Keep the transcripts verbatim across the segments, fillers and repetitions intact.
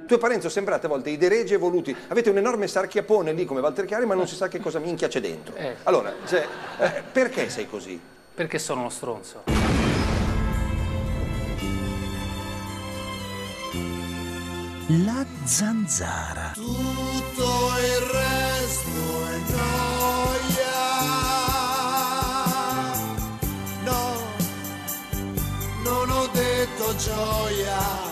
Tu e Parenzo sembrate a volte i deregi evoluti, avete un enorme sarchiapone lì come Walter Chiari, ma non si sa che cosa minchia c'è dentro. Eh. Allora, cioè, eh, perché sei così? Perché sono uno stronzo. La zanzara. Tutto il resto è gioia. No, non ho detto gioia.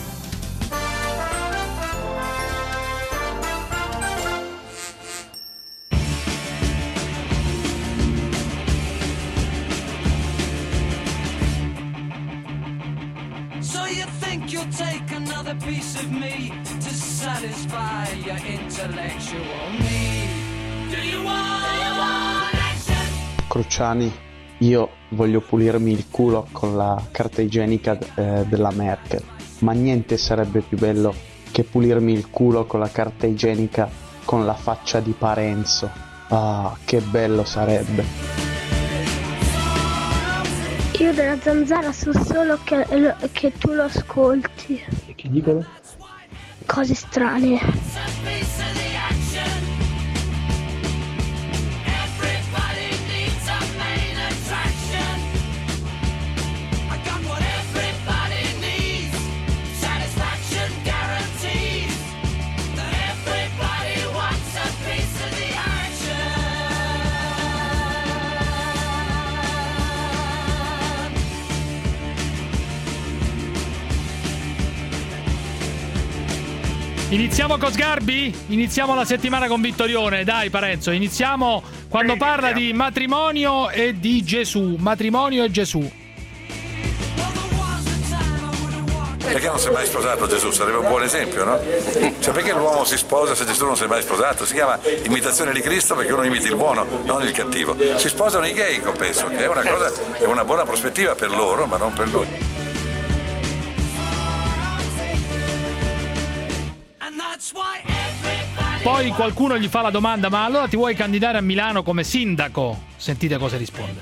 So you think you'll take another piece of me to satisfy your intellectual need? Do you want, do you want action? Cruciani, io voglio pulirmi il culo con la carta igienica eh, della Merkel, ma niente sarebbe più bello che pulirmi il culo con la carta igienica con la faccia di Parenzo. Ah, che bello sarebbe! Io della zanzara so solo che, che tu lo ascolti. E che dicono? Cose strane. Iniziamo con Sgarbi? Iniziamo la settimana con Vittorione, dai Parenzo, iniziamo quando eh, parla iniziamo. di matrimonio e di Gesù, matrimonio e Gesù. Perché non si è mai sposato Gesù? Sarebbe un buon esempio, no? Cioè perché l'uomo si sposa se Gesù non si è mai sposato? Si chiama imitazione di Cristo perché uno imiti il buono, non il cattivo. Si sposano i gay, penso, che è una cosa, è una buona prospettiva per loro, ma non per lui. Poi qualcuno gli fa la domanda: ma allora ti vuoi candidare a Milano come sindaco? Sentite cosa risponde.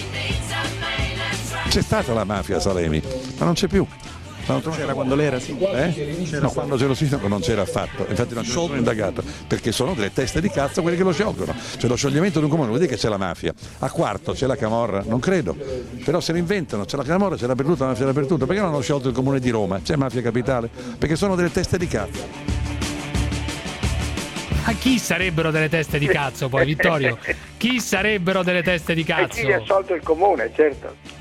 C'è stata la mafia a Salemi, ma non c'è più. Non c'era quando l'era, sì. Eh? No, quando c'era lo sindaco non c'era affatto, infatti non c'è nessuno indagato, perché sono delle teste di cazzo quelli che lo sciolgono. Cioè lo scioglimento di un comune vuol dire che c'è la mafia. A Quarto c'è la camorra, non credo, però se lo inventano, c'è la camorra, c'è dappertutto, la mafia dappertutto. Perché non hanno sciolto il comune di Roma? C'è mafia capitale? Perché sono delle teste di cazzo. A chi sarebbero delle teste di cazzo poi, Vittorio? Chi sarebbero delle teste di cazzo? E chi gli ha sciolto il comune, certo.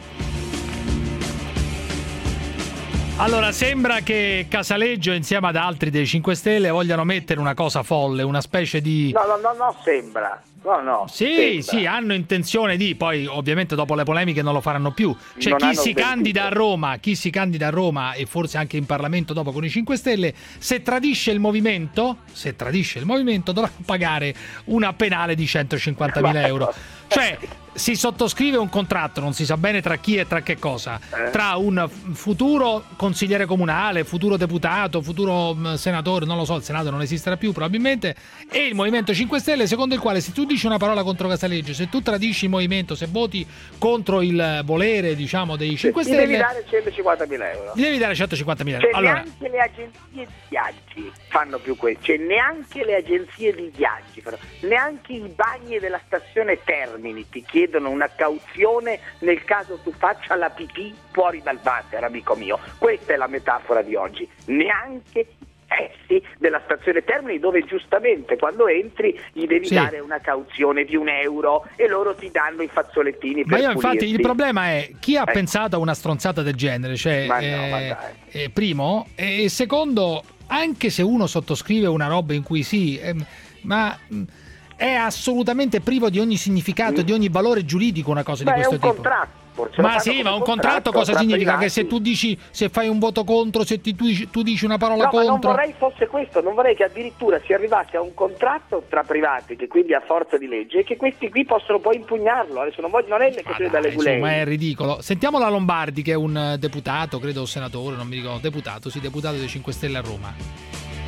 Allora, sembra che Casaleggio insieme ad altri dei cinque Stelle vogliano mettere una cosa folle, una specie di... No, no, no, no, sembra. No, no. Sì, sembra. sì, hanno intenzione di, poi ovviamente dopo le polemiche non lo faranno più. Cioè Non chi hanno si sentito. candida a Roma, chi si candida a Roma e forse anche in Parlamento dopo con i cinque Stelle, se tradisce il movimento, se tradisce il movimento dovrà pagare una penale di centocinquantamila euro. Cioè si sottoscrive un contratto, non si sa bene tra chi e tra che cosa, Eh? tra un futuro consigliere comunale, futuro deputato, futuro mh, senatore, non lo so, il Senato non esisterà più probabilmente, e il Movimento cinque Stelle, secondo il quale se tu dici una parola contro Casaleggio, se tu tradisci il movimento, se voti contro il volere, diciamo, dei cinque Ti Stelle, devi dare centocinquantamila euro. gli devi dare centocinquantamila Cioè euro. Allora, neanche le agenzie di viaggi fanno più questo, cioè neanche le agenzie di viaggi fanno, neanche i bagni della stazione Termini ti chiedono una cauzione nel caso tu faccia la pipì fuori dal water, amico mio. Questa è la metafora di oggi. Neanche essi della stazione Termini, dove giustamente quando entri gli devi Sì. dare una cauzione di un euro e loro ti danno i fazzolettini per ma io infatti pulirti. il problema è chi ha Eh. pensato a una stronzata del genere, cioè Ma no, eh, ma dai. eh, primo, e secondo, anche se uno sottoscrive una roba in cui sì, ehm, ma mh, è assolutamente privo di ogni significato, di ogni valore giuridico una cosa Ma di è questo un tipo. contratto. Forse lo Ma fanno sì, come ma un contratto cosa tra significa? privati. Che se tu dici, se fai un voto contro, se ti- tu, dici, tu dici una parola No, ma non contro... vorrei fosse questo, non vorrei che addirittura si arrivasse a un contratto tra privati, che quindi ha forza di legge, e che questi qui possono poi impugnarlo. Adesso non, voglio, non è le Ma questioni dai, dalle insomma, gulei. è ridicolo. Sentiamo la Lombardi, che è un deputato, credo senatore, non mi ricordo, deputato, sì, deputato dei cinque Stelle a Roma.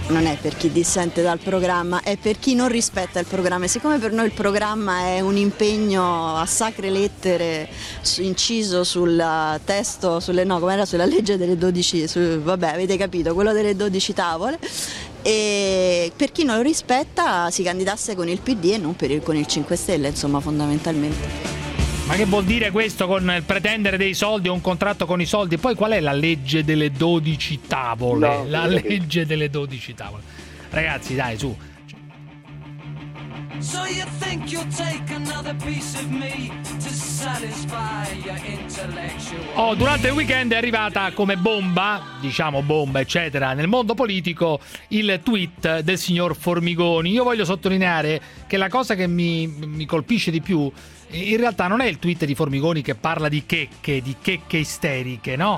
non è per chi dissente dal programma, è per chi non rispetta il programma. E siccome per noi il programma è un impegno a sacre lettere inciso sul testo, sulle, no, com'era, sulla legge delle dodici, su, vabbè, avete capito, quello delle dodici tavole, e per chi non lo rispetta si candidasse con il P D e non per il, con il cinque Stelle, insomma, fondamentalmente. Ma che vuol dire questo con il pretendere dei soldi o un contratto con i soldi? Poi qual è la legge delle dodici tavole? No, la legge delle dodici tavole. Ragazzi, dai, su. So you think you'll take another piece of me to satisfy your intellectual. Oh, durante il weekend è arrivata come bomba, diciamo bomba, eccetera, nel mondo politico il tweet del signor Formigoni. Io voglio sottolineare che la cosa che mi, mi colpisce di più in realtà non è il tweet di Formigoni che parla di checche, di checche isteriche, no?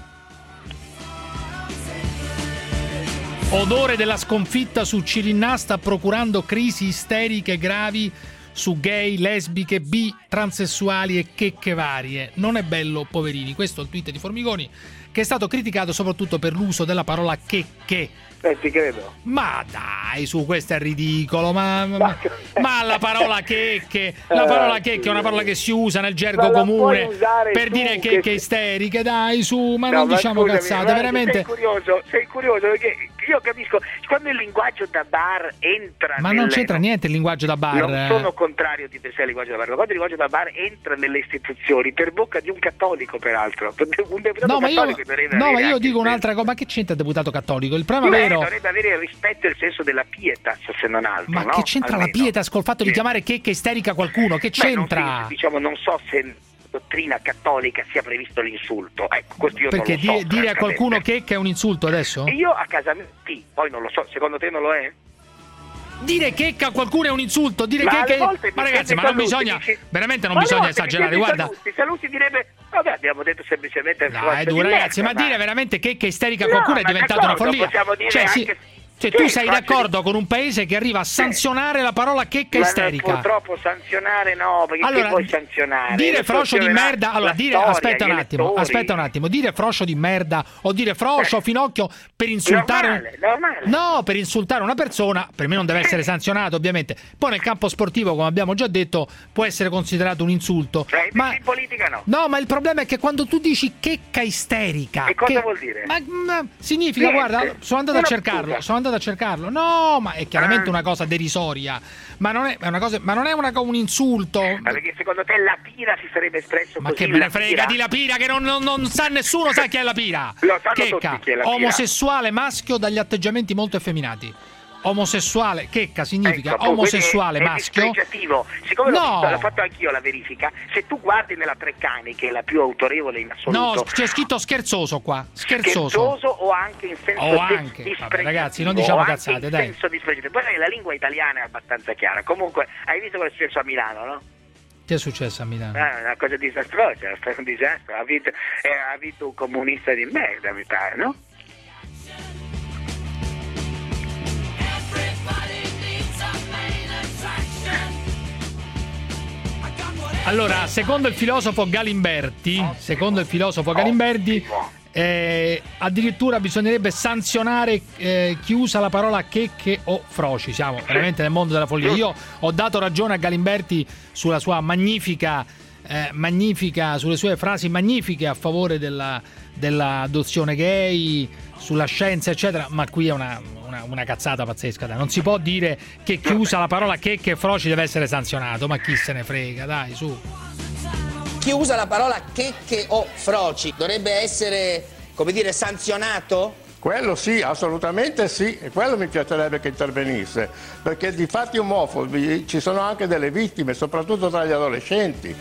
Odore della sconfitta su Cirinna sta procurando crisi isteriche gravi su gay, lesbiche, bi, transessuali e checche varie. Non è bello, poverini. Questo è il tweet di Formigoni, che è stato criticato soprattutto per l'uso della parola checche. Eh, ti credo. Ma dai, su, questo è ridicolo. Ma, ma, ma la parola checche, la parola checche è una parola che si usa nel gergo comune per dire checche che... isteriche. Dai, su, ma no, non ma diciamo scusami, cazzate, veramente. Sei curioso, sei curioso perché io capisco quando il linguaggio da bar entra. Ma nelle... non c'entra niente il linguaggio da bar. Non sono contrario di per sé al linguaggio da bar, ma quando il linguaggio da bar entra nelle istituzioni per bocca di un cattolico, peraltro, un deputato no, ma io, cattolico no, ma io dico un'altra cosa. Ma che c'entra il deputato cattolico? Il problema vero dovrebbe avere il rispetto e il senso della pietas, se non altro. Ma no? che c'entra Almeno. la pietas col fatto di sì. chiamare checche isterica qualcuno? Che c'entra? Beh, non, diciamo, non so se dottrina cattolica sia previsto l'insulto, ecco, questo io perché non lo so, dire, dire a qualcuno che è un insulto adesso? Io a casa mia sì, poi non lo so, secondo te non lo è? Dire che a qualcuno è un insulto, dire ma che, che... ma ragazzi, ma non Saluzzi, bisogna dici... veramente non ma bisogna no, esagerare, guarda. Saluzzi, Saluzzi direbbe vabbè, abbiamo detto semplicemente dai, due ragazzi, ma dire veramente che è isterica a no, qualcuno è diventata una follia. Dire cioè, anche... sì, cioè tu sei d'accordo con un paese che arriva a sanzionare la parola checca isterica? Purtroppo sanzionare no, perché allora, che puoi sanzionare? Dire froscio di merda, allora dire storia, aspetta un attimo, elettori. aspetta un attimo, dire froscio di merda o dire froscio o finocchio per insultare normale, normale. No, per insultare una persona, per me non deve essere sanzionato, ovviamente. Poi nel campo sportivo, come abbiamo già detto, può essere considerato un insulto. Cioè, ma in politica no. No, ma il problema è che quando tu dici checca isterica, e cosa che... vuol dire? Ma, ma significa, Niente. guarda, sono andato Una a cercarlo, puta. sono andato a cercarlo. No, ma è chiaramente Ah. una cosa derisoria, ma non è, è una cosa, ma non è una, un insulto. Ma perché secondo te la pira si sarebbe espresso Ma così? che me ne la frega pira? di la pira, che non, non, non sa nessuno, sa chi è la pira. Lo sanno Checca, tutti chi è la pira. omosessuale maschio dagli atteggiamenti molto effeminati. Omosessuale, checca significa Ecco, omosessuale è, è maschio. dispregiativo. Siccome l'ho, No. visto, l'ho fatto anch'io la verifica, se tu guardi nella Treccani, che è la più autorevole in assoluto, No, c'è scritto scherzoso qua, scherzoso. scherzoso o anche in senso O di- anche. Vabbè, dispregiativo, ragazzi, non diciamo o anche cazzate, in dai. senso dispregiativo. Poi la lingua italiana è abbastanza chiara. Comunque, hai visto cosa è successo a Milano, no? Che è successo a Milano? Ah, una cosa disastrosa, è stato un disastro. Ha vinto, eh, ha vinto un comunista di merda, mi pare, no? Allora, secondo il filosofo Galimberti, secondo il filosofo Galimberti, eh, addirittura bisognerebbe sanzionare eh, chi usa la parola checche o froci. Siamo veramente nel mondo della follia. Io ho dato ragione a Galimberti sulla sua magnifica, eh, magnifica, sulle sue frasi magnifiche a favore della, dell'adozione gay, sulla scienza, eccetera. Ma qui è una, una, una cazzata pazzesca. Dai. Non si può dire che chi usa la parola checche e froci deve essere sanzionato. Ma chi se ne frega, dai, su. Chi usa la parola checche o froci dovrebbe essere, come dire, sanzionato? Quello sì, assolutamente sì, e quello mi piacerebbe che intervenisse, perché di fatti omofobi ci sono anche delle vittime, soprattutto tra gli adolescenti.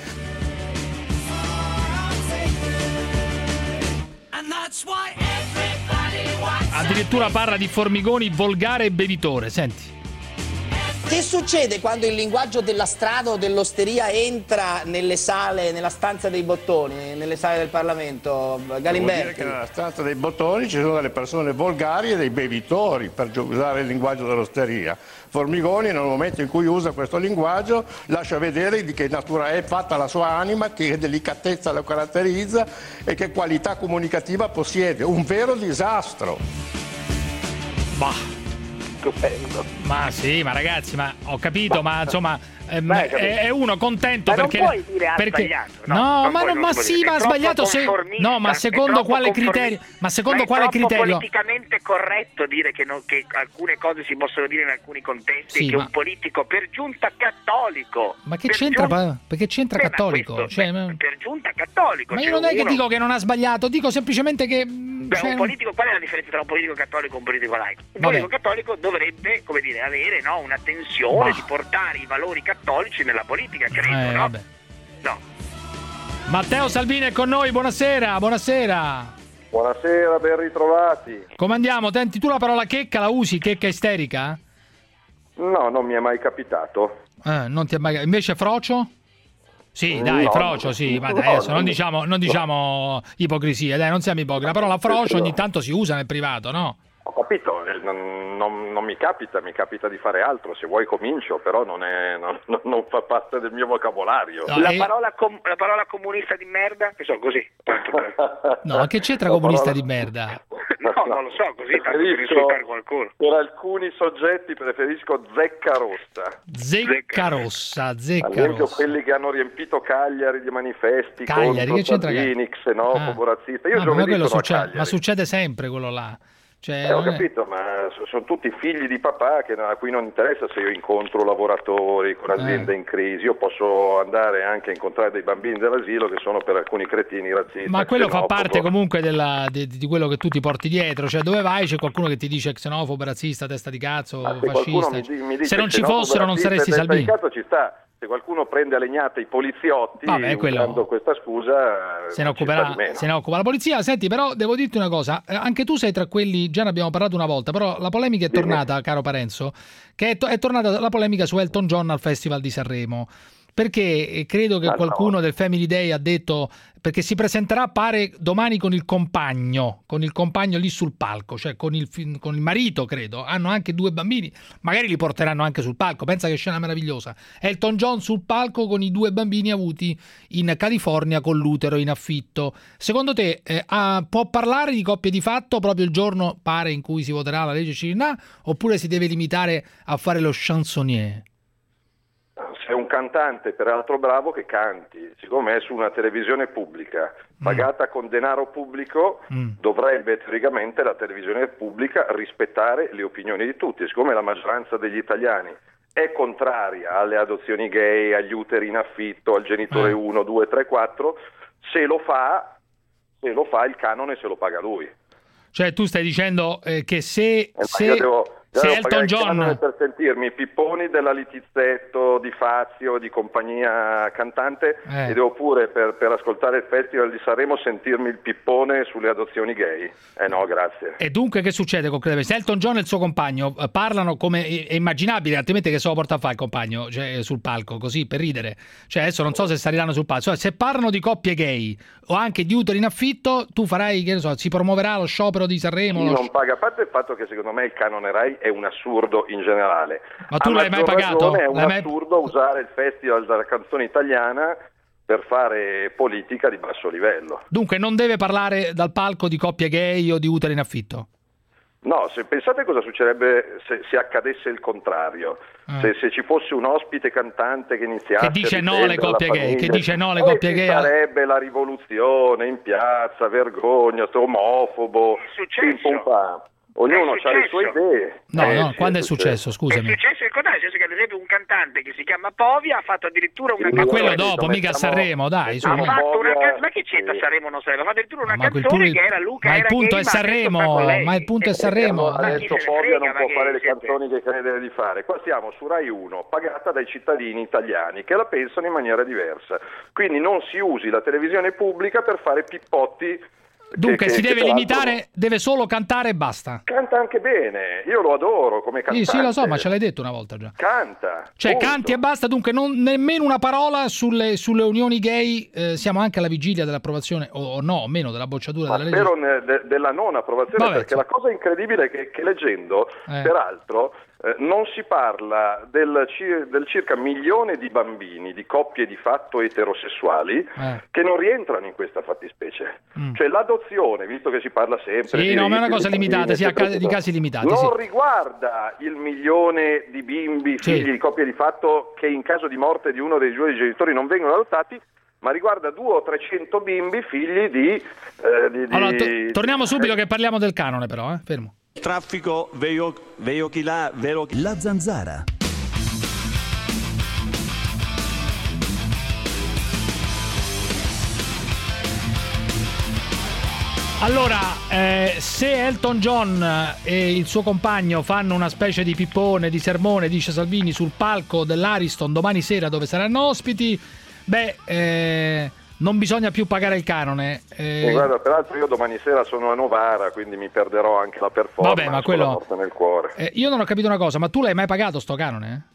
Addirittura parla di Formigoni volgare e bevitore, senti. Che succede quando il linguaggio della strada o dell'osteria entra nelle sale, nella stanza dei bottoni, nelle sale del Parlamento, Galimberti? Vuol dire che nella stanza dei bottoni ci sono delle persone volgari e dei bevitori, per usare il linguaggio dell'osteria. Formigoni, nel momento in cui usa questo linguaggio, lascia vedere di che natura è fatta la sua anima, che delicatezza lo caratterizza e che qualità comunicativa possiede. Un vero disastro. Bah. stupendo. Ma sì, ma ragazzi, ma ho capito, ma insomma ehm, Beh, è, è uno contento ma non perché puoi dire ha perché sbagliato, no, no, non ma, puoi, no, non ma puoi sì, dire. ma ha È troppo sbagliato se conformista, no, ma è secondo troppo quale conformista. criterio? Ma secondo Ma è quale troppo criterio? politicamente corretto dire che, non, che alcune cose si possono dire in alcuni contesti, Sì, che ma- un politico per giunta cattolico. Ma che per c'entra giunta- pa- perché c'entra Beh, ma cattolico? questo, Cioè, beh, ma- per giunta cattolico. ma io cioè non è che uno- dico che non ha sbagliato, dico semplicemente che mh, Beh, cioè, un politico, qual è la differenza tra un politico cattolico e un politico laico? Un Vabbè. politico cattolico dovrebbe, come dire, avere no, una tensione Ma- di portare i valori cattolici nella politica, credo, Eh, no? vabbè. No. Matteo Salvini è con noi, buonasera, buonasera. Buonasera, ben ritrovati. Come andiamo? Senti, tu la parola checca la usi, checca isterica? No, non mi è mai capitato. Eh, non ti è mai... Invece frocio? Sì, dai, No, frocio, no, sì, ma no, dai, adesso no, non no. diciamo, non diciamo ipocrisia, dai, non siamo ipocriti. La parola frocio ogni tanto si usa nel privato, no? Ho capito, eh, non, non- non mi capita, mi capita di fare altro. Se vuoi comincio, però non, è, non, non- non fa parte del mio vocabolario. No, La, e- parola com- la parola comunista di merda? Che so, così. tanto per- No, ma che c'entra La comunista parola- di merda? No, non lo so, così, tanto per Preferisco- insultare qualcuno. Per alcuni soggetti preferisco zecca rossa. Zecca rossa, Ad zecca esempio rossa. quelli che hanno riempito Cagliari di manifesti Cagliari, contro che c'entra Salvini, Cagliari? xenofobo, Ah. razzista. Io Ah, ma giovedì quello sono a succede, Cagliari. ma succede sempre quello là. Cioè, Eh, ho non è- capito, ma so- sono tutti figli di papà che, a cui non interessa se io incontro lavoratori con aziende Eh. in crisi. Io posso andare anche a incontrare dei bambini dell'asilo che sono per alcuni cretini razzisti. Ma quello fa xenofobo. parte comunque della- di, di quello che tu ti porti dietro, cioè dove vai c'è qualcuno che ti dice xenofobo, razzista, testa di cazzo, Ma se qualcuno fascista. mi, di- mi dice Se non ci xenofobo, fossero non razzista e saresti testa Salvini. di cazzo ci sta. Se qualcuno prende a legnate i poliziotti Vabbè, quello- usando questa scusa, Se ne, ci sta occuperà, di meno. se ne occupa la polizia. Senti, però devo dirti una cosa, eh, anche tu sei tra quelli, già ne abbiamo parlato una volta, però la polemica è Dimmi. tornata, caro Parenzo, che è, to- è tornata la polemica su Elton John al Festival di Sanremo. Perché eh, credo che Ah, no. qualcuno del Family Day ha detto, perché si presenterà pare domani con il compagno, con il compagno lì sul palco, cioè con il, fi- con il marito credo, hanno anche due bambini, magari li porteranno anche sul palco, pensa che scena meravigliosa. Elton John sul palco con i due bambini avuti in California con l'utero in affitto. Secondo te eh, ah, può parlare di coppie di fatto proprio il giorno pare in cui si voterà la legge Cirinà, oppure si deve limitare a fare lo chansonnier? Sei un cantante, peraltro bravo, che canti. Siccome è su una televisione pubblica, pagata con denaro pubblico, Mm. dovrebbe teoricamente la televisione pubblica rispettare le opinioni di tutti. Siccome la maggioranza degli italiani è contraria alle adozioni gay, agli uteri in affitto, al genitore Eh. uno, due, tre, quattro, se lo fa, se lo fa il canone se lo paga lui. Cioè tu stai dicendo eh, che se, Eh, ma se, io devo, io se devo Elton pagare il canone John... per sentirmi i pipponi della Litizzetto, di Fazio, di compagnia cantante Eh. e devo pure per, per ascoltare il Festival di Sanremo sentirmi il pippone sulle adozioni gay. Eh no, grazie. E dunque che succede concretamente? Se Elton John e il suo compagno eh, parlano come è immaginabile, altrimenti che se lo porta a fare il compagno, cioè, sul palco, così per ridere. Cioè adesso non so se saliranno sul palco. Cioè, se parlano di coppie gay o anche di uteri in affitto, tu farai, che ne so, si promuoverà lo sciopero di Sanremo. Chi lo non paga, a parte il fatto che secondo me il canone Rai è un assurdo in generale. Ma tu A l'hai mai maggior pagato? ragione È un L'hai mai- assurdo usare il Festival della canzone italiana per fare politica di basso livello. Dunque non deve parlare dal palco di coppie gay o di uteri in affitto. No, se pensate cosa succederebbe se, se accadesse il contrario, Ah. se, se ci fosse un ospite cantante che iniziasse Che dice a no alle difendere la coppie gay, che famiglia, dice no alle poi coppie ci gay. sarebbe la rivoluzione in piazza, vergogna, sto omofobo, pim pum pam. Ognuno ha le sue idee. No, Eh, no, sì, quando è successo. successo, scusami. È successo il contrario, nel senso che ad esempio un cantante che si chiama Povia ha fatto addirittura una Ma canzone. quello dopo, mica a Sanremo, dai, su. Ha no. fatto una Povia, canzone, ma che c'entra Sanremo non Sanremo? Ha fatto addirittura una Ma quel canzone pure- che era Luca ma il era punto gay, è ma adesso sta Sanremo, con lei. ma il punto è Eh, Sanremo. Allora, Ma chi adesso se ne Povia frega, non ma può che fare le siete- canzoni che crede di fare. Qua siamo su Rai uno, pagata dai cittadini italiani che la pensano in maniera diversa. Quindi non si usi la televisione pubblica per fare pippotti. Dunque che- si che deve tra l'altro limitare, deve solo cantare e basta. Canta anche bene, io lo adoro come Sì, cantante. sì, lo so, ma ce l'hai detto una volta già. Canta. Cioè punto. canti e basta, dunque non, nemmeno una parola sulle, sulle unioni gay. Eh, siamo anche alla vigilia dell'approvazione, o, o no, o meno, della bocciatura Ma della legge. spero ne- de- della non approvazione, Vabbè, perché la cosa incredibile è che, che leggendo, Eh. peraltro, Eh, non si parla del, ci- del circa milione di bambini, di coppie di fatto eterosessuali Eh. che non rientrano in questa fattispecie. Mm. Cioè l'adozione, visto che si parla sempre Sì, di no, ma è una diritti cosa dei limitata, bambini, sì, a eccetera, ca- di eccetera, casi limitati, non sì. riguarda il milione di bimbi, figli Sì. di coppie di fatto che in caso di morte di uno dei due genitori non vengono adottati, ma riguarda due o trecento bimbi figli di... eh, di- di- Allora, to- torniamo subito che parliamo del canone però, eh? Fermo. Traffico veio- veicolare, vero- La zanzara. Allora, eh, se Elton John e il suo compagno fanno una specie di pippone, di sermone, dice Salvini, sul palco dell'Ariston domani sera dove saranno ospiti, beh, eh, non bisogna più pagare il canone. eh. Sì, guarda, peraltro io domani sera sono a Novara, quindi mi perderò anche la performance. Vabbè, ma con la quello- morte nel cuore. Eh, io non ho capito una cosa, ma tu l'hai mai pagato sto canone?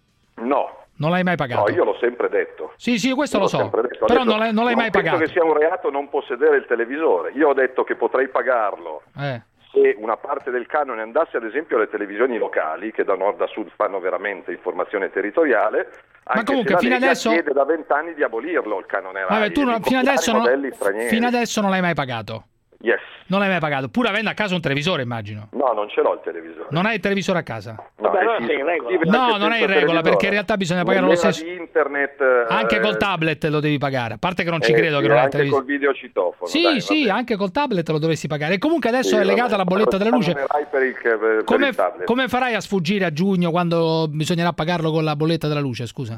No. Non l'hai mai pagato? No, io l'ho sempre detto. Sì, sì, questo Io lo l'ho so, sempre detto. però Adesso non l'hai, non l'hai mai penso pagato. che sia un reato non possedere il televisore. Io ho detto che potrei pagarlo Eh. se una parte del canone andasse ad esempio alle televisioni locali, che da nord a sud fanno veramente informazione territoriale, anche comunque, se la fino Lega adesso- chiede da vent'anni di abolirlo il canone Rai. Vabbè, tu e non- di fino, copiare adesso i non, modelli stranieri. fino adesso non l'hai mai pagato. Yes. Non l'hai mai pagato, pur avendo a casa un televisore, immagino. No, non ce l'ho il televisore. Non hai il televisore a casa? No, Vabbè, allora esiste. sei in regola. Vive No, anche non è in senza regola, televisore. perché in realtà bisogna pagare lo L'era stesso. di internet, eh, Anche col tablet lo devi pagare, a parte che non ci eh, credo sì, che non hai il anche televisore. col videocitofono. Sì, dai, sì, vabbè. anche col tablet lo dovresti pagare. E comunque adesso Sì, è legata vabbè. alla bolletta della luce. Non Rai per il, per, per Come, il tablet. come farai a sfuggire a giugno quando bisognerà pagarlo con la bolletta della luce, scusa?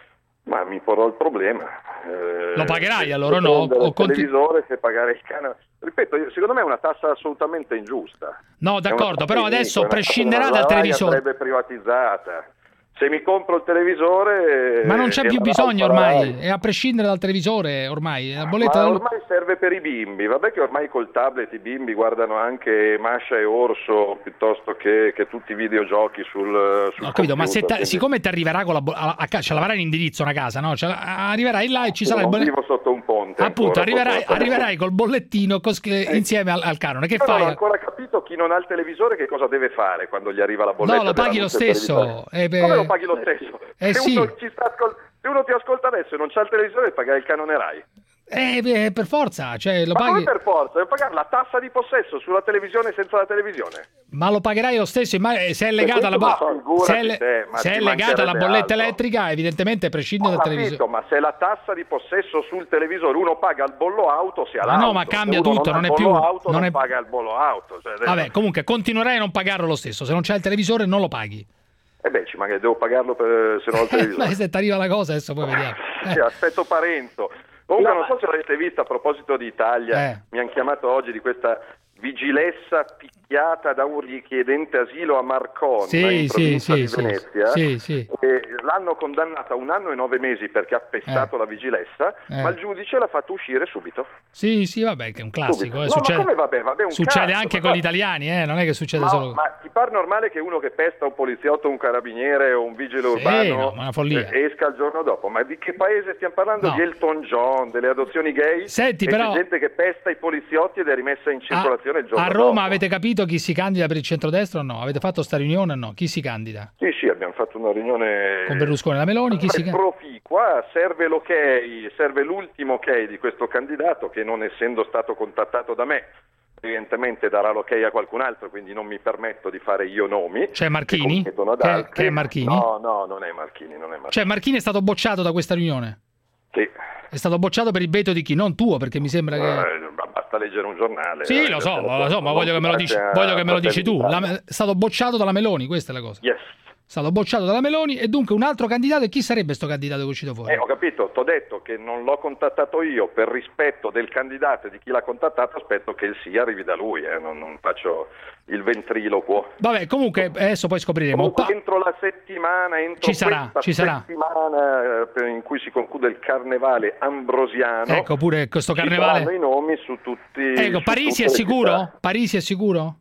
Ma mi porrò il problema. Eh, Lo pagherai se allora, no? prendere O il conti- televisore, se pagare il canale. Ripeto, io- secondo me è una tassa assolutamente ingiusta. No, È d'accordo, una tassa però iniqua, adesso è una prescinderà tassa- dal la Rai televisore. andrebbe privatizzata. Se mi compro il televisore... Ma non c'è eh, più la bisogno Rai farà la ormai, Rai. è a prescindere dal televisore ormai. La bolletta Ma della luce. ormai serve per i bimbi, vabbè che ormai col tablet i bimbi guardano anche Masha e Orso piuttosto che, che tutti i videogiochi sul, sul Ho capito, ma se computer, ta- quindi siccome ti arriverà con la bo- a, a, ca- ce l'avrai in indirizzo una casa, no? Ce la- arriverai là e ci sarà il non bollettino. vivo sotto un ponte. Appunto, ancora, arriverai, fortunatamente. arriverai col bollettino cos- insieme al, al canone. Che Io non ho fai? ancora capito chi non ha il televisore che cosa deve fare quando gli arriva la bolletta. No, lo della paghi lo luce per il stesso. televisore. Eh, beh. Come lo paghi lo stesso? Eh, se, sì. uno ci sta ascol- se uno ti ascolta adesso e non c'ha il televisore, pagare il canone Rai. Eh, beh, per forza, cioè lo Ma come paghi. per forza? Devi pagare la tassa di possesso sulla televisione senza la televisione. Ma lo pagherai lo stesso, imma- se è legata alla, bo- Ma figurati se è le- te, ma se ci è legata alla mancherebbe bolletta altro. elettrica, evidentemente prescinde Ho dal capito, televisore. ma se la tassa di possesso sul televisore uno paga il bollo auto, si ha Ma l'auto. no, ma cambia Se uno tutto, ha non il è più- bollo auto, non non è- paga il bollo auto. Cioè, Vabbè, comunque continuerai a non pagarlo lo stesso. Se non c'è il televisore non lo paghi. Eh beh, ci manca, devo pagarlo per, se non ho il televisore. Ma se ti arriva la cosa adesso poi vediamo. Sì, aspetto Parenzo. Comunque No, non so se l'avete vista a proposito di Italia, Eh. mi hanno chiamato oggi di questa vigilessa picchiata da un richiedente asilo a Marconna, Sì, in sì, provincia sì, di sì, Venezia. sì, sì. E l'hanno condannata a un anno e nove mesi perché ha pestato Eh. la vigilessa, Eh. ma il giudice l'ha fatto uscire subito. Sì, sì, vabbè, che è un classico. Subito. eh, No, succede ma come vabbè, vabbè, un succede cazzo, anche ma- con gli italiani, eh, non è che succede Ma, solo. ma ti pare normale che uno che pesta un poliziotto, un carabiniere o un vigile Sì, urbano no, ma è una follia. eh, esca il giorno dopo? Ma di che paese stiamo parlando? No. Di Elton John, delle adozioni gay? Senti, e però- c'è gente che pesta i poliziotti ed è rimessa in circolazione il giorno A Roma dopo. avete capito chi si candida per il centrodestra o no? Avete fatto sta riunione o no? Chi si candida? Sì, sì, abbiamo fatto una riunione Con Berlusconi e la Meloni? Chi si candida? proficua, serve l'ok, serve l'ultimo ok di questo candidato che non essendo stato contattato da me evidentemente darà l'ok a qualcun altro, quindi non mi permetto di fare io nomi. C'è Marchini? che competono ad Che- altri. che è Marchini? No, no, non è Marchini, non è Marchini. Cioè Marchini è stato bocciato da questa riunione? Sì. È stato bocciato per il veto di chi? Non tuo, perché mi sembra che... Eh, basta leggere un giornale. Sì, eh, lo so, se lo so, ma non voglio che me lo dici, piace a voglio che me lo dici tu. Fratelli La- d'Italia. è stato bocciato dalla Meloni, questa è la cosa. Yes. È stato bocciato dalla Meloni e dunque un altro candidato, e chi sarebbe sto candidato che è uscito fuori? Eh, ho capito, t'ho detto che non l'ho contattato io per rispetto del candidato e di chi l'ha contattato, aspetto che il sì arrivi da lui, eh, non, non faccio il ventriloquo. Vabbè, comunque adesso poi scopriremo. Comunque, Pa- entro la settimana, entro Ci sarà, questa ci sarà. settimana eh, per- in cui si conclude il carnevale ambrosiano, Ecco, pure questo ci carnevale. saranno i nomi su tutti. Ecco, su Parisi tutte è le sicuro? città. Parisi è sicuro?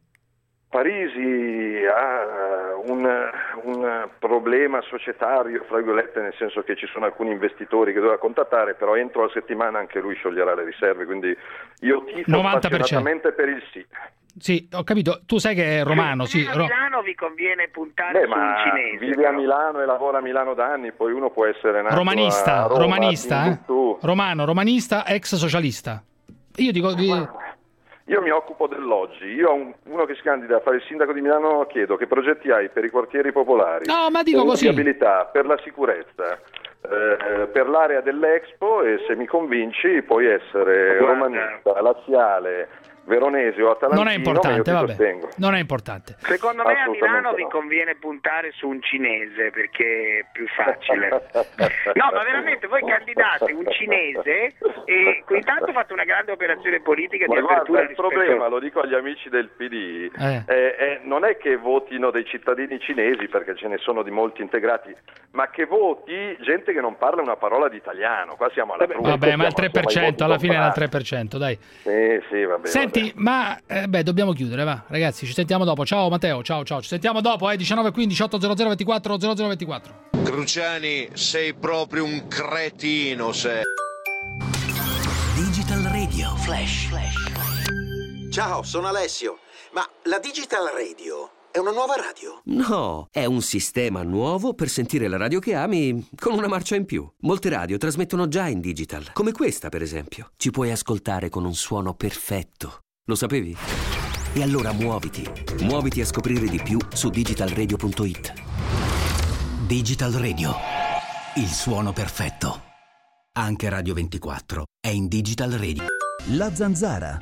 Parisi ha un, un problema societario, fra virgolette, nel senso che ci sono alcuni investitori che doveva contattare, però entro la settimana anche lui scioglierà le riserve, quindi io tifo novanta per cento. appassionatamente per il sì. Sì, ho capito. Tu sai che è romano, sì. A Ro- Milano vi conviene puntare Beh, su un ma cinese. vive a Milano e lavora a Milano da anni, poi uno può essere nato romanista, a Roma, romanista, a eh? Timbuktu. Romano, romanista, ex socialista. Io dico... Io mi occupo dell'oggi, io ho un- uno che si candida a fare il sindaco di Milano, chiedo che progetti hai per i quartieri popolari, No, ma dico per così. la viabilità, per la sicurezza, eh, per l'area dell'Expo, e se mi convinci puoi essere Guarda. romanista, laziale, veronese o atalantino. Non è importante, ma io ti vabbè. sostengo. Non è importante. Secondo me a Assolutamente Milano vi no. conviene puntare su un cinese perché è più facile. No, ma veramente voi candidate un cinese e intanto fate una grande operazione politica Ma di guarda, apertura il rispetto- problema, lo dico agli amici del P D, Eh. eh, eh, non è che votino dei cittadini cinesi, perché ce ne sono di molti integrati, ma che voti gente che non parla una parola di italiano. Qua siamo alla truffa. Vabbè, ma il tre per siamo ai voti cento, alla fine era il comprati. tre per cento, dai. Sì, sì, vabbè. Senti, ma eh, beh, dobbiamo chiudere, va. Ragazzi, ci sentiamo dopo. Ciao Matteo, ciao, ciao. Ci sentiamo dopo, eh, diciannove quindici otto zero zero ventiquattro zero zero ventiquattro. Cruciani, sei proprio un cretino, sei. Digital Radio Flash. Ciao, sono Alessio. Ma la Digital Radio è una nuova radio? No, è un sistema nuovo per sentire la radio che ami con una marcia in più. Molte radio trasmettono già in digital, come questa per esempio. Ci puoi ascoltare con un suono perfetto. Lo sapevi? E allora muoviti. Muoviti a scoprire di più su digital radio punto it. Digital Radio, il suono perfetto. Anche Radio ventiquattro è in Digital Radio. La Zanzara.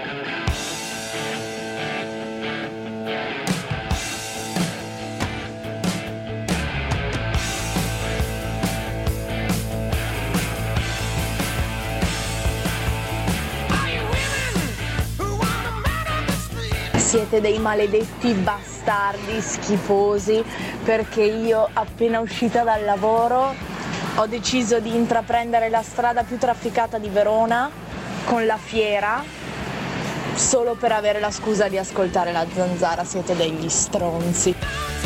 Siete dei maledetti bastardi schifosi, perché io appena uscita dal lavoro ho deciso di intraprendere la strada più trafficata di Verona con la fiera solo per avere la scusa di ascoltare la Zanzara. Siete degli stronzi.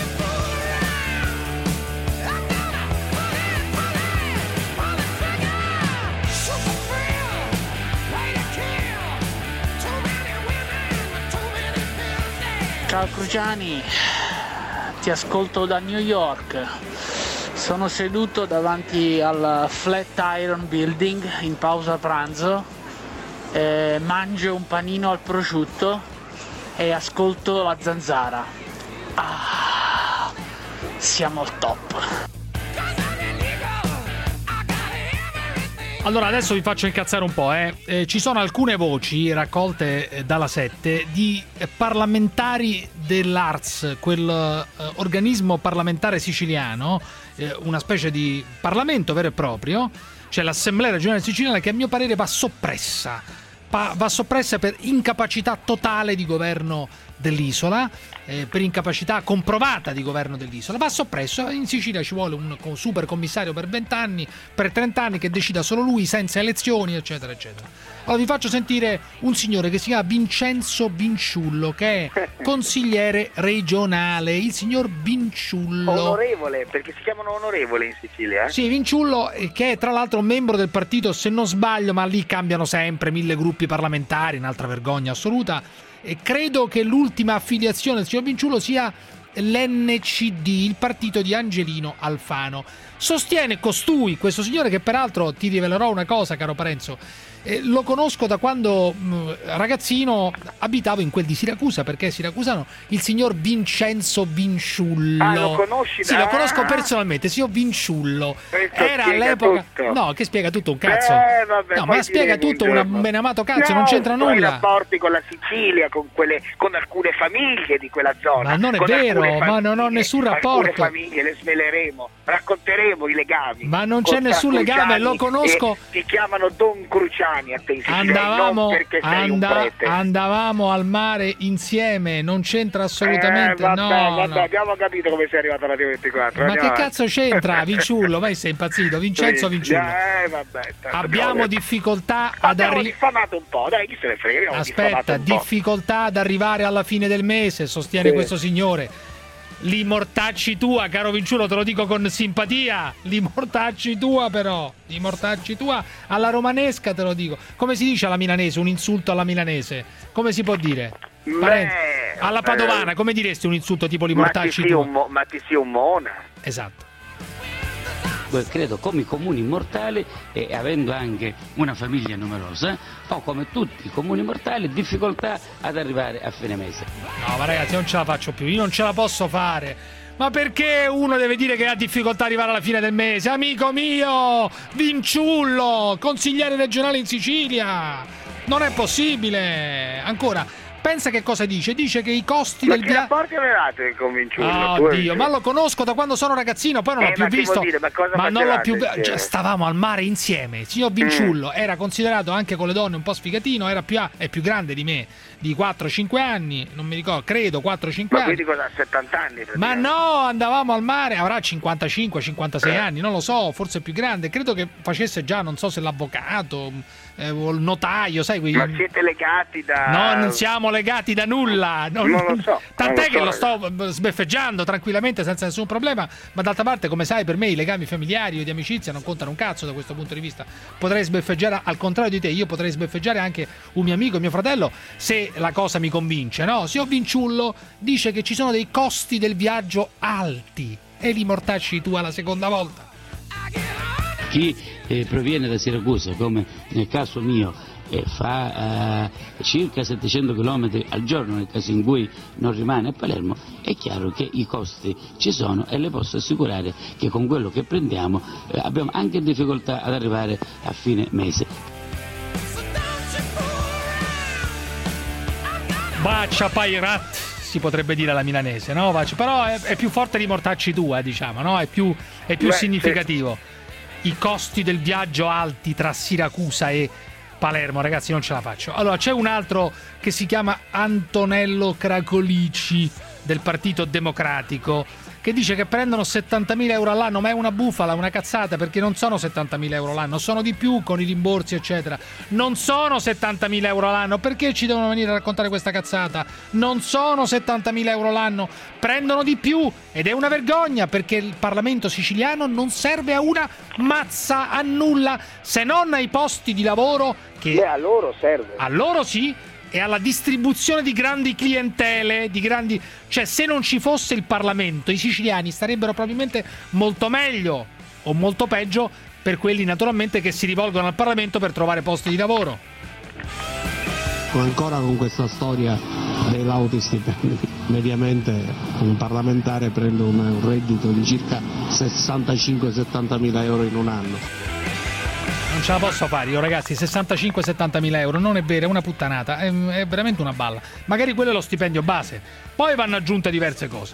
Ciao Cruciani, ti ascolto da New York. Sono seduto davanti al Flatiron Building in pausa pranzo, eh, mangio un panino al prosciutto e ascolto la Zanzara. Ah, siamo al top. Allora, adesso vi faccio incazzare un po', eh. Eh, ci sono alcune voci raccolte eh, dalla sette di eh, parlamentari dell'A R S, quel eh, organismo parlamentare siciliano, eh, una specie di Parlamento vero e proprio, cioè l'Assemblea regionale siciliana, che a mio parere va soppressa, pa- va soppressa per incapacità totale di governo dell'isola, eh, per incapacità comprovata di governo dell'isola. Va soppresso. In Sicilia ci vuole un super commissario per venti anni, per trenta anni, che decida solo lui, senza elezioni, eccetera, eccetera. Allora vi faccio sentire un signore che si chiama Vincenzo Vinciullo, che è consigliere regionale, il signor Vinciullo. Onorevole, perché si chiamano onorevole in Sicilia. Eh? Sì, Vinciullo, eh, che è tra l'altro membro del partito, se non sbaglio, ma lì cambiano sempre mille gruppi parlamentari, un'altra vergogna assoluta. E credo che l'ultima affiliazione del signor Vinciullo sia l'N C D, il partito di Angelino Alfano. Sostiene costui, questo signore, che peraltro ti rivelerò una cosa, caro Parenzo, eh, lo conosco da quando mh, ragazzino abitavo in quel di Siracusa, perché è siracusano, il signor Vincenzo Vinciullo. Ah, lo conosci? Sì, da... lo conosco personalmente, signor Vinciullo. Questo Era spiega all'epoca... tutto. No, che spiega tutto un cazzo. Eh, vabbè, no, poi ma spiega diremo tutto un un giorno. beneamato cazzo, No, non c'entra i nulla. rapporti con la Sicilia, con, quelle, con alcune famiglie di quella zona. Ma non è con vero, alcune ma non ho famiglie, nessun Alcune rapporto. famiglie le sveleremo, racconteremo i legami. Ma non c'è con nessun Cruciani, legame, lo conosco. e Ti chiamano Don Cruciani a te in Sicilia, Andavamo, non perché sei anda- un prete. andavamo al mare insieme, non c'entra assolutamente. Eh, vabbè, no, vabbè, no. abbiamo capito come sei arrivato alla Radio ventiquattro. Ma andiamo che avanti. cazzo c'entra, Vinciullo? Ma sei impazzito, Vincenzo Sì, Vinciullo. eh, vabbè, tanto Abbiamo abbiamo- difficoltà ad abbiamo arrivare. diffamato un po', dai, chi se ne frega, abbiamo diffamato Aspetta, un po'. difficoltà ad arrivare alla fine del mese, sostiene Sì. questo signore. Li mortacci tua, caro Vinciullo, te lo dico con simpatia. Li mortacci tua, però. Li mortacci tua alla romanesca, te lo dico. Come si dice alla milanese? Un insulto alla milanese. Come si può dire? Parenzo, alla padovana, eh, come diresti un insulto tipo li ma mortacci ti sia tu? un mo- ma ti sia un mona. Esatto. Credo come i comuni mortali e avendo anche una famiglia numerosa ho come tutti i comuni mortali difficoltà ad arrivare a fine mese. No, ma ragazzi, non ce la faccio più, io non ce la posso fare. Ma perché uno deve dire che ha difficoltà ad arrivare alla fine del mese? Amico mio, Vinciullo, consigliere regionale in Sicilia. Non è possibile. Ancora, pensa che cosa dice? Dice che i costi Ma del che viaggio... rapporti avevate con Vinciullo? Oh, Tu Dio, ma lo conosco da quando sono ragazzino, poi non Eh, l'ho più ma che visto. vuol dire? Ma cosa non l'ho facevate più insieme? cioè, stavamo al mare insieme. Il signor Vinciullo era considerato anche con le donne un po' sfigatino, era più, è più grande di me, di quattro cinque anni, non mi ricordo, credo quattro cinque Ma anni. quindi cosa, settanta anni? Ma no, andavamo al mare, avrà cinquantacinque cinquantasei anni, non lo so, forse più grande. Credo che facesse già, non so se l'avvocato eh, o il notaio, sai quei... Ma siete legati da... No, non siamo legati da nulla. Non, Non lo so, Tant'è non lo che so, lo sto sbeffeggiando tranquillamente senza nessun problema, ma d'altra parte, come sai, per me i legami familiari o di amicizia non contano un cazzo da questo punto di vista. Potrei sbeffeggiare, al contrario di te, io potrei sbeffeggiare anche un mio amico, mio fratello, se la cosa mi convince, no? Signor Vinciullo dice che ci sono dei costi del viaggio alti e li mortacci tu alla seconda volta. Chi eh, proviene da Siracusa, come nel caso mio, e fa eh, circa settecento chilometri al giorno nel caso in cui non rimane a Palermo, è chiaro che i costi ci sono e le posso assicurare che con quello che prendiamo eh, abbiamo anche difficoltà ad arrivare a fine mese. Bacia Pairat, si potrebbe dire alla milanese, no? Bacia, però è, è più forte di mortacci tua, diciamo, no? È più, è più Beh, significativo. I costi del viaggio alti tra Siracusa e Palermo, ragazzi, non ce la faccio. Allora, c'è un altro che si chiama Antonello Cracolici del Partito Democratico, che dice che prendono settantamila euro all'anno, ma è una bufala, una cazzata, perché non sono settantamila euro all'anno, sono di più con i rimborsi eccetera. Non sono settantamila euro all'anno, perché ci devono venire a raccontare questa cazzata? Non sono settantamila euro l'anno, prendono di più ed è una vergogna, perché il Parlamento siciliano non serve a una mazza, a nulla, se non ai posti di lavoro che... Beh, a loro serve. A loro sì, e alla distribuzione di grandi clientele, di grandi... Cioè, se non ci fosse il Parlamento, i siciliani starebbero probabilmente molto meglio o molto peggio per quelli naturalmente che si rivolgono al Parlamento per trovare posti di lavoro. Ancora con questa storia dei lauti stipendi, mediamente un parlamentare prende un reddito di circa sessantacinque settanta mila euro in un anno. Non ce la posso fare io, ragazzi, sessantacinque settanta mila euro, non è vero, è una puttanata, è, è veramente una balla. Magari quello è lo stipendio base, poi vanno aggiunte diverse cose.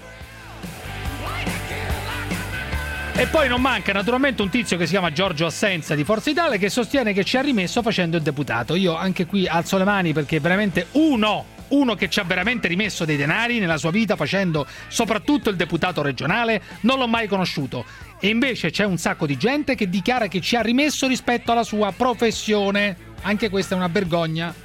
E poi non manca naturalmente un tizio che si chiama Giorgio Assenza di Forza Italia, che sostiene che ci ha rimesso facendo il deputato. Io anche qui alzo le mani, perché veramente uno, uno che ci ha veramente rimesso dei denari nella sua vita facendo soprattutto il deputato regionale, non l'ho mai conosciuto. E invece c'è un sacco di gente che dichiara che ci ha rimesso rispetto alla sua professione. Anche questa è una vergogna.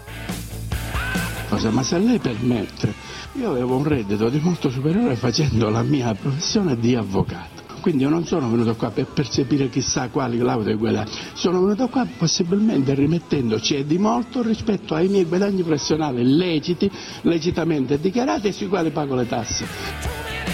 Ma se lei permette, io avevo un reddito di molto superiore facendo la mia professione di avvocato. Quindi io non sono venuto qua per percepire chissà quali lauree guadagni, sono venuto qua possibilmente rimettendoci e di molto rispetto ai miei guadagni professionali leciti, legitamente dichiarati e sui quali pago le tasse.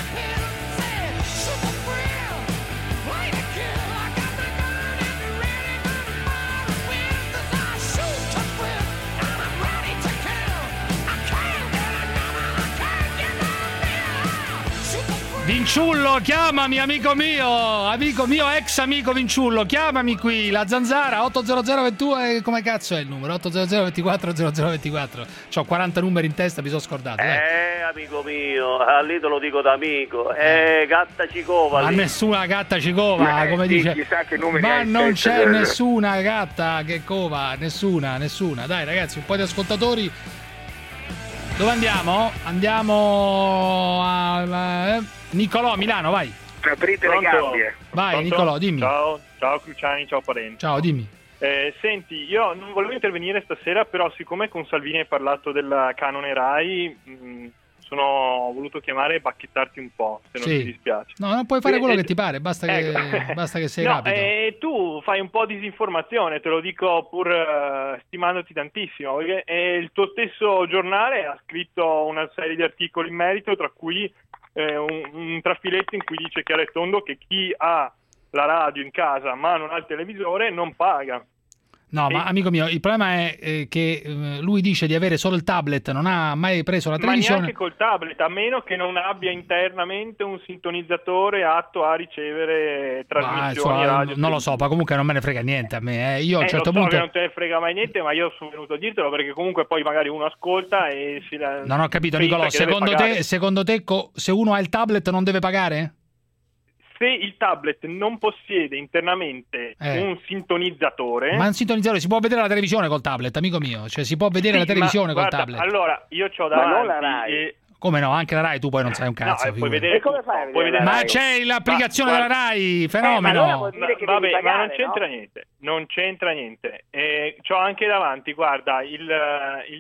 Vinciullo, chiamami, amico mio, amico mio, ex amico Vinciullo, chiamami qui, la zanzara, otto zero zero ventidue, come cazzo è il numero? otto zero zero ventiquattro zero zero ventiquattro, c'ho quaranta numeri in testa, mi sono scordato. Eh, eh amico mio, a lì te lo dico da amico, eh, gatta cicova Ma lì. nessuna gatta cicova, come sì, dice, chissà che numeri ma hai in non testa, c'è eh. nessuna gatta che cova, nessuna, nessuna, dai ragazzi, un po' di ascoltatori. Dove andiamo? Andiamo a... Eh, Nicolò, Milano, vai. Aprite le gabbie. Vai, Pronto? Nicolò, dimmi. Ciao, ciao Cruciani, ciao Parenti. Ciao, dimmi. Eh, senti, io non volevo intervenire stasera, però siccome con Salvini hai parlato del canone Rai, mh, sono voluto chiamare e bacchettarti un po', se non Sì. ti dispiace. No, non puoi fare Eh, quello eh, che ti pare, basta che, ecco. basta che sei no, rapido. eh, tu fai un po' di disinformazione, te lo dico pur eh, stimandoti tantissimo, perché eh, il tuo stesso giornale ha scritto una serie di articoli in merito, tra cui eh, un, un trafiletto in cui dice chiaro e tondo che chi ha la radio in casa ma non ha il televisore non paga. No, ma amico mio, il problema è eh, che eh, lui dice di avere solo il tablet, non ha mai preso la Ma televisione. neanche col tablet, a meno che non abbia internamente un sintonizzatore atto a ricevere Ah, trasmissioni insomma, radio. non lo so, ma comunque non me ne frega niente a me. eh. Io a un Eh, certo lo so punto che non te ne frega mai niente, ma io sono venuto a dirtelo perché comunque poi magari uno ascolta e si la... non ho capito, pensa Nicolò. che deve Secondo pagare. te, secondo te co- se uno ha il tablet non deve pagare? Se il tablet non possiede internamente Eh. un sintonizzatore... Ma un sintonizzatore si può vedere la televisione col tablet, amico mio. Cioè si può vedere Sì, la televisione ma col guarda, tablet. Allora, io c'ho Ma non davanti... la Rai. e- Come no? Anche la Rai tu poi non sai un No, cazzo. e puoi figurati. vedere E come tutto, fai a vedere puoi la vedere- Ma Rai? c'è l'applicazione Ma- della Rai, Eh, fenomeno. ma allora vuol dire che Vabbè, devi ma pagare, non c'entra no? niente, non c'entra niente. Eh, c'ho anche davanti, guarda, il, il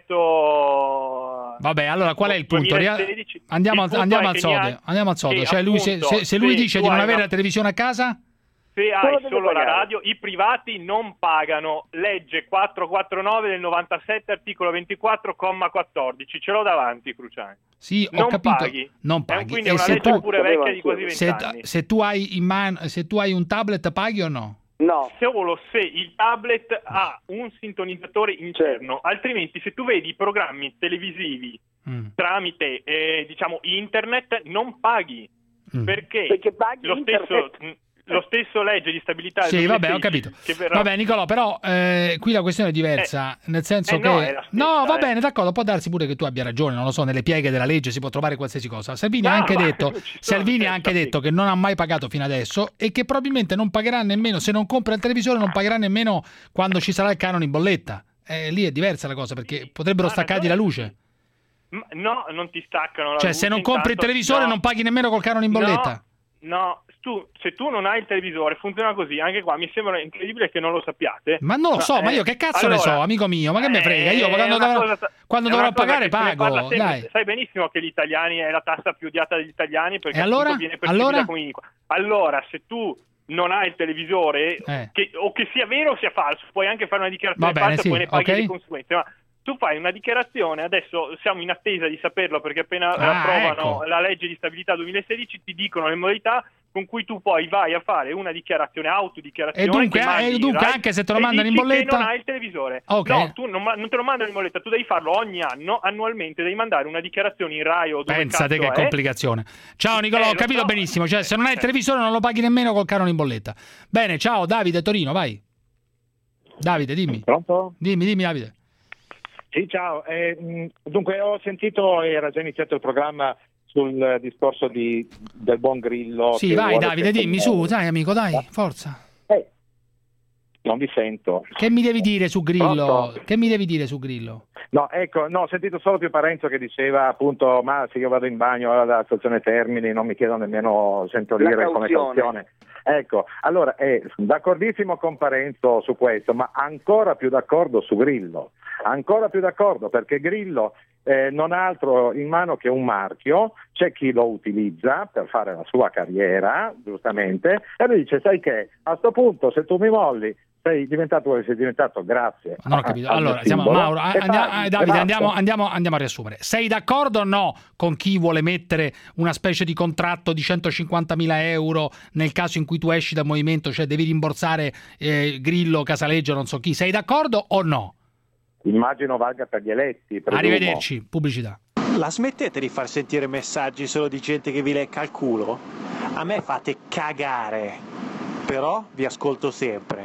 decreto... Vabbè, allora qual è il punto? Ria- duemilasedici. Andiamo, Il punto andiamo è al che sodo. neanche- Andiamo al sodo. che Cioè lui, se, appunto, se- se lui se dice tu di non hai avere una- la televisione a casa, Se Solo hai deve solo la pagare. radio, i privati non pagano. Legge quattrocentoquarantanove del novantasette, articolo ventiquattro, comma quattordici. Ce l'ho davanti, Cruciani. sì, ho Non capito. paghi. Non Eh, paghi. quindi è E una se legge tu, pure vecchia di quasi se, vent'anni. se tu hai in mano, se tu hai un tablet, paghi o no? No. Solo se il tablet ha un sintonizzatore interno, altrimenti se tu vedi i programmi televisivi Mm. tramite eh, diciamo internet non paghi, Mm. perché, Perché paghi lo stesso internet. lo stesso legge di stabilità del Sì, vabbè, ho duemilasedici capito. che verrà- Vabbè, Nicolò, però eh, qui la questione è diversa, nel senso eh che... no, è la stessa, no, va eh. bene, d'accordo, può darsi pure che tu abbia ragione, non lo so, nelle pieghe della legge si può trovare qualsiasi cosa. Salvini ha No, anche ma detto, ci sono Salvini ha anche certi- detto che non ha mai pagato fino adesso e che probabilmente non pagherà nemmeno, se non compra il televisore, non pagherà nemmeno quando ci sarà il canone in bolletta. Eh, lì è diversa la cosa, perché potrebbero ha staccargli la ragione. luce. Ma- no, non ti staccano la Cioè, luce, se non compri il intanto- televisore no. non paghi nemmeno col canone in bolletta. No, no, tu, se tu non hai il televisore funziona così, anche qua mi sembra incredibile che non lo sappiate. Ma non lo so, ma eh, io che cazzo allora, ne so, amico mio, ma che me frega? Io eh, quando è una dovrò, cosa- quando è dovrò una cosa pagare che se ne parla pago, sempre. dai. Sai benissimo che gli italiani è la tassa più odiata dagli italiani perché E allora? appunto viene percepita Allora? come iniqua. Allora, se tu non hai il televisore, Eh. che, o che sia vero o sia falso, puoi anche fare una dichiarazione Va bene, falsa sì, e poi ne paghi ok. le conseguenze, ma tu fai una dichiarazione, adesso siamo in attesa di saperlo perché appena Ah, approvano ecco. la legge di stabilità duemilasedici ti dicono le modalità con cui tu poi vai a fare una dichiarazione, autodichiarazione. E dunque, che eh, mandi e dunque Rai anche se te lo e mandano in dici bolletta- che non hai il televisore. Ok. No, tu non, ma- non te lo mandano in bolletta, tu devi farlo ogni anno, annualmente devi mandare una dichiarazione in Rai o dove Pensate cazzo che è. complicazione. Ciao Nicolò, Eh, ho lo capito so. benissimo. Cioè, se non hai il televisore non lo paghi nemmeno col canone in bolletta. Bene, ciao Davide Torino, vai. Davide, dimmi. Pronto? Dimmi, dimmi Davide. Sì, ciao. Eh, mh, dunque, ho sentito, era già iniziato il programma sul discorso di, del buon Grillo. Sì, che vai vuole Davide, sempre- dimmi su, dai amico, dai, forza. Eh, non vi sento. Che mi devi dire su Grillo? Pronto? Che mi devi dire su Grillo? No, ecco, no, ho sentito solo Pio Parenzo che diceva appunto, ma se io vado in bagno alla stazione Termini non mi chiedo nemmeno cento La lire come cauzione. cauzione. Ecco, allora, eh, d'accordissimo con Parenzo su questo, ma ancora più d'accordo su Grillo, ancora più d'accordo perché Grillo eh, non ha altro in mano che un marchio, c'è chi lo utilizza per fare la sua carriera, giustamente, e lui dice, sai che, a sto punto se tu mi molli, sei diventato quello che sei diventato, grazie. Non ho capito. al Allora, mio siamo, simbolo, Mauro, e andiamo, paghi, eh, e Davide, basta. andiamo, andiamo, andiamo a riassumere. Sei d'accordo o no con chi vuole mettere una specie di contratto di centocinquantamila euro nel caso in cui tu esci dal movimento, cioè devi rimborsare eh, Grillo, Casaleggio, non so chi? Sei d'accordo o no? Immagino valga per gli eletti. presumo. Arrivederci, pubblicità. La smettete di far sentire messaggi solo di gente che vi lecca il culo? A me fate cagare, però vi ascolto sempre.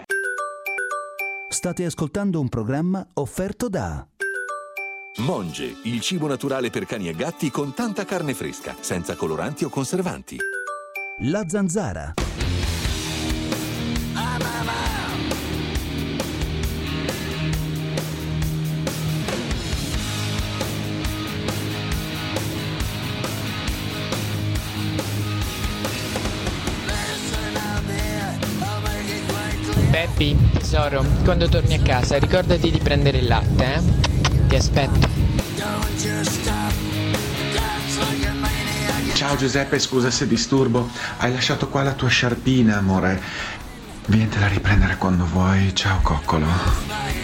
State ascoltando un programma offerto da Monge, il cibo naturale per cani e gatti con tanta carne fresca, senza coloranti o conservanti. La Zanzara. Beppi, tesoro, quando torni a casa ricordati di prendere il latte, eh? Ti aspetto. Don't just stop. Ciao Giuseppe, scusa se disturbo. Hai lasciato qua la tua sciarpina, amore. Vientela a riprendere quando vuoi. Ciao coccolo.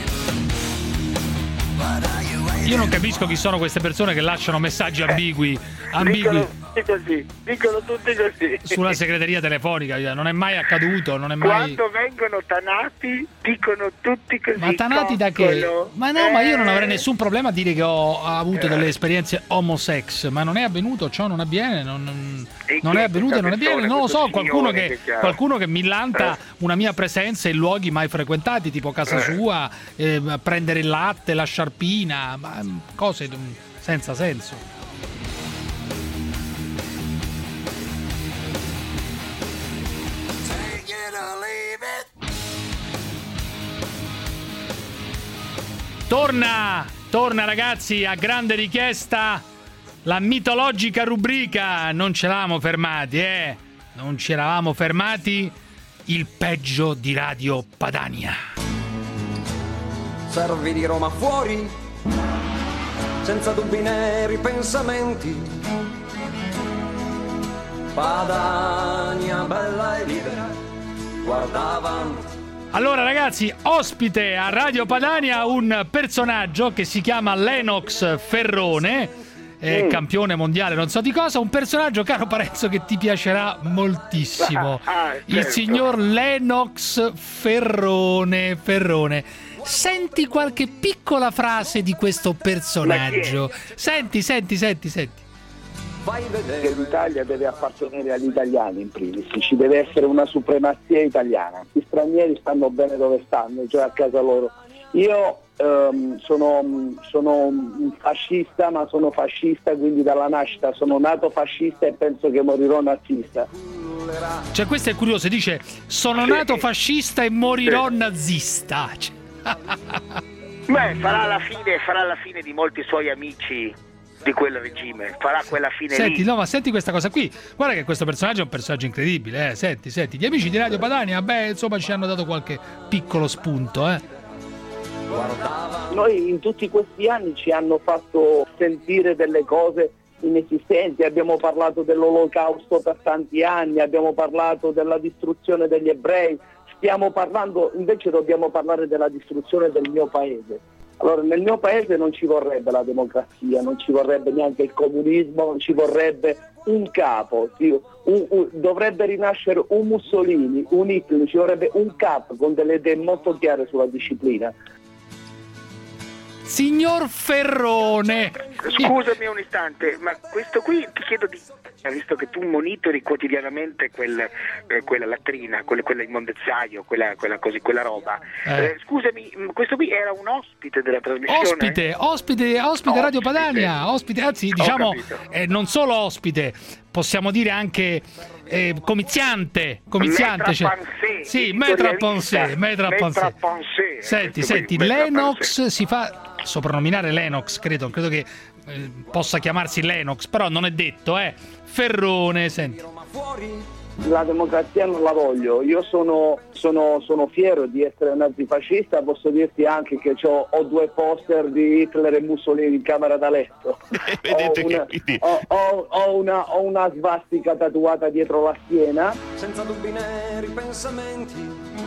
Io non capisco chi sono queste persone che lasciano messaggi ambigui, ambigui. Dicono tutti così, dicono tutti così. Sulla segreteria telefonica, non è mai accaduto, non è mai... Quando vengono tanati dicono tutti così. Ma tanati da che? Ma no, eh... ma io non avrei nessun problema a dire che ho avuto delle esperienze homosex, ma non è avvenuto, ciò non avviene, non, non è avvenuto e non avviene, non lo so, qualcuno che, che qualcuno che millanta eh. una mia presenza in luoghi mai frequentati, tipo casa eh. sua, eh, prendere il latte, la sciarpina, ma cose senza senso. Torna, torna ragazzi, a grande richiesta la mitologica rubrica. Non ce l'avamo fermati, eh? Non ci eravamo fermati. Il peggio di Radio Padania. Servi di Roma fuori, senza dubbi né ripensamenti. Padania bella e libera, guarda avanti. Allora ragazzi, ospite a Radio Padania un personaggio che si chiama Lennox Ferrone, eh, mm. campione mondiale non so di cosa, un personaggio, caro Parenzo, che ti piacerà moltissimo. Ah, certo. Il signor Lennox Ferrone, Ferrone. Senti qualche piccola frase di questo personaggio. Senti, senti, senti, senti. Che l'Italia deve appartenere agli italiani in primis, ci deve essere una supremazia italiana. Gli stranieri stanno bene dove stanno, cioè a casa loro. Io ehm, sono, sono un fascista, ma sono fascista quindi dalla nascita, sono nato fascista e penso che morirò nazista. Cioè questo è curioso, dice sono nato fascista e morirò nazista. Beh, farà la fine, farà la fine di molti suoi amici di quel regime, farà quella fine senti, lì. No, ma senti questa cosa qui, guarda che questo personaggio è un personaggio incredibile, eh. Senti, senti, gli amici di Radio Padania, beh, insomma, ci hanno dato qualche piccolo spunto, eh. Noi in tutti questi anni ci hanno fatto sentire delle cose inesistenti, abbiamo parlato dell'olocausto per tanti anni, abbiamo parlato della distruzione degli ebrei, stiamo parlando, invece dobbiamo parlare della distruzione del mio paese. Allora, nel mio paese non ci vorrebbe la democrazia, non ci vorrebbe neanche il comunismo, non ci vorrebbe un capo, sì, un, un, dovrebbe rinascere un Mussolini, un Hitler, ci vorrebbe un capo con delle idee molto chiare sulla disciplina. Signor Ferrone, scusami un istante, ma questo qui ti chiedo di, visto che tu monitori quotidianamente quel, eh, quella latrina, quella, quella immondezzaio, quella, quella, così, quella roba, eh. Eh, scusami, questo qui era un ospite della trasmissione? Ospite, ospite, ospite Radio ospite. Padania, ospite, anzi diciamo eh, non solo ospite, possiamo dire anche eh, comiziante, comiziante, cioè, sì, maître à penser, maître à penser. Senti, senti, Lennox si fa soprannominare Lennox, credo, credo che eh, possa chiamarsi Lennox, però non è detto, eh. Ferrone, senti. La democrazia non la voglio, io sono, sono, sono fiero di essere nazifascista, posso dirti anche che ho, ho due poster di Hitler e Mussolini in camera da letto. ho, una, ho, ho, ho, una, ho una svastica tatuata dietro la schiena. Senza dubbi né ripensamenti.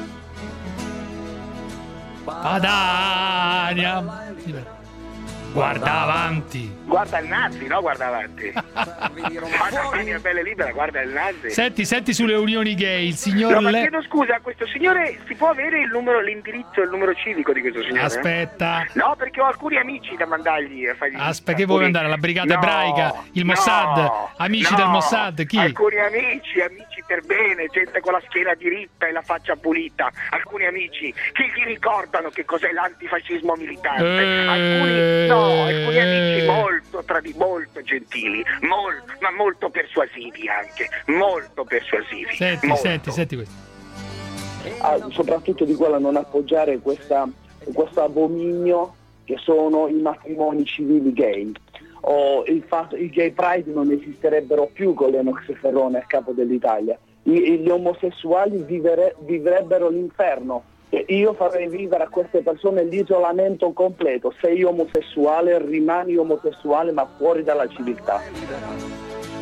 Padania. Guarda avanti. Guarda il nazi, no? Guarda avanti. Padania bella e libera, guarda il nazi. Senti, senti sulle unioni gay, il signor no, ma Le... chiedo scusa, questo signore si può avere il numero, l'indirizzo e il numero civico di questo signore? Aspetta. No, perché ho alcuni amici da mandargli a fargli. Aspetta, che vuoi andare alla brigata no, ebraica, il Mossad, no, amici no, del Mossad, chi? Alcuni amici, amici per bene, gente con la schiena diritta e la faccia pulita, alcuni amici che gli ricordano che cos'è l'antifascismo militante. Eh... Alcuni no, alcuni amici molto traditi, molto gentili, molto, ma molto persuasivi anche, molto persuasivi. Senti, molto. senti, senti questo. Ah, soprattutto di quella non appoggiare questa, questo abominio che sono i matrimoni civili gay. O il fatto i gay pride non esisterebbero più con Lennox Ferrone a capo dell'Italia. I, gli omosessuali vivere, vivrebbero l'inferno. Io farei vivere a queste persone l'isolamento completo. Sei omosessuale, rimani omosessuale, ma fuori dalla civiltà.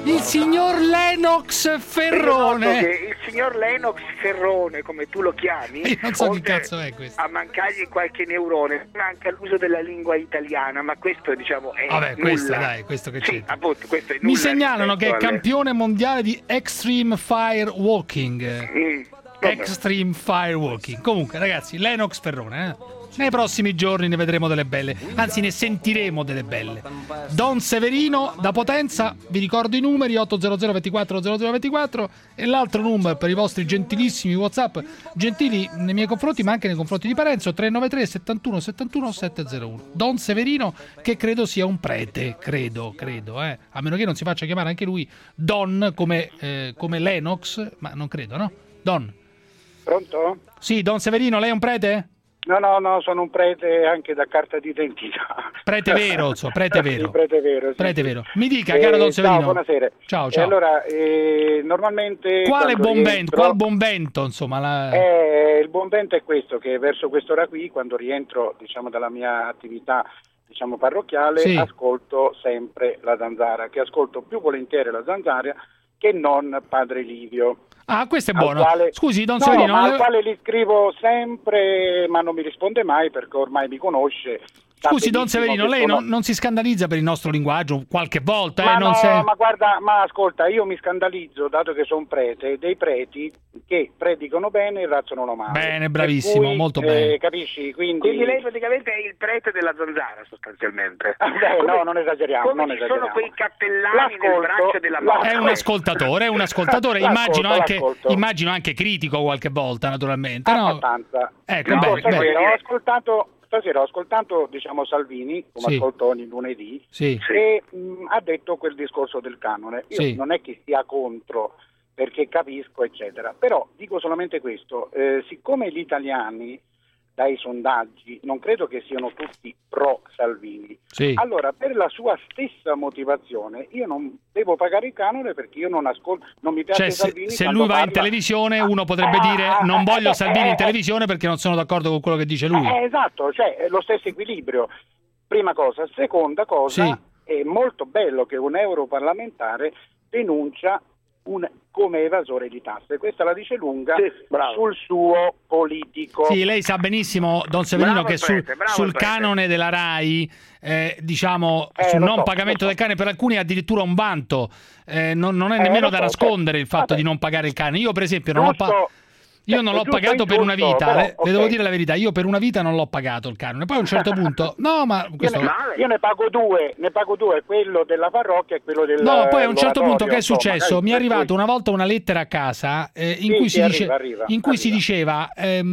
Il signor Lennox Ferrone. Che il signor Lennox Ferrone, come tu lo chiami, Io non so chi oltre cazzo è questo. a mancargli qualche neurone, manca l'uso della lingua italiana, ma questo diciamo è Vabbè, nulla. questo dai, questo che Sì, c'entra. appunto, questo è Mi nulla segnalano che è rispetto alle- campione mondiale di Extreme Fire Walking. Mm, Extreme Fire Walking. Comunque, ragazzi, Lennox Ferrone, eh? Nei prossimi giorni ne vedremo delle belle, anzi ne sentiremo delle belle. Don Severino da Potenza, vi ricordo i numeri otto zero zero ventiquattro zero zero ventiquattro e l'altro numero per i vostri gentilissimi WhatsApp, gentili nei miei confronti ma anche nei confronti di Parenzo, tre nove tre settantuno settantuno settecentouno. Don Severino, che credo sia un prete, credo, credo, eh. A meno che non si faccia chiamare anche lui Don come, eh, come Lennox, ma non credo, no? Don. Pronto? Sì, Don Severino, lei è un prete? No, no, no, sono un prete anche da carta d'identità. Prete vero, insomma, prete vero. Sì, prete vero, sì, Prete sì. vero. Mi dica, Eh, caro Don Severino. Ciao, buonasera. Ciao, E ciao. allora, eh, normalmente... Quale quando buon vento? rientro- Qual buon vento, insomma? La... Eh, il buon vento è questo, che verso quest'ora qui, quando rientro, diciamo, dalla mia attività, diciamo, parrocchiale, Sì. ascolto sempre la Zanzara, che ascolto più volentieri la Zanzara che non Padre Livio. Ah, questo è Al buono. quale- Scusi, Don no, Severino, ma le- al quale gli scrivo sempre, ma non mi risponde mai perché ormai mi conosce. Sa Scusi, Don benissimo Severino, che lei sono- non, non si scandalizza per il nostro linguaggio qualche volta, Ma eh? Non no, se- ma guarda, ma ascolta, io mi scandalizzo, dato che sono prete, dei preti che predicano bene e razzolano male. Bene, Per bravissimo, cui, molto eh, bene. Capisci? Quindi... Quindi lei praticamente è il prete della Zanzara sostanzialmente. Beh, Come- no, non esageriamo, come non ci esageriamo. sono quei cappellani nel L'ascolto, braccio della morte. È un ascoltatore, è un ascoltatore, L'ascolto, immagino anche, l'ascolto. immagino anche critico qualche volta, naturalmente. No? Abbastanza. Ecco, No, bene, stasera bene. ho ascoltato, stasera ho ascoltato, diciamo, Salvini, come Sì. ascolto ogni lunedì, Sì. e mh, ha detto quel discorso del canone. Io Sì. non è che sia contro, perché capisco, eccetera, però dico solamente questo, eh, siccome gli italiani dai sondaggi non credo che siano tutti pro Salvini, Sì. allora per la sua stessa motivazione io non devo pagare il canone perché io non ascolto, non mi piace Cioè, se, Salvini se quando lui va in parla- televisione, uno potrebbe dire non voglio Salvini in televisione perché non sono d'accordo con quello che dice lui. Eh, esatto, cioè è lo stesso equilibrio. Prima cosa. Seconda cosa, Sì. è molto bello che un europarlamentare denuncia un come evasore di tasse. Questa la dice lunga sul suo politico. Sì, lei sa benissimo, Don Severino, Bravo che il sul, prete, bravo sul il prete. canone della RAI, eh, diciamo, Eh, sul lo non so, pagamento lo so. del canone, per alcuni è addirittura un vanto. Eh, non, non è Eh, nemmeno lo da so, nascondere il fatto vabbè. di non pagare il canone. Io, per esempio, non ho Giusto. pagato. Io non Eh, l'ho giusto, pagato per una ingiusto, vita, però, le, ok. le devo dire la verità, io per una vita non l'ho pagato il canone. Poi a un certo punto, no, ma questo... Io, ne, io ne pago due, ne pago due, quello della parrocchia e quello del No, poi a un certo punto che è insomma, successo? dai, Mi è per arrivata cui- una volta una lettera a casa eh, in Sì, cui, sì, si, arriva, dice- arriva, in cui si arriva. diceva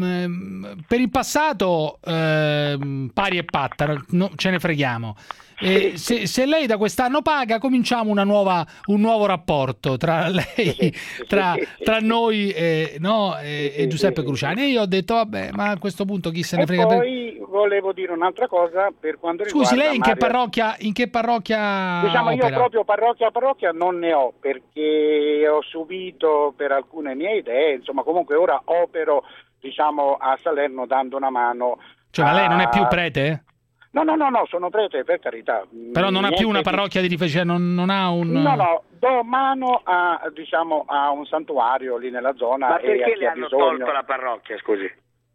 ehm, per il passato ehm, pari e patta, no, ce ne freghiamo. Eh, se, se lei da quest'anno paga, cominciamo una nuova, un nuovo rapporto tra lei, tra, tra noi e, no, e, e Giuseppe Cruciani. E io ho detto, vabbè, ma a questo punto chi se ne E frega? poi volevo dire un'altra cosa per quanto riguarda Scusi, lei in che Mario- parrocchia, in che parrocchia Diciamo io opera? proprio parrocchia a parrocchia non ne ho perché ho subito per alcune mie idee, insomma comunque ora opero diciamo a Salerno dando una mano. Cioè, ma lei non è a- più prete? No, no, no, no, sono prete per carità. Però non ha più una Niente di- parrocchia di riferimento, cioè non, non ha un... No, no, do mano a diciamo a un santuario lì nella zona Ma e a perché chi le ha hanno bisogno. tolto la parrocchia, scusi?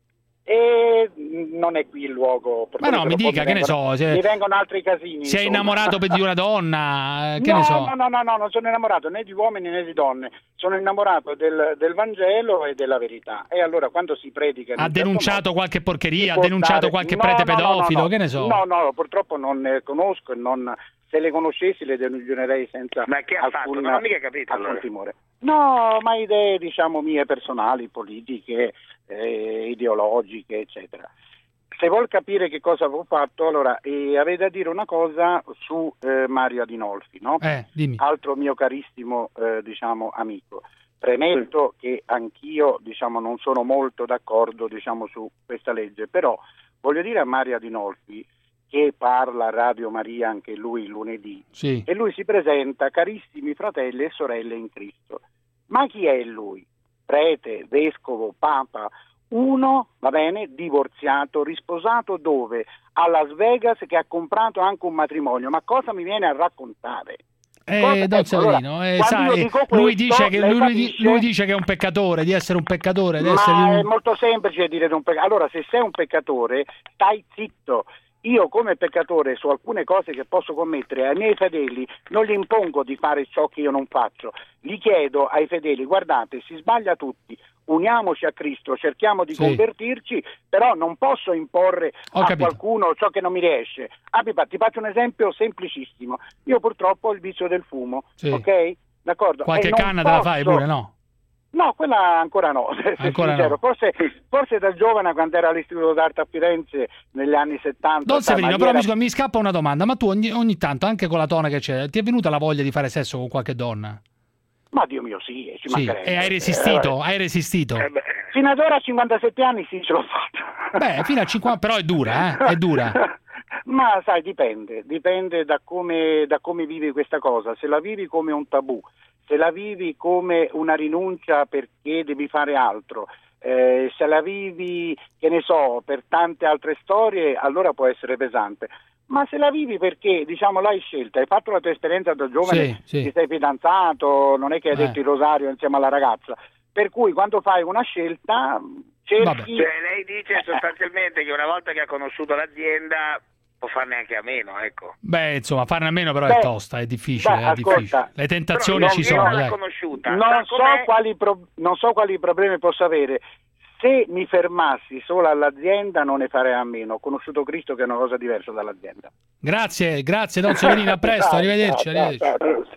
E non è qui il luogo. Ma no, mi poi dica, che ne vengono- so, se- mi vengono altri casini. Si è insomma. innamorato per di una donna, eh, che no, ne so. No, no, no, no, non sono innamorato né di uomini né di donne, sono innamorato del, del Vangelo e della verità. E allora quando si predica... in Ha un certo denunciato modo, qualche si porcheria, ha può denunciato dare- qualche No, prete no, no, pedofilo, no, che ne so. No, no, purtroppo non ne conosco e non, se le conoscessi le denuncerei senza Ma che ha fatto? alcun, Non ho mica capito, alcun allora. timore. No, ma idee diciamo mie personali, politiche, eh, ideologiche, eccetera. Se vuol capire che cosa avevo fatto, allora eh, avete da dire una cosa su eh, Mario Adinolfi, no? Eh, dimmi. Altro mio carissimo eh, diciamo amico. Premetto che anch'io diciamo non sono molto d'accordo diciamo su questa legge, però voglio dire a Mario Adinolfi che parla a Radio Maria anche lui lunedì Sì. e lui si presenta carissimi fratelli e sorelle in Cristo. Ma chi è lui? Prete, vescovo, papa? Uno, va bene, divorziato, risposato dove? A Las Vegas, che ha comprato anche un matrimonio. Ma cosa mi viene a raccontare? Eh, Don Severino, eh, sai, questo, lui, dice che, lui, capisce... lui dice che è un peccatore, di essere un peccatore. Di Ma essere un... è molto semplice dire un peccatore. Allora, se sei un peccatore, stai zitto. Io come peccatore su alcune cose che posso commettere ai miei fedeli non gli impongo di fare ciò che io non faccio, gli chiedo ai fedeli: guardate, si sbaglia tutti, uniamoci a Cristo, cerchiamo di sì. convertirci, però non posso imporre Ho a capito. qualcuno ciò che non mi riesce. Abiba, ti faccio un esempio semplicissimo: io purtroppo ho il vizio del fumo, sì. ok? D'accordo? Qualche canna te la fai pure, no? No, quella ancora no, ancora no. Forse, forse da giovane, quando era all'Istituto d'Arte a Firenze negli anni settanta. Don Severino, però era... mi, mi scappa una domanda: ma tu ogni, ogni tanto, anche con la tona che c'è, ti è venuta la voglia di fare sesso con qualche donna? Ma Dio mio, sì, ci sì. E hai resistito? Eh, hai resistito? Eh, fino ad ora a cinquantasette anni sì, ce l'ho fatta. Beh, fino a cinquanta, però è dura, eh? È dura. Ma sai, dipende, dipende da come, da come vivi questa cosa. Se la vivi come un tabù, se la vivi come una rinuncia perché devi fare altro, eh, se la vivi, che ne so, per tante altre storie, allora può essere pesante. Ma se la vivi perché, diciamo, l'hai scelta, hai fatto la tua esperienza da giovane, sì, sì. ti sei fidanzato, non è che hai eh. detto il rosario insieme alla ragazza, per cui quando fai una scelta cerchi... Cioè, lei dice sostanzialmente che una volta che ha conosciuto l'azienda può farne anche a meno, ecco. Beh, insomma, farne a meno però beh, è tosta, è difficile, beh, è ascolta, difficile. Le tentazioni ci sono, dai. Non so, quali pro- non so quali problemi posso avere. Se mi fermassi solo all'azienda non ne farei a meno. Ho conosciuto Cristo, che è una cosa diversa dall'azienda. Grazie, grazie Don Severino, a presto, arrivederci, arrivederci.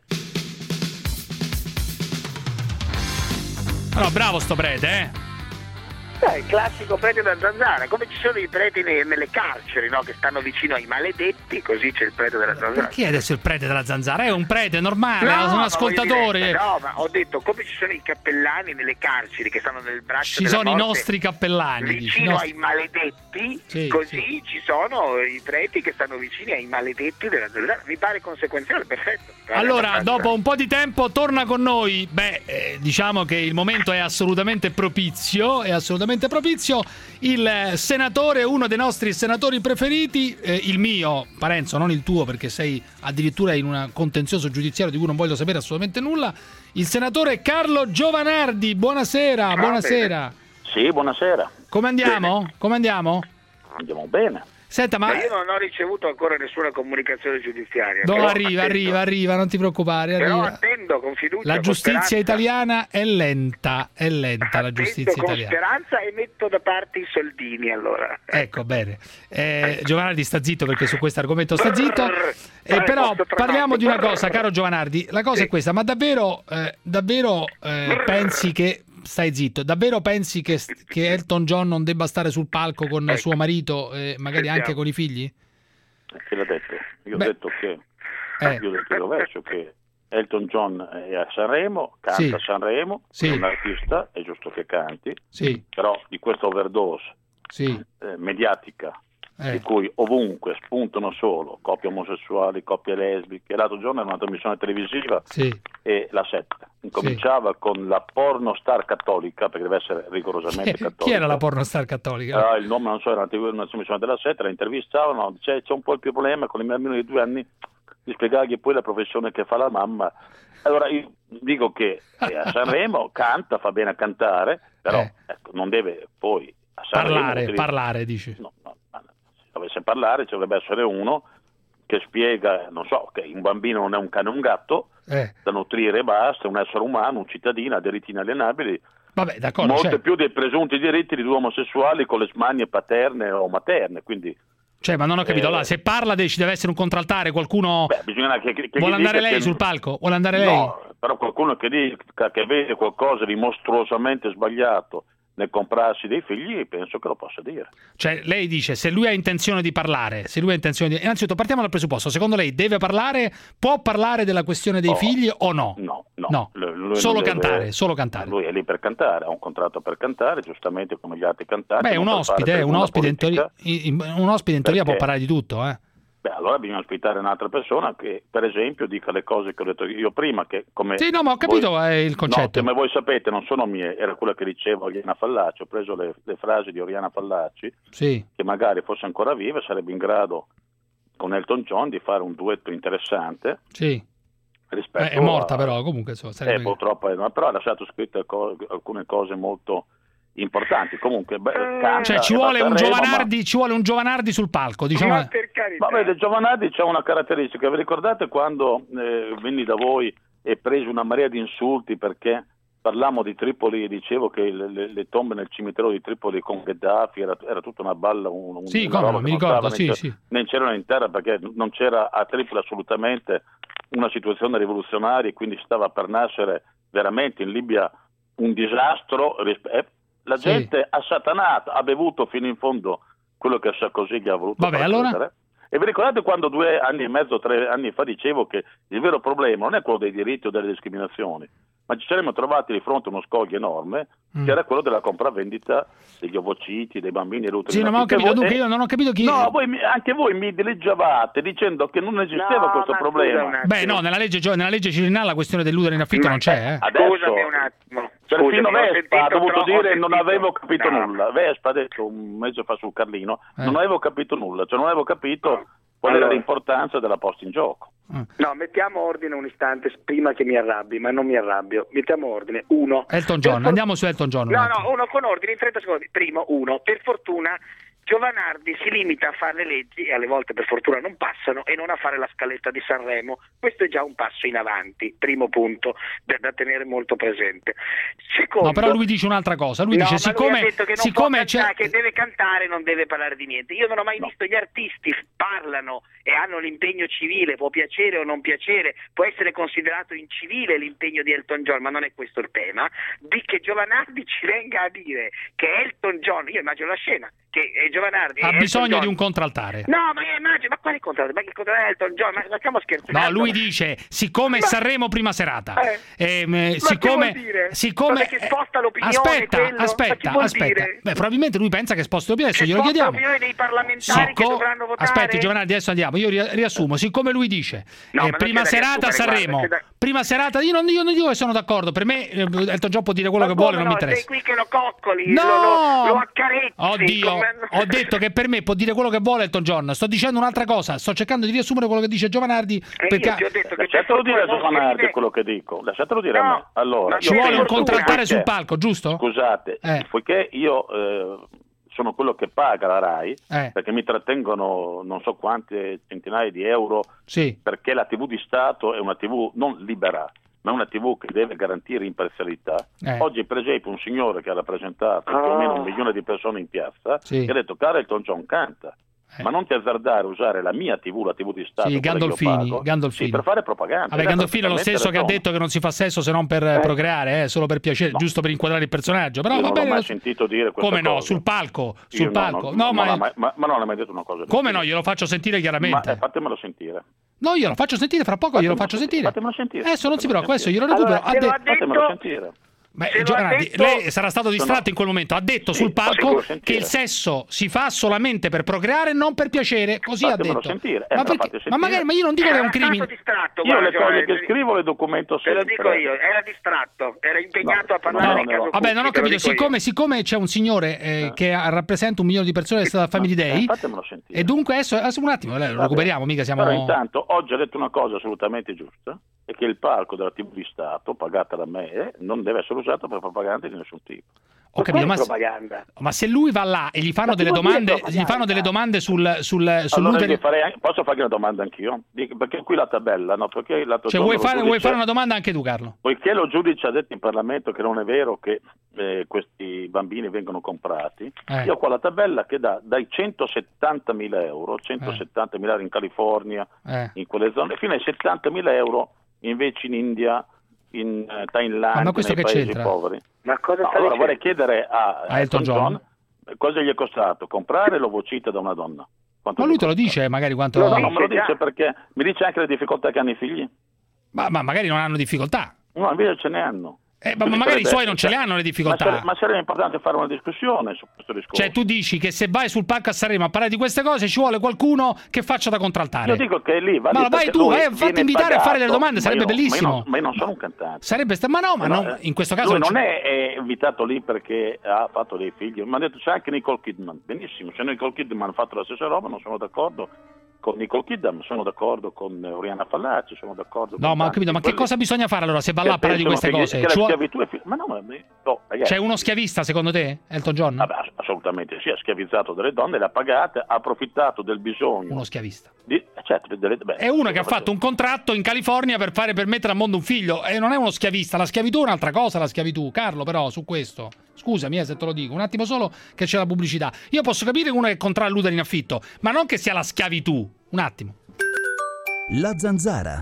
No, bravo sto prete, eh. Eh, il classico prete da zanzara, come ci sono i preti ne- nelle carceri, no? Che stanno vicino ai maledetti, così c'è il prete della zanzara. Chi è adesso il prete della zanzara? È un prete normale, no, un ascoltatore. Dire, no, ma ho detto come ci sono i cappellani nelle carceri che stanno nel braccio ci della sono morte, i nostri cappellani vicino dici, ai maledetti, sì, così sì. ci sono i preti che stanno vicini ai maledetti della zanzara. Mi pare conseguenziale, perfetto. Allora, dopo un po' di tempo torna con noi. Beh, eh, diciamo che il momento è assolutamente propizio, è assolutamente propizio. Il senatore, uno dei nostri senatori preferiti, eh, il mio, Parenzo, non il tuo, perché sei addirittura in un contenzioso giudiziario di cui non voglio sapere assolutamente nulla, il senatore Carlo Giovanardi. Buonasera, ah, buonasera. Bene. Sì, buonasera. Come andiamo? Bene. Come andiamo? Andiamo bene. Senta, ma... ma io non ho ricevuto ancora nessuna comunicazione giudiziaria. No, arriva, attendo. arriva, arriva, non ti preoccupare. Arriva. Però attendo con fiducia. La giustizia con italiana è lenta, è lenta attendo la giustizia con italiana. Speranza e metto da parte i soldini, allora. Ecco, bene. Eh, Giovanardi sta zitto perché su questo argomento sta zitto. Eh, però parliamo di una cosa, caro Giovanardi. La cosa sì. è questa, ma davvero, eh, davvero eh, pensi che... Stai zitto, davvero pensi che, che Elton John non debba stare sul palco con ecco. suo marito e magari anche con i figli? Chi l'ha detto? Io Beh. ho detto che eh. io ho detto il rovescio, che Elton John è a Sanremo, canta sì. a Sanremo, sì. è un artista, è giusto che canti, sì. però di questa overdose sì. eh, mediatica eh. di cui ovunque spuntano solo coppie omosessuali, coppie lesbiche. L'altro giorno era una trasmissione televisiva sì. e la setta incominciava sì. con la pornostar cattolica, perché deve essere rigorosamente chi, cattolica. Chi era la pornostar cattolica? Uh, il nome non so, era una trasmissione della setta, la intervistavano, c'è, c'è un po' il più problema con i bambini di due anni di spiegargli poi la professione che fa la mamma. Allora io dico che a Sanremo canta, fa bene a cantare, però eh. ecco, non deve poi a Sanremo parlare, utilizz- parlare dici. No, no, se dovesse parlare ci dovrebbe essere uno che spiega, non so, che un bambino non è un cane o un gatto, eh. da nutrire e basta, è un essere umano, un cittadino, ha diritti inalienabili, Vabbè, d'accordo, molto cioè... più dei presunti diritti di due omosessuali con le smanie paterne o materne, quindi... Cioè, ma non ho capito, eh... allora, se parla de- ci deve essere un contraltare, qualcuno... Beh, bisogna che, che vuole andare lei che... sul palco? Vuole andare lei? No, però qualcuno che dica che vede qualcosa di mostruosamente sbagliato nel comprarsi dei figli, penso che lo possa dire. Cioè, lei dice, se lui ha intenzione di parlare, se lui ha intenzione di... Innanzitutto, partiamo dal presupposto, secondo lei deve parlare, può parlare della questione dei oh, figli o no? No, no. no. Lui solo deve... cantare, solo cantare. Lui è lì per cantare, ha un contratto per cantare, giustamente come gli altri cantanti. Beh, un ospite, un ospite, in teoria, un ospite in teoria può parlare di tutto, eh. Beh, allora bisogna ospitare un'altra persona che, per esempio, dica le cose che ho detto io prima, che come... Sì, no, ma ho capito voi... è il concetto. No, come voi sapete, non sono mie, era quello che diceva Oriana Fallaci, ho preso le, le frasi di Oriana Fallaci, sì. che magari fosse ancora viva, sarebbe in grado, con Elton John, di fare un duetto interessante, sì. rispetto Eh, è morta a- però, comunque insomma, sarebbe... eh, purtroppo, eh, però ha lasciato scritte co- alcune cose molto importanti. Comunque, beh, canta, Cioè ci e vuole, va a un Sanremo, Giovanardi, ci vuole un Giovanardi sul palco, diciamo. Ma per carità. Ma vede, Giovanardi c'ha una caratteristica. Vi ricordate quando eh, venni da voi e presi una marea di insulti perché parlammo di Tripoli e dicevo che le, le- le tombe nel cimitero di Tripoli con Gheddafi era, era tutta una balla, un, un- Sì, una come no, roba che mi non ricordo, stava sì, né, sì. né in cielo né in terra, perché non c'era a Tripoli assolutamente una situazione rivoluzionaria e quindi stava per nascere veramente in Libia un disastro. rispe- eh, La Sì. gente assatanata ha bevuto fino in fondo quello che Sarkozy gli ha voluto Vabbè, far allora? credere. E vi ricordate quando due anni e mezzo, tre anni fa dicevo che il vero problema non è quello dei diritti o delle discriminazioni, ma ci saremmo trovati di fronte a uno scoglio enorme, Mm. che era quello della compravendita degli ovociti, dei bambini Sì, no, ma ho Che capito, voi- dunque eh, io non ho capito chi... No, voi, mi- anche voi mi dileggiavate dicendo che non esisteva No, questo ma problema. scusa un attimo. Beh no, nella legge, Gio- nella legge Cirinà la questione dell'utero in affitto non c'è, eh. Adesso, Scusami un attimo. perfino Scusami, ho Vespa ha sentito dovuto troppo- ho dire non sentito- avevo capito No. nulla. Vespa ha detto un mese fa sul Carlino Eh. non avevo capito nulla, cioè non avevo capito qual Allora. era l'importanza della posta in gioco. No, mettiamo ordine un istante prima che mi arrabbi, ma non mi arrabbio. Mettiamo ordine. Uno. Elton John, Per for- andiamo su Elton John. un No, attimo. no, uno con ordine in trenta secondi. Primo, uno. Per fortuna Giovanardi si limita a fare le leggi e alle volte per fortuna non passano e non a fare la scaletta di Sanremo. Questo è già un passo in avanti, primo punto da, da tenere molto presente. Secondo, No, però lui dice un'altra cosa. Lui No, dice, ma siccome, lui ha detto che non siccome può c'è... cantare, che deve cantare e non deve parlare di niente. Io non ho mai visto gli artisti parlano e hanno l'impegno civile, può piacere o non piacere, può essere considerato incivile l'impegno di Elton John, ma non è questo il tema. Di che Giovanardi ci venga a dire che Elton John, io immagino la scena, che eh, Giovanardi ha Elton bisogno John- di un contraltare. No, ma io immagino, ma quale contratto? Ma che contratto è Elton John? Ma ma stiamo scherzando? No, lui dice, siccome Sanremo prima serata, Eh. ehm, eh, che siccome, vuol dire? siccome Cos'è che sposta l'opinione, aspetta, quello? Ma che aspetta, vuol aspetta. dire? Beh, probabilmente lui pensa che sposti l'opinione, adesso Che glielo sposta chiediamo. l'opinione dei parlamentari che Sicco- dovranno votare? Aspetti, Giovanardi, adesso andiamo. Io ri- riassumo. Siccome lui dice No, eh, ma non prima c'è da serata riassumere, Sanremo, guarda, c'è da- prima serata, io non, io non dico che sono d'accordo. Per me eh, Elton John può dire quello Ma che vuole, come non mi no? interessa. Sei qui che lo coccoli, No! lo, lo, lo accarezzi. Oddio, come- ho detto che per me può dire quello che vuole Elton John. Sto dicendo un'altra cosa. Sto cercando di riassumere quello che dice Giovanardi. E Perché io ti ho detto che Lasciatelo dire a non Giovanardi scrive- quello che dico, lasciatelo dire No, a me. Allora, ma ci io vuole un penso che contraltare poiché- sul palco, giusto? Scusate, Eh. poiché io eh, sono quello che paga la RAI, Eh. perché mi trattengono non so quante centinaia di euro, Sì. perché la tivù di Stato è una tivù non libera, ma è una tivù che deve garantire imparzialità. Eh. Oggi per esempio un signore che ha rappresentato più o meno un milione di persone in piazza, Sì. che ha detto caro Elton John canta. Ma non ti azzardare a usare la mia tivù, la tivù di Stato, Sì, quella che io Gandolfini, pago, Gandolfini. sì, per fare propaganda. Vabbè, Ed ha Gandolfini è lo perfettamente stesso che ha ragione. detto che non si fa sesso se non per eh, procreare, eh, solo per piacere, giusto per inquadrare il personaggio. Però Io va non l'ho bene. mai lo- sentito dire questa Come no? cosa. Sul palco, sul Io no, palco. no, No, ma, ma, ma, ma, ma non ha mai detto una cosa. come no? Glielo faccio sentire chiaramente. Ma, eh, fatemelo sentire. No, glielo faccio sentire fra poco, glielo faccio sentire. Fatemelo sentire. Adesso non si Fatemelo preoccupa, adesso glielo sentire. recupero. Allora, Ha se de- lo ha Fatemelo detto- sentire. Beh, Se lo ha Giovanardi, detto- lei sarà stato distratto Sono- in quel momento. Ha detto Sì, sul palco fatemelo che sentire. il sesso si fa solamente per procreare e non per piacere. Così ha Fatemelo detto. sentire. Eh, Ma, me lo perché- fate ma sentire. magari, ma io non dico che è un Era crimine. stato distratto, Io guarda, le cose Giovanni, che scrivo le documento te lo sempre. dico io, era distratto, era impegnato No, a parlare no, del no, caso no. Vabbè, non ho Cucchi, te lo capito. dico io. Siccome, siccome c'è un signore eh, che ha- rappresenta un milione di persone che è stato Family Day, Eh, fatemelo sentire. e dunque adesso, adesso un attimo, lei lo Vabbè. recuperiamo, mica siamo. Però intanto oggi ha detto una cosa assolutamente giusta, è che il palco della tivù di Stato, pagata da me, eh, non deve essere usato per propaganda di nessun tipo. Ho capito, ma, se- propaganda. ma se lui va là e gli fanno Ma delle che vuol dire domande, gli propaganda? fanno delle domande sul, sul, Allora sull'utero. gli farei anche- posso fargli una domanda anch'io? Dico, perché qui la tabella, no? Perché l'altro Cioè, giorno vuoi lo fare, giudice- vuoi fare una domanda anche tu, Carlo? Poiché lo giudice ha detto in Parlamento che non è vero che eh, questi bambini vengono comprati, Eh. io ho qua la tabella che dà dai centosettantamila euro, centosettantamila euro in California, Eh. in quelle zone, fino ai settantamila euro invece in India, in eh, Ah, Thailandia, ma questo nei che paesi c'entra? poveri. Ma cosa No, sta allora dicendo? vorrei chiedere a, A Elton John? cosa gli è costato comprare l'ovocita da una donna. Quanto Ma gli lui te lo costa? dice magari quanto. No, no, me lo Dice già. dice perché mi dice anche le difficoltà che hanno i figli. Ma, ma magari non hanno difficoltà. No, invece ce ne hanno. Eh, ma Quindi magari i sarebbe- suoi non ce le hanno le difficoltà. Ma, sare- ma sarebbe importante fare una discussione su questo discorso. Cioè, tu dici che se vai sul palco a Sanremo a parlare di queste cose ci vuole qualcuno che faccia da contraltare. Io dico che lì va Ma lì vai perché tu, lui vai, fatti viene invitare a fare pagato. delle domande, Ma sarebbe io- bellissimo. Ma io, non, ma io non sono un cantante. Sarebbe sta- ma no, ma No, non- eh, in questo caso lui non non c'è- è, è invitato lì perché ha fatto dei figli. Mi ha detto c'è anche Nicole Kidman. Benissimo, se Nicole Kidman ha fatto la stessa roba non sono d'accordo con Nicole Kidman, sono d'accordo con Oriana Fallaci, sono d'accordo No, con ma ho capito, ma che cosa bisogna fare allora se va là a parlare di queste che, cose? Che la Cioè- schiavitù è fi- ma no, ma no, ragazzi. C'è uno schiavista secondo te, Elton John? Vabbè, assolutamente sì, ha schiavizzato delle donne, le ha pagate, ha approfittato del bisogno. Uno schiavista. Di, certo, delle, beh, È uno che ha fatto un contratto in California per fare per mettere al mondo un figlio e non è uno schiavista. La schiavitù è un'altra cosa, la schiavitù. Carlo, però, su questo, scusami eh, se te lo dico, un attimo solo che c'è la pubblicità. Io posso capire che uno è contrario all'utero in affitto, ma non che sia la schiavitù. Un attimo. La Zanzara.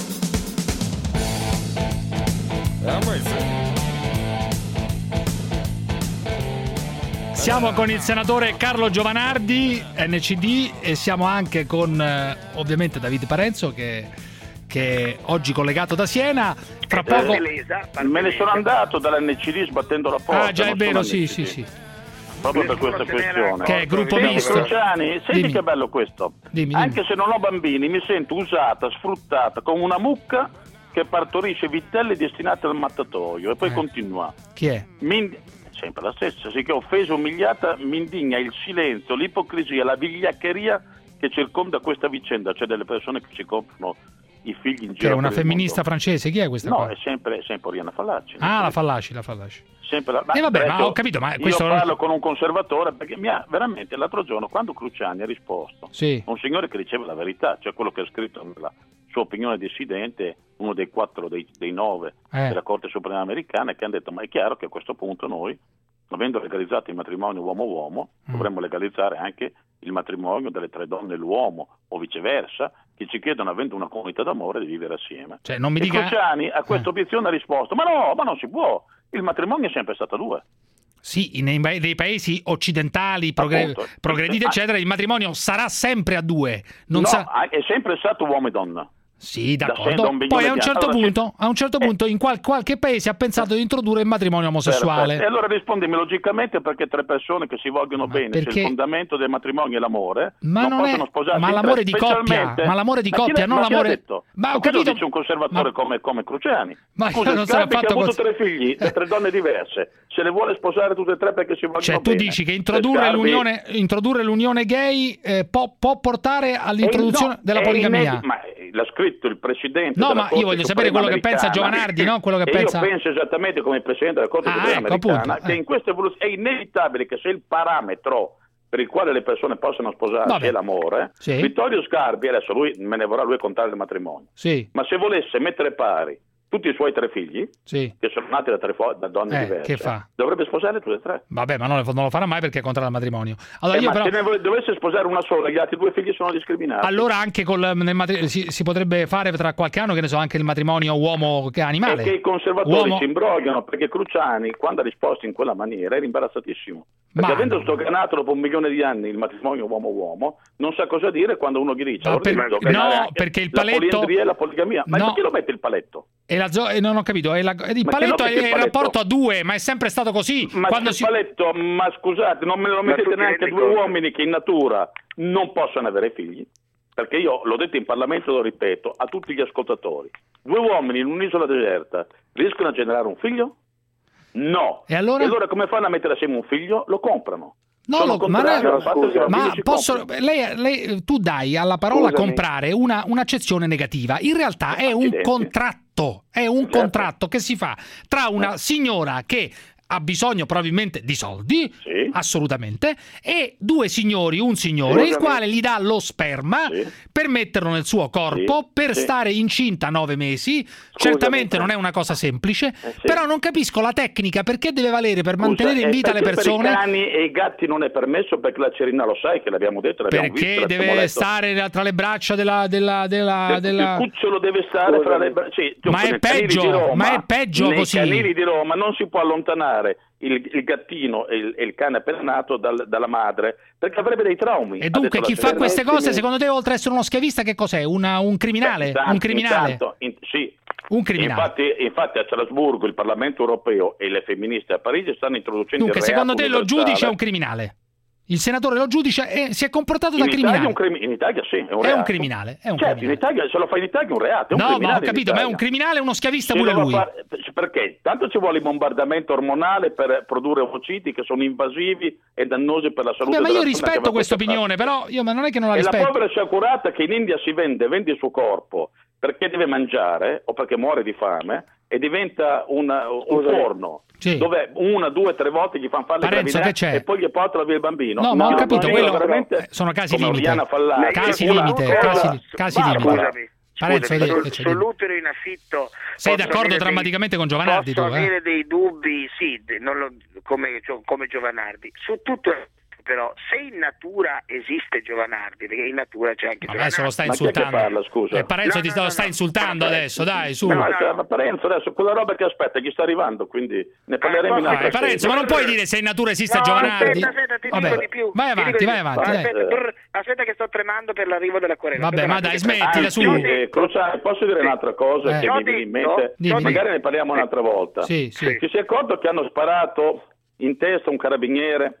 Siamo con il senatore Carlo Giovanardi, N C D, e siamo anche con eh, ovviamente Davide Parenzo che, che è oggi collegato da Siena. Fra poco... Me ne sono andato dall'N C D sbattendo la porta. Ah, già è non vero, sono sì, N C D. sì, sì. Proprio per questa questione. Che è gruppo Senti, misto. Cruciani, senti Dimmi. che bello questo. Dimmi, dimmi. Anche se non ho bambini, mi sento usata, sfruttata come una mucca che partorisce vitelli destinati al mattatoio. E poi Eh. continua. Chi è? Mi- sempre la stessa, sì, che offesa, umiliata, mi indigna il silenzio, l'ipocrisia, la vigliaccheria che circonda questa vicenda, cioè delle persone che si comprano i figli in Che giro è una per il femminista mondo. francese? Chi è questa No, qua? è sempre, è sempre Oriana Fallaci. Ah, la Fallaci, la Fallaci. Sempre la... Eh, vabbè, adesso ma ho capito, ma questo- io parlo con un conservatore perché mi ha veramente l'altro giorno, quando Cruciani ha risposto, Sì. un signore che diceva la verità, cioè quello che ha scritto nella sua opinione dissidente, uno dei quattro, dei, dei nove Eh. della Corte Suprema Americana, che hanno detto: ma è chiaro che a questo punto noi, avendo legalizzato il matrimonio uomo-uomo, Mm. dovremmo legalizzare anche il matrimonio delle tre donne e l'uomo, o viceversa, che ci chiedono, avendo una comunità d'amore, di vivere assieme. Cioè, non mi e dica... Cruciani a questa Eh. obiezione ha risposto: ma no, ma non si può, il matrimonio è sempre stato a due. Sì, nei, nei paesi occidentali, progre- Appunto. progrediti, Ah. eccetera, il matrimonio sarà sempre a due. Non no, sa... è sempre stato uomo e donna. Sì, Da d'accordo. sempre un milione Poi a un di anni. certo Allora, punto, a un certo punto in qual- qualche paese ha pensato di introdurre il matrimonio omosessuale. Perfetto. E allora rispondimi logicamente, perché tre persone che si vogliono bene, se perché- il fondamento del matrimonio è l'amore, Ma non, non possono è- sposarsi ma in l'amore tre, di coppia, specialmente- ma l'amore di Ma chi coppia, l'ha- non ma chi l'ha l'amore- detto? Ma ho Ma questo capito- dice un conservatore come, come Cruciani. Ma Scusa, io non sono Sgarbi, che affatto ha avuto così. tre figli da tre donne diverse, se le vuole sposare tutte e tre perché si vogliono Cioè, tu bene. dici che E introdurre Sgarbi- l'unione, introdurre l'unione gay eh, può, può portare all'introduzione Eh, no, della è poligamia? inedito, ma eh, l'ha scritto il presidente No, della ma io Corte voglio sapere Suprema quello che pensa Americana. Giovanardi, no? Quello che E pensa- Io penso esattamente come il presidente della Corte Ah, Suprema ecco, Americana, appunto, che eh. in questa evoluzione è inevitabile che se il parametro per il quale le persone possono sposarsi Vabbè. è l'amore, Sì. Vittorio Sgarbi, adesso lui me ne vorrà lui contare il matrimonio, Sì, ma se volesse mettere pari tutti i suoi tre figli, sì. che sono nati da, tre fo- da donne Eh, diverse, che fa? dovrebbe sposare tutte e tre. Vabbè, ma non, le- non lo farà mai perché è contro il matrimonio. Allora, Eh, io ma però... se ne vole- dovesse sposare una sola, gli altri due figli sono discriminati. Allora anche col, nel matri- si, si potrebbe fare tra qualche anno, che ne so, anche il matrimonio uomo-animale. E che i conservatori Uomo- si imbrogliano, perché Cruciani, quando ha risposto in quella maniera, era imbarazzatissimo. Perché Ma- avendo sdoganato dopo un milione di anni il matrimonio uomo-uomo, non sa cosa dire quando uno gli dice: No, allora per- devi sdoganare no, anche perché il la paletto- poliandria e la poligamia. Ma No. perché lo mette il paletto? E la zo- e non ho capito, è la- il Ma paletto che no, è perché il il paletto- rapporto a due, ma è sempre stato così. Ma Quando il si... paletto, ma scusate, non me lo Ma mettete tu ti neanche rendi due conto? uomini che in natura non possono avere figli? Perché io l'ho detto in Parlamento e lo ripeto a tutti gli ascoltatori: due uomini in un'isola deserta riescono a generare un figlio? No. E allora? come fanno a mettere assieme un figlio? Lo comprano. No, Sono lo- ma, contrario al fatto che i bambini ma si posso, comprino. lei, lei- tu dai alla parola Scusami. comprare una, un'accezione negativa. In realtà è un Accidenti. contratto, è un Certo. contratto che si fa tra una signora che ha bisogno probabilmente di soldi, Sì. assolutamente, e due signori, un signore, il Scusami. quale gli dà lo sperma Sì. per metterlo nel suo corpo, Sì. per Sì. stare incinta nove mesi. Certamente non è una cosa semplice, Eh, sì. però non capisco la tecnica, perché deve valere per Scusa, mantenere in eh, vita le perché persone. Per i cani e i gatti non è permesso, perché la cerina, lo sai che l'abbiamo detto, l'abbiamo Perché visto, l'abbiamo deve letto. stare tra le braccia della... della, della, Il- della... Il cucciolo deve stare fra le braccia. Sì, Ma è nei canili peggio, di Roma- ma è peggio nei così. canili di Roma non si può allontanare il, il gattino e il, e il cane appena nato dal- dalla madre, perché avrebbe dei traumi. E ha dunque detto chi la fa Serena. queste cose, secondo te, oltre ad essere uno schiavista, che cos'è? Una- un criminale? Beh, intanto- un criminale? intanto, in- sì. Un criminale. Infatti, infatti a Strasburgo il Parlamento europeo e le femministe a Parigi stanno introducendo Dunque, il reato secondo te lo universale. giudice è un criminale? Il senatore lo giudice e si è comportato In da Italia, criminale. un crimi- in Italia sì, è un È reato. un criminale, è un certo, criminale. in Italia, se lo fa in Italia è un reato. È un No, ma criminale ho in capito, ma è Italia. un criminale, uno schiavista Se pure lo va a lui. fare- perché? Tanto ci vuole il bombardamento ormonale per produrre ovociti che sono invasivi e dannosi per la salute Beh, ma della io persona che rispetto va a questa queste opinione, però io ma non è che non la E la rispetto. povera sciagurata che in India si vende, vende il suo corpo perché deve mangiare o perché muore di fame e diventa una- un Scusami. forno Sì. dove una, due, tre volte gli fanno fare le Parenzo, gravidità che c'è? e poi gli portano via il bambino. No, ma ho Io capito, dico quello veramente eh, sono casi come limite. Oriana Fallaci. Casi Una- limite, una- casi, casi Barbara. limite. Scusami, Parenzo, scusami, vedi, sul- c'è- sull'utero in affitto sei posso d'accordo avere drammaticamente dei, con Giovanardi posso tu, eh? avere dei dubbi, sì, de- non lo- come, come Giovanardi. Su tutto però, se in natura esiste Giovanardi, perché in natura c'è anche Ma Giovanardi. adesso lo sta Ma chi è che insultando. parla, scusa? Eh, Parenzo No, ti no, sta- no, lo sta no. insultando adesso, dai, su. No, no, ma Parenzo adesso quella roba che aspetta gli sta arrivando, quindi ne parleremo in Vai, altra Parenzo, ma non puoi dire se in natura esiste No, Giovanardi. aspetta, aspetta, ti Vabbè, dico di più. vai Ti avanti, dico di vai più. avanti, dai. Aspetta, brr, aspetta che sto tremando per l'arrivo della querela. Vabbè, Aspetta ma un dai, attimo. smettila su. Anzi, eh, Cruciani, posso dire un'altra cosa Eh. che Ci ho mi viene in detto- mente? Dimmi. Magari ne parliamo un'altra volta. Sì, sì. Ci si è accorto che hanno sparato in testa un carabiniere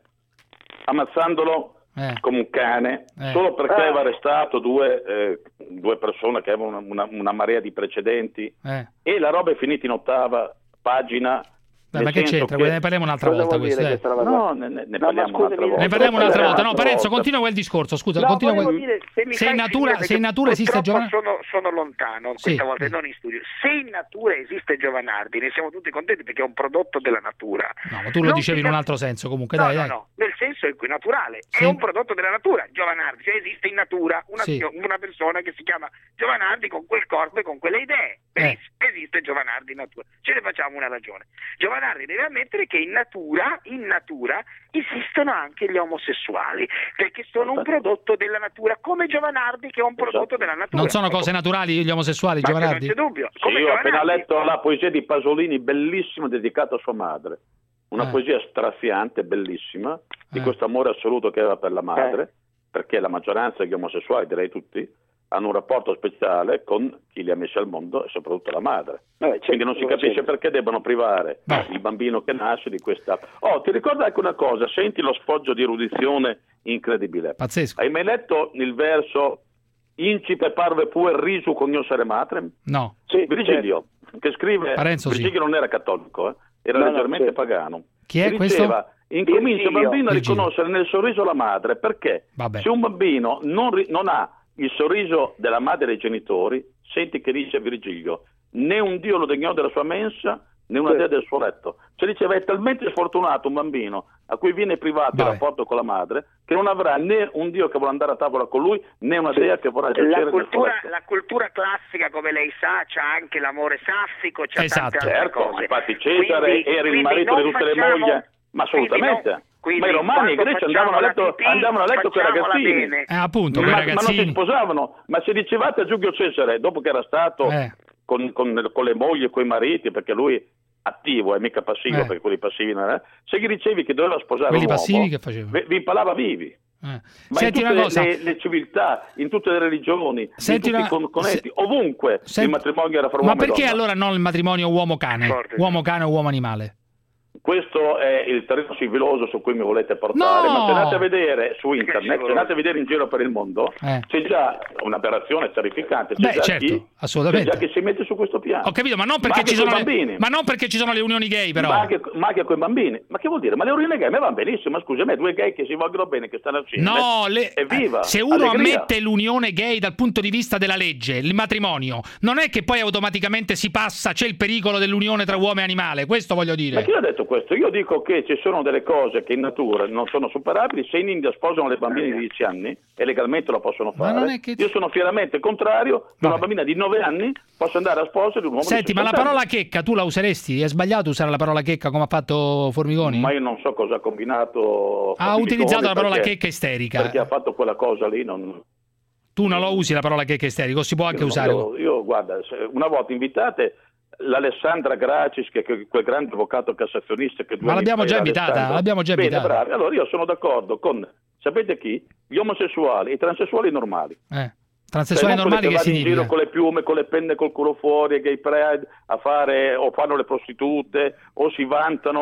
ammazzandolo Eh. come un cane Eh. solo perché Ah. aveva arrestato due, eh, due persone che avevano una, una- una marea di precedenti Eh. e la roba è finita in ottava pagina. Dai, nel ma che senso c'entra? Ne parliamo un'altra Cosa volta vuol questo, dire eh. questa roba qua? No, ne, ne- ne No, parliamo ma un'altra scusami, volta. Ne parliamo un'altra volta. No, Un'altra Parenzo, volta. continua quel discorso. Scusa, No, continua volevo quel... dire, se mi se in fai natura, finire, se in natura perché esiste purtroppo Giovanardi. sono, sono lontano Sì. questa volta, non in studio. Se in natura esiste Giovanardi, ne siamo tutti contenti perché è un prodotto della natura. No, ma tu lo Non dicevi si in un cap- altro senso, comunque, No, dai, no, dai. no, nel senso è naturale, Sì. è un prodotto della natura. Giovanardi, cioè esiste in natura una, Sì. una persona che si chiama Giovanardi con quel corpo e con quelle idee. Eh. Esiste Giovanardi in natura. Ce ne facciamo una ragione. Giovanardi deve ammettere che in natura, in natura esistono anche gli omosessuali, perché sono un prodotto della natura, come Giovanardi che è un prodotto della natura. Non sono cose naturali gli omosessuali, Ma Giovanardi? non c'è dubbio. Sì, Come io ho appena Giovanardi. letto la poesia di Pasolini, bellissima, dedicata a sua madre. Una Eh. poesia straziante, bellissima, di Eh. questo amore assoluto che aveva per la madre, perché la maggioranza degli omosessuali, direi tutti, hanno un rapporto speciale con chi li ha messi al mondo e soprattutto la madre. Quindi non si capisce perché debbano privare il bambino che nasce di questa... Oh, ti ricordo anche una cosa, senti lo sfoggio di erudizione incredibile. Pazzesco. Hai mai letto il verso Incipe parve puer risu cognoscere matrem? No. Virgilio, che scrive, Parenzo, sì. Virgilio non era cattolico, eh, era No, no, leggermente sì. pagano. Chi è E questo? diceva, incomincia il Virgilio. bambino a Virgilio. riconoscere nel sorriso la madre, perché Vabbè. se un bambino non, ri- non ha il sorriso della madre e dei genitori, senti che dice Virgilio, né un Dio lo degnò della sua mensa, né una Sì. dea del suo letto. Cioè diceva, è talmente sfortunato un bambino a cui viene privato il Vabbè. rapporto con la madre, che non avrà né un Dio che vuole andare a tavola con lui, né una dea che vorrà giacere La nel suo cultura, letto. la cultura classica, come lei sa, c'ha anche l'amore saffico, c'ha Esatto. tante altre Certo, cose. infatti Cesare Quindi- era il quindi marito non di tutte le facciamo- mogli, ma assolutamente. quindi non- quindi ma i romani e i quando greci andavano a letto, facciamo la pipì, andavano a letto con i facciamola ragazzini. bene. Eh, appunto, ma, quei ma non si ragazzini. sposavano. Ma se dicevate a Giulio Cesare, dopo che era stato Eh. con, con- con le mogli e con i mariti, perché lui attivo e mica passivo, Eh. perché quelli passivi non era, se gli dicevi che doveva sposare Quelli un uomo, passivi che facevano? vi, vi impalava vivi. Eh. Ma Senti in una tutte cosa. le, le civiltà, in tutte le religioni, Senti in tutti una- i con- connetti, se- ovunque Senti- il matrimonio era fra Ma uomo e perché donna. allora non il matrimonio uomo-cane? Forte. Uomo-cane o uomo-animale? Questo è il terreno siviloso su cui mi volete portare, No! ma se andate a vedere su Che internet, scivoloso. se andate a vedere in giro per il mondo, Eh. c'è già un'aberrazione terrificante, c'è Beh, già certo, chi, assolutamente. c'è già chi si mette su questo piano. Ho capito, ma non perché anche ci sono coi le... bambini. ma non perché ci sono le unioni gay, però. Ma anche, ma anche con i bambini. Ma che vuol dire? Ma le unioni gay a me vanno benissimo, ma scusa, a me due gay che si vogliono bene, che stanno assieme. No, le- evviva! se uno allegria. ammette l'unione gay dal punto di vista della legge, il matrimonio, non è che poi automaticamente si passa, c'è il pericolo dell'unione tra uomo e animale, questo voglio Ma dire. chi ha detto questo? Io dico che ci sono delle cose che in natura non sono superabili. Se in India sposano le bambine di dieci anni e legalmente lo possono Ma fare, non è che- io sono fieramente contrario che una Vabbè. bambina di nove anni possa andare a sposare un uomo Senti, di ma la sessanta parola anni. checca tu la useresti? È sbagliato usare la parola checca come ha fatto Formigoni? Ma io non so cosa ha combinato. Ha Formigoni, utilizzato la parola perché- checca isterica. Perché ha fatto quella cosa lì. Non... Tu non lo usi la parola checca isterica, o si può anche io, usare. Io, io, guarda, se una volta invitate l'Alessandra Gracis, che è quel grande avvocato cassazionista che due Ma anni l'abbiamo fa già era invitata, Alessandra. l'abbiamo già Bene, invitata. bravi. Allora io sono d'accordo con, sapete chi? Gli omosessuali, i transessuali normali. Eh. Transessuali Cioè, non normali quelli che che vanno in significa? giro con le piume, con le penne, col culo fuori, e gay pride a fare, o fanno le prostitute, o si vantano.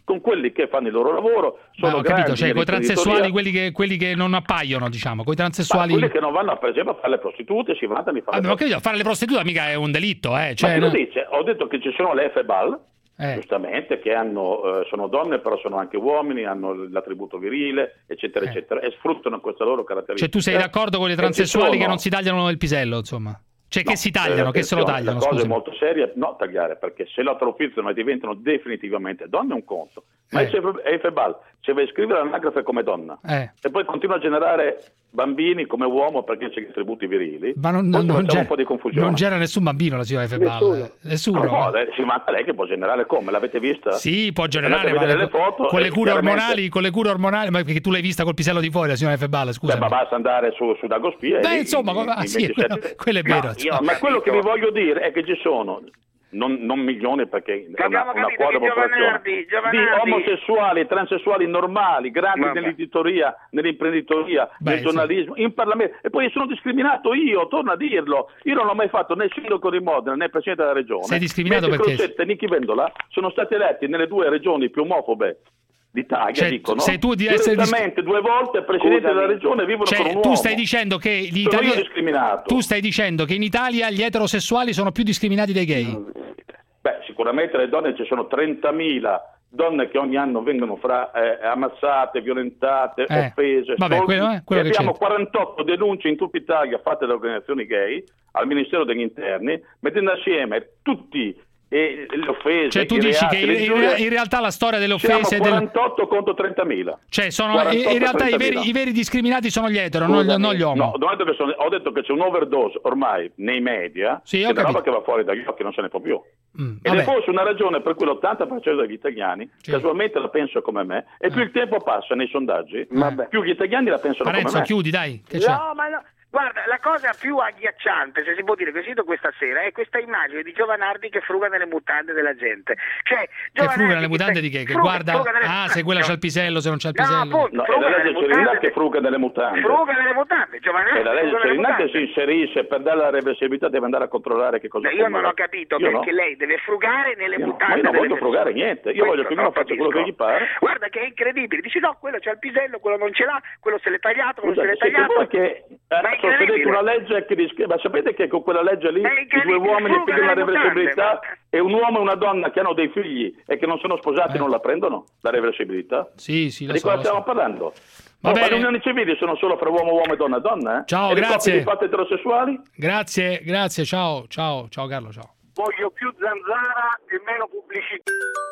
con quelli che fanno il loro lavoro, sono Ma ho capito, grandi cioè coi transessuali, nell'imprenditoria. quelli che, quelli che non appaiono, diciamo, coi Ma transessuali. quelli che non vanno, per esempio, a fare le prostitute, si vantano di fare Ah, le ma ho capito, fare le prostitute mica è un delitto, eh. Cioè, Ma chi lo no- dice? Ho detto che ci sono le F B A L, Eh. giustamente, che hanno, eh, sono donne, però sono anche uomini, hanno l'attributo virile, eccetera, Eh. eccetera, e sfruttano questa loro caratteristica. Cioè tu sei d'accordo con le E ci transessuali sono- che non si tagliano il pisello, insomma? Cioè che No, si tagliano, eh, che se lo attenzione, tagliano, La cosa scusami. è molto seria, no tagliare, perché se lo atrofizzano e diventano definitivamente donne è un conto. Ma Eh. il F B A L se va a iscrivere all'anagrafe come donna Eh. e poi continua a generare bambini come uomo perché c'è gli attributi virili, Ma non, poi non, non, facciamo ge- un po' di confusione. non genera nessun bambino la signora F B A L. Nessuno. eh. Nessuno. No, lei- si manda lei che può generare come? L'avete vista? Sì, può Andate generare, a ma vedere le- le foto con le e cure chiaramente- ormonali, con le cure ormonali, ma perché tu l'hai vista col pisello di fuori, la signora F B A L, scusa. Beh, ma basta andare su, su Dagospia. Beh, e- insomma, in- ah, in sì, ventisette quello- quello è No, vero, io- insomma. ma quello che vi voglio dire è che ci sono non, non milioni, perché è una, Abbiamo una capito quadra che popolazione Giovanardi- di Giovanardi- omosessuali, transessuali normali, grandi Vabbè. nell'editoria, nell'imprenditoria, Beh, nel sì. giornalismo, in Parlamento. E poi sono discriminato io, torno a dirlo. Io non ho mai fatto né sindaco di Modena né presidente della regione. Sei discriminato mentre perché- Crocetta e Nichi Vendola sono stati eletti nelle due regioni più omofobe d'Italia, Cioè, dicono. sei tu di essere dis- Direttamente due volte presidente Scusami. della regione vivono con Cioè, un tu uomo. stai dicendo che gli Sono io italiani discriminato. tu stai dicendo che in Italia gli eterosessuali sono più discriminati dei gay. Beh, sicuramente le donne, ci sono trentamila donne che ogni anno vengono fra, eh, ammazzate, violentate, Eh, offese, vabbè, stolti. quello è- quello E che abbiamo c'entra. quarantotto denunce in tutta Italia fatte da organizzazioni gay al Ministero degli Interni, mettendo assieme tutti eh, le offese, Cioè tu i dici reati, che le in, ingiurie. in realtà la storia delle Siamo offese e del... quarantotto contro trentamila. Cioè sono quarantotto in realtà i trentamila. veri, i veri discriminati sono gli etero, non gli, Scusami, non gli homo. No, non ho detto che sono- ho detto che c'è un overdose ormai nei media, Sì, ho che è una roba capito. che va fuori dagli occhi, non se ne può più. Mm, Ed vabbè. è forse una ragione per cui l'ottanta per cento degli italiani Sì. casualmente la pensa come me, e più il tempo passa nei sondaggi, Vabbè. più gli italiani la pensano Parenzo, come me. chiudi, dai. Che c'è? No, ma no. Guarda, la cosa più agghiacciante, se si può dire, che ho sentito questa sera, è questa immagine di Giovanardi che fruga nelle mutande della gente. Cioè, Che Giovanardi fruga nelle che mutande sta- di che? Che fruga- guarda, fruga nelle ah, mutande. se quella c'ha il pisello, se non c'ha il No, pisello. appunto, No, è fruga la legge nelle Cirinà mutande. che fruga nelle mutande. Fruga nelle mutande, Giovanardi. E la legge fruga nelle Cirinà che mutande. si inserisce per dare la reversibilità deve andare a controllare che cosa Beh, io fuma. non ho capito Io perché no. lei deve frugare nelle Io no. mutande. Ma io non delle voglio persone. frugare niente, io Questo voglio che ognuno non faccia quello che capisco. gli pare. Guarda che è incredibile, dici no, quello c'ha il pisello, quello non ce l'ha, quello se l'è tagliato, quello se l'è Scusate, siete tagliato. voi che Ma è adesso vedete incredibile. una legge che rischi- ma sapete che con quella legge lì È i due incredibile, uomini fruga pigliano la nelle mutande, reversibilità ma- e un uomo e una donna che hanno dei figli e che non sono sposati Eh. non la prendono la reversibilità? Sì, sì, lo Di so, cosa lo stiamo so. parlando? Va Oh, ma bene. le unioni civili sono solo fra uomo uomo e donna donna, eh? Ciao, e le grazie. coppie di fatto eterosessuali? Grazie, grazie, ciao, ciao, ciao Carlo, ciao. Voglio più zanzara e meno pubblicità.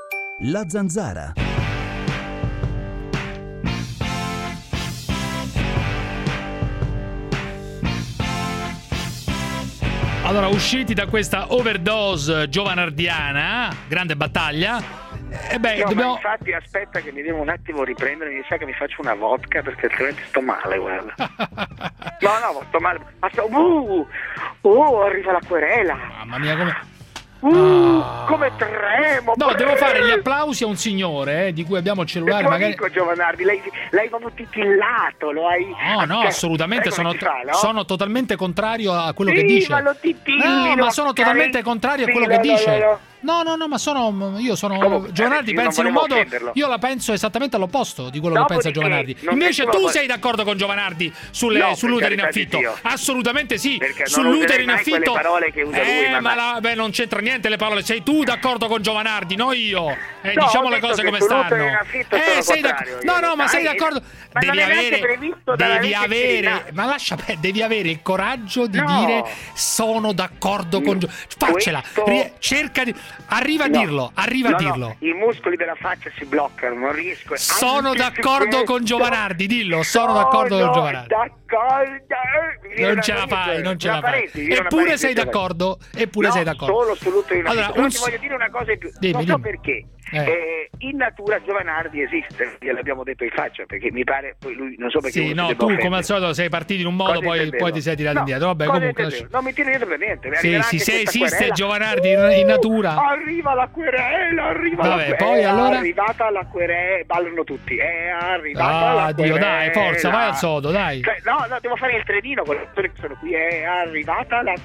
La Zanzara. Allora, usciti da questa overdose giovanardiana, grande battaglia, e beh, No, ma dobbiamo... infatti aspetta che mi devo un attimo riprendere, mi sa che mi faccio una vodka perché altrimenti sto male, guarda. No, no, sto male. Ma sto... Uh, uh, arriva la querela. Mamma mia, come... Uh, Ah. come tremo. No, devo fare gli applausi a un signore eh, di cui abbiamo il Il cellulare, tuo magari... amico Giovanardi, lei, l'hai proprio titillato, lo hai... No, no, cioè, assolutamente, sai come sono, si fa, no? sono totalmente contrario a quello Sì, che dice. ma lo titilli, No, lo ma sono totalmente accarezzi, contrario a quello no, che no, dice. no, no. No, no, no, ma sono io sono Comunque, Giovanardi eh, io non pensa in un volevo modo, offenderlo. io la penso esattamente all'opposto di quello che pensa Dopodiché, Giovanardi. non Invece nessuno tu vuole- sei d'accordo con Giovanardi sulle, No, per sull'utero in carità di affitto? Dio. Assolutamente sì. Perché non Sull'utero userei in mai quelle affitto. parole che usa lui, eh, ma- ma la- beh, non c'entra niente le parole. Sei tu d'accordo con Giovanardi, no io. Eh, No, diciamo ho le detto cose che come sull'utero stanno. in affitto Eh, sono sei contrario d'accordo. io. No, no, ma sei Dai, d'accordo. ma non Devi è neanche avere previsto dalla devi legge avere Cirinà. ma lascia per- devi avere il coraggio di No. dire sono d'accordo con Gio- faccela. Questo- Rie- cerca di arriva a No. dirlo, arriva No, a no, dirlo. i muscoli della faccia si bloccano, non riesco. Sono Anche se d'accordo questo- con Giovanardi, dillo, sono d'accordo con Giovanardi. d'accordo. Mi viene Non da ce la ridere. fai, non ce Una la fai. parete, mi viene una Eppure parete, sei mi viene- d'accordo, eppure No, sei d'accordo. solo sull'utero in Allora, affitto. Però un ti s- voglio dire una cosa in più. Dimmi, non so dimmi. perché. Eh. Eh, in natura Giovanardi esiste, gliel'abbiamo detto in faccia, perché mi pare poi lui non so perché Sì, uno si no, debba tu offendere. come al solito sei partito in un modo, Cosa poi, intendevo? poi ti sei tirato No, indietro. Vabbè, cosa comunque. intendevo? Non mi tiro indietro per niente. mi Sì, arriverà sì, anche se questa esiste querela. Giovanardi in, in natura. Arriva la querela, arriva Vabbè, la querela. poi allora? È arrivata la querela, ballano tutti. È arrivata Ah, la Dio, querela. dai, forza, vai al sodo, dai. Cioè, no, no, devo fare il trenino con le persone che sono qui. È arrivata la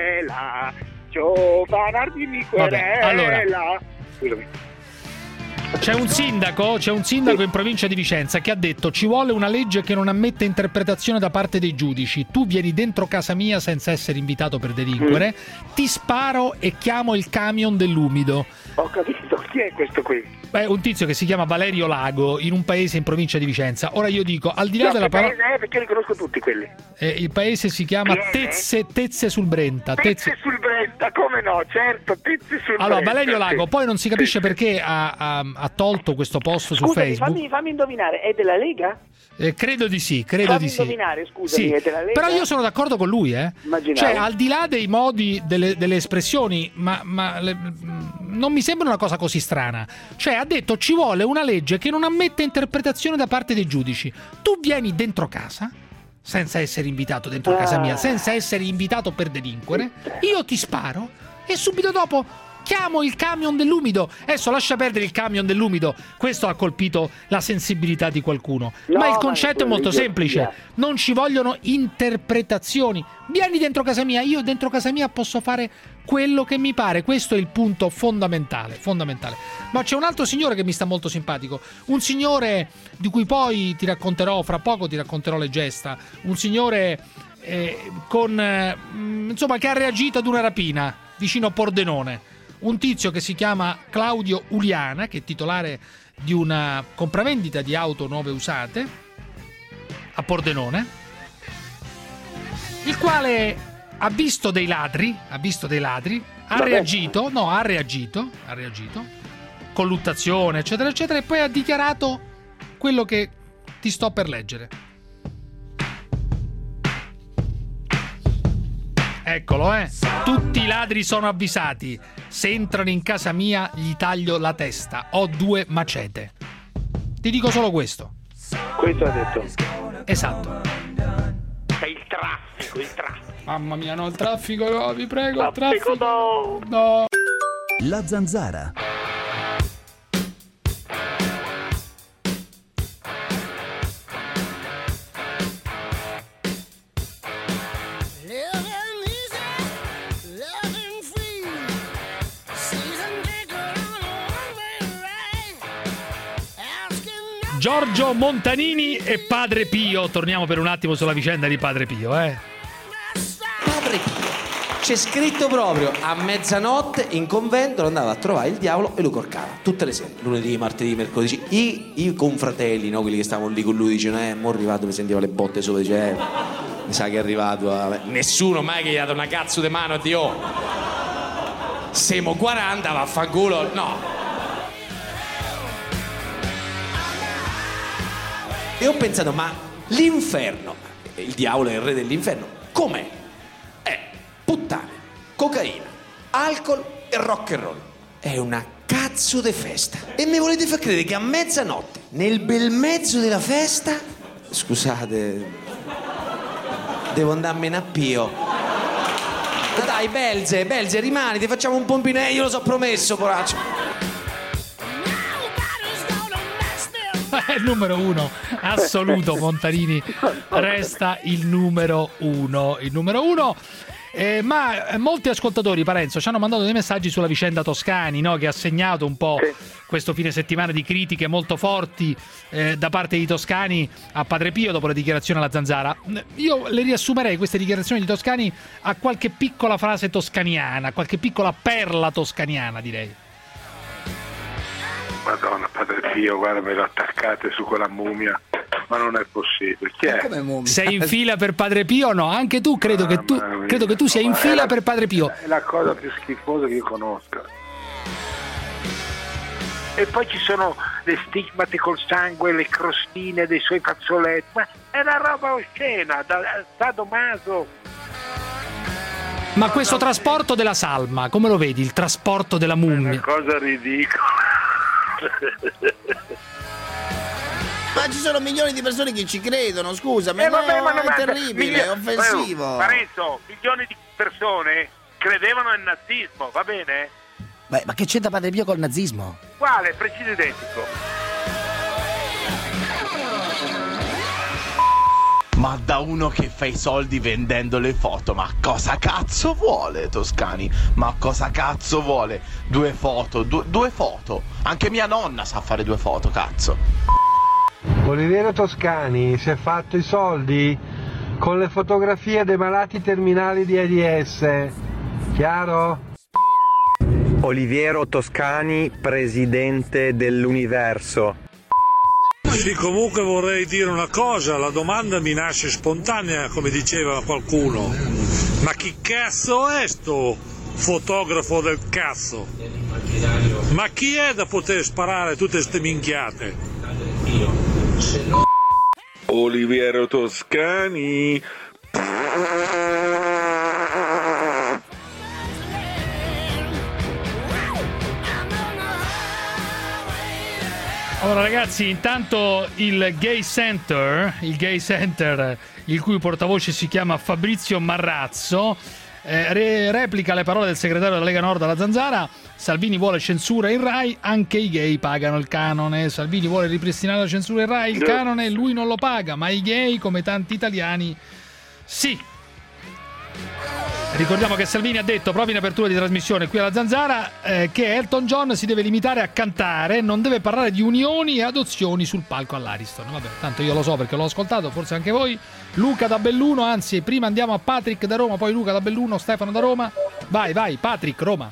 querela. Giovanardi mi Vabbè, querela. allora. Scusami. C'è un sindaco, c'è un sindaco in provincia di Vicenza che ha detto: ci vuole una legge che non ammette interpretazione da parte dei giudici. Tu vieni dentro casa mia senza essere invitato per delinquere, mm. ti sparo e chiamo il camion dell'umido. Ho capito, chi è questo qui? Beh, un tizio che si chiama Valerio Lago, in un paese in provincia di Vicenza. Ora io dico, al di là no, della parola... paese è? Perché li conosco tutti quelli. Eh, il paese si chiama Tezze, Tezze sul Brenta. Tezze, Tezze sul Brenta, come no, certo, Tezze sul allora, Brenta. Valerio Lago, sì. poi non si capisce sì. perché ha, ha, ha tolto questo post Scusami, su Facebook. Fammi, fammi indovinare, è della Lega? Eh, credo di sì, credo fammi di sì. indovinare, scusami, sì. è della Lega? Però io sono d'accordo con lui, eh. Immaginavo. Cioè, al di là dei modi, delle, delle espressioni, ma, ma le, non mi sembra una cosa così strana. Cioè, ha detto ci vuole una legge che non ammette interpretazione da parte dei giudici. Tu vieni dentro casa senza essere invitato dentro ah. casa mia, senza essere invitato per delinquere, io ti sparo e subito dopo chiamo il camion dell'umido. Adesso lascia perdere il camion dell'umido, questo ha colpito la sensibilità di qualcuno, no, ma il concetto ma è molto semplice, via. Non ci vogliono interpretazioni. Vieni dentro casa mia, io dentro casa mia posso fare quello che mi pare. Questo è il punto fondamentale, fondamentale. Ma c'è un altro signore che mi sta molto simpatico, un signore di cui poi ti racconterò fra poco, ti racconterò le gesta, un signore eh, con eh, insomma che ha reagito ad una rapina vicino a Pordenone. Un tizio che si chiama Claudio Uliana, che è titolare di una compravendita di auto nuove usate a Pordenone, il quale ha visto dei ladri, ha visto dei ladri, ha Vabbè. reagito, no, ha reagito, ha reagito, colluttazione, eccetera, eccetera, e poi ha dichiarato quello che ti sto per leggere. Eccolo, eh. Tutti i ladri sono avvisati. Se entrano in casa mia gli taglio la testa. Ho due macete. Ti dico solo questo. Questo ha detto. Esatto. È il traffico, il traffico. Mamma mia, no, il traffico, no, vi prego, il traffico. traffico. No. no. La Zanzara. Giorgio Montanini e Padre Pio. Torniamo per un attimo sulla vicenda di Padre Pio, eh. Padre Pio, c'è scritto proprio a mezzanotte in convento andava a trovare il diavolo e lo corcava tutte le sere, lunedì, martedì, mercoledì. I, i confratelli, no, quelli che stavano lì con lui, dicevano eh, mo' è arrivato, mi sentiva le botte sopra, dice eh, mi sa che è arrivato a... nessuno mai che gli ha dato una cazzo di mano, Dio, siamo quaranta, vaffanculo, no. E ho pensato, ma l'inferno, il diavolo è il re dell'inferno, com'è? È puttane, cocaina, alcol e rock and roll. È una cazzo di festa. E mi volete far credere che a mezzanotte, nel bel mezzo della festa, scusate, devo andarmene a Pio. Ma dai, Belze, Belze, rimani, ti facciamo un pompino, io lo so promesso, poraccio. È il numero uno assoluto. Montanini resta il numero uno, il numero uno. Eh, ma molti ascoltatori, Parenzo, ci hanno mandato dei messaggi sulla vicenda Toscani, no? Che ha segnato un po' sì. questo fine settimana di critiche molto forti eh, da parte di Toscani a Padre Pio dopo la dichiarazione alla Zanzara. Io le riassumerei queste dichiarazioni di Toscani a qualche piccola frase toscaniana, qualche piccola perla toscaniana, direi. Madonna, Padre Pio, guarda, me lo attaccate su quella mummia, ma non è possibile. Chi è? Sei in fila per Padre Pio? No, anche tu credo, che tu, credo che tu sia in fila la, per Padre Pio. È la cosa più schifosa che io conosca. E poi ci sono le stigmate col sangue, le crostine dei suoi fazzoletti, ma è una roba oscena, da sadomaso. Ma questo trasporto della salma, come lo vedi? Il trasporto della mummia? È una cosa ridicola. Ma ci sono milioni di persone che ci credono, scusa, ma, eh, vabbè, no, ma non è terribile, mili- è offensivo. Parenzo, milioni di persone credevano nel nazismo, va bene? Beh, ma che c'entra Padre Pio col nazismo? Quale? Preciso identico. Ma da uno che fa i soldi vendendo le foto, ma cosa cazzo vuole Toscani? Ma cosa cazzo vuole? Due foto, du- due foto. Anche mia nonna sa fare due foto, cazzo. Oliviero Toscani si è fatto i soldi con le fotografie dei malati terminali di AIDS. Chiaro? Oliviero Toscani, presidente dell'universo. Sì, comunque vorrei dire una cosa, la domanda mi nasce spontanea, come diceva qualcuno. Ma chi cazzo è sto fotografo del cazzo? Ma chi è da poter sparare tutte ste minchiate? Oliviero Toscani. Allora ragazzi, intanto il Gay Center, il Gay Center, il cui portavoce si chiama Fabrizio Marrazzo, eh, re- replica le parole del segretario della Lega Nord alla Zanzara. Salvini vuole censura in Rai, anche i gay pagano il canone. Salvini vuole ripristinare la censura in Rai, il canone lui non lo paga, ma i gay, come tanti italiani, sì. Ricordiamo che Salvini ha detto proprio in apertura di trasmissione qui alla Zanzara eh, che Elton John si deve limitare a cantare, non deve parlare di unioni e adozioni sul palco all'Ariston. Vabbè, tanto io lo so perché l'ho ascoltato, forse anche voi. Luca da Belluno, anzi prima andiamo a Patrick da Roma, poi Luca da Belluno, Stefano da Roma. Vai, vai, Patrick, Roma.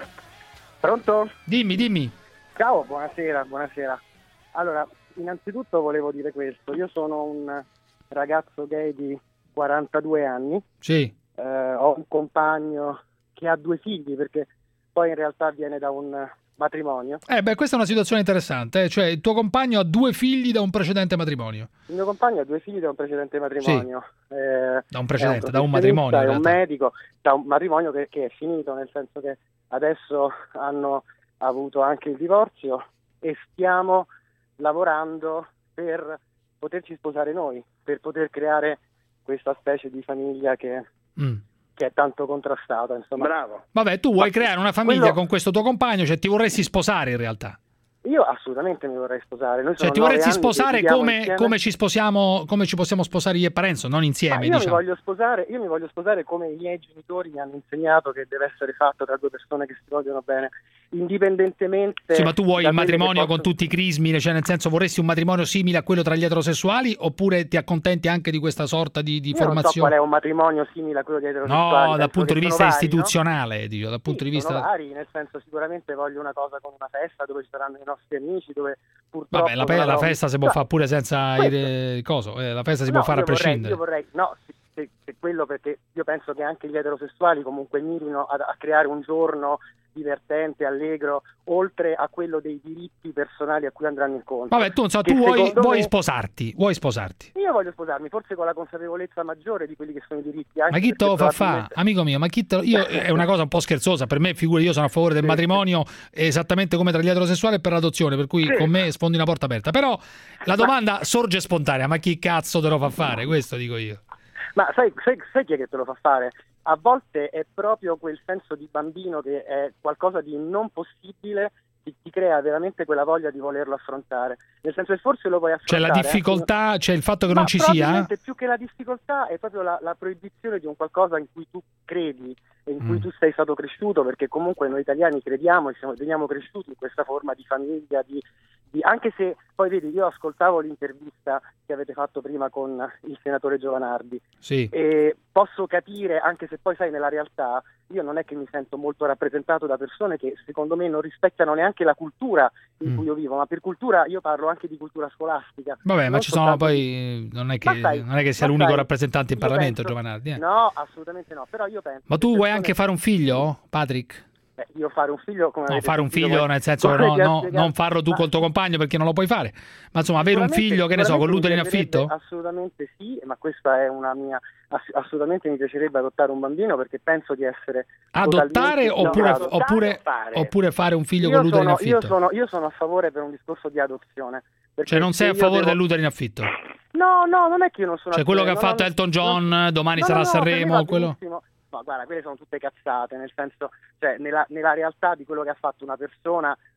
Pronto? Dimmi, dimmi. Ciao, buonasera, buonasera. Allora, innanzitutto volevo dire questo. Io sono un ragazzo gay di quarantadue anni. Sì. Eh, ho un compagno che ha due figli, perché poi in realtà viene da un matrimonio. Eh beh, questa è una situazione interessante, eh? Cioè il tuo compagno ha due figli da un precedente matrimonio. Il mio compagno ha due figli da un precedente matrimonio. Sì. Eh, da un precedente, un da un matrimonio. È un medico, da un matrimonio che, che è finito, nel senso che adesso hanno avuto anche il divorzio e stiamo lavorando per poterci sposare noi, per poter creare questa specie di famiglia che, mm. che è tanto contrastata, insomma. Bravo. Vabbè, tu vuoi Ma creare una famiglia quello... con questo tuo compagno, cioè ti vorresti sposare in realtà? Io assolutamente mi vorrei sposare. Noi cioè ti vorresti sposare come, insieme. come ci sposiamo, come ci possiamo sposare io e Parenzo, non insieme, Ma io diciamo. mi voglio sposare, io mi voglio sposare come i miei genitori mi hanno insegnato che deve essere fatto tra due persone che si vogliono bene, indipendentemente. Sì, ma tu vuoi da il quelle matrimonio che con possono... tutti i crismi, cioè nel senso vorresti un matrimonio simile a quello tra gli eterosessuali oppure ti accontenti anche di questa sorta di, di io formazione? non so qual è un matrimonio simile a quello di eterosessuali. No, dal punto di vista vari, istituzionale, no? dico, dal punto sì, di vista... sono vari, nel senso sicuramente voglio una cosa con una festa dove ci saranno i nostri amici, dove purtroppo... Vabbè, la, pe- la festa si può no. fare pure senza il coso, eh, la festa si no, può fare a vorrei, prescindere. Io vorrei, no, se, se, se quello perché io penso che anche gli eterosessuali comunque mirino a, a creare un giorno divertente, allegro, oltre a quello dei diritti personali a cui andranno incontro. Vabbè, tu, insomma, tu vuoi, vuoi me... sposarti, vuoi sposarti. Io voglio sposarmi, forse con la consapevolezza maggiore di quelli che sono i diritti. Anche ma chi te lo fa probabilmente... fa? Amico mio, ma chi te lo... io è una cosa un po' scherzosa, per me figura, io sono a favore del sì, matrimonio sì. esattamente come tra gli eterosessuali e per l'adozione, per cui sì. con me sfondi una porta aperta. Però la domanda ma... sorge spontanea, ma chi cazzo te lo fa fare? Questo dico io. Ma sai, sai, sai chi è che te lo fa fare? A volte è proprio quel senso di bambino che è qualcosa di non possibile, ti, ti crea veramente quella voglia di volerlo affrontare. Nel senso che forse lo vuoi affrontare. C'è la difficoltà, c'è cioè il fatto che ma non ci sia? Più che la difficoltà è proprio la, la proibizione di un qualcosa in cui tu credi e in cui mm. tu sei stato cresciuto, perché comunque noi italiani crediamo e siamo, veniamo cresciuti in questa forma di famiglia, di, di, anche se poi vedi, io ascoltavo l'intervista che avete fatto prima con il senatore Giovanardi sì. e posso capire, anche se poi sai nella realtà io non è che mi sento molto rappresentato da persone che secondo me non rispecchiano neanche la cultura in mm. cui io vivo, ma per cultura io parlo anche di cultura scolastica. Vabbè, ma ci sono poi non è che, sai, non è che sia l'unico sai, rappresentante in Parlamento, penso, Giovanardi. Eh. No, assolutamente no, però io penso. Ma tu vuoi persone... anche fare un figlio, Patrick? Beh, io fare un figlio come no, fare un figlio come... nel senso che no, no, non farlo tu col tuo compagno perché non lo puoi fare, ma insomma avere un figlio, che ne so, con l'utero in affitto? Assolutamente sì, ma questa è una mia ass- assolutamente mi piacerebbe adottare un bambino perché penso di essere adottare oppure, oppure, fare. oppure fare un figlio io con l'utero sono, in affitto? Io sono, io sono a favore per un discorso di adozione. Cioè non sei a favore devo... dell'utero in affitto? No, no, non è che io non sono cioè a quello favore, che ha fatto non... Elton John, no, domani no, sarà a no, Sanremo, quello... No, guarda, quelle sono tutte cazzate, nel senso, cioè nella, nella realtà di quello che ha fatto una persona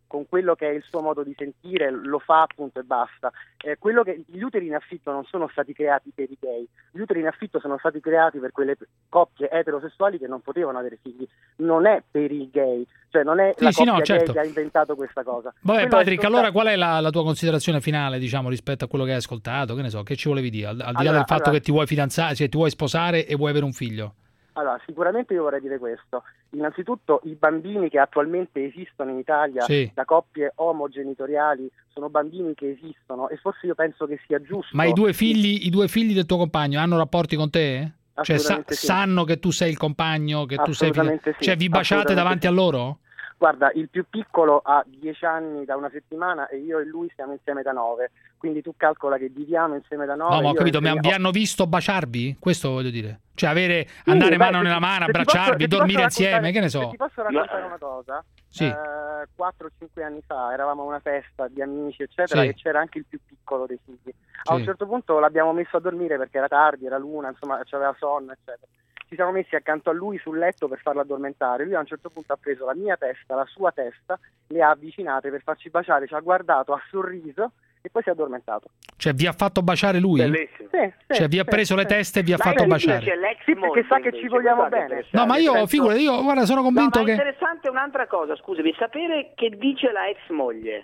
con quello che è il suo modo di sentire, lo fa appunto e basta. Eh, quello che, gli uteri in affitto non sono stati creati per i gay, gli uteri in affitto sono stati creati per quelle coppie eterosessuali che non potevano avere figli, non è per i gay, cioè non è Sì, la sì, coppia no, certo. gay che ha inventato questa cosa. Vabbè, Quello Patrick, è soltanto- allora qual è la, la tua considerazione finale, diciamo, rispetto a quello che hai ascoltato? Che ne so, che ci volevi dire? Al, al di là Allora, del fatto allora- che ti vuoi fidanzare, cioè ti vuoi sposare e vuoi avere un figlio. Allora, sicuramente io vorrei dire questo. Innanzitutto i bambini che attualmente esistono in Italia Sì. da coppie omogenitoriali sono bambini che esistono e forse io penso che sia giusto. Ma i due figli, i due figli del tuo compagno hanno rapporti con te? Cioè sa- Assolutamente sì. sanno che tu sei il compagno, che tu sei figlio... Assolutamente sì, Cioè vi baciate assolutamente davanti sì. a loro? Guarda, il più piccolo ha dieci anni da una settimana e io e lui siamo insieme da nove, quindi tu calcola che viviamo insieme da nove. No, ma ho io capito, e- ma vi ho- hanno visto baciarvi? Questo voglio dire. Cioè avere, Sì, andare beh, mano se nella ti- mano, se ti posso- abbracciarvi, se ti dormire posso insieme, raccontare- che ne Se so. ti posso raccontare una cosa, Sì. eh, quattro cinque anni fa eravamo a una festa di amici, eccetera, Sì. e c'era anche il più piccolo dei figli. A Sì. un certo punto l'abbiamo messo a dormire perché era tardi, era l'una, insomma, c'aveva sonno, eccetera. Ci siamo messi accanto a lui sul letto per farlo addormentare. Lui a un certo punto ha preso la mia testa, la sua testa, le ha avvicinate per farci baciare, ci ha guardato, ha sorriso e poi si è addormentato. Cioè vi ha fatto baciare lui? Bellissimo. Sì, sì, Cioè vi ha sì, preso le sì. teste e vi ha Ma fatto è baciare? difficile, l'ex Sì, perché sa che ci vogliamo bene. No, ma io, figurati, io guarda, sono convinto no, ma è che interessante un'altra cosa, scusami, sapere che dice la ex moglie.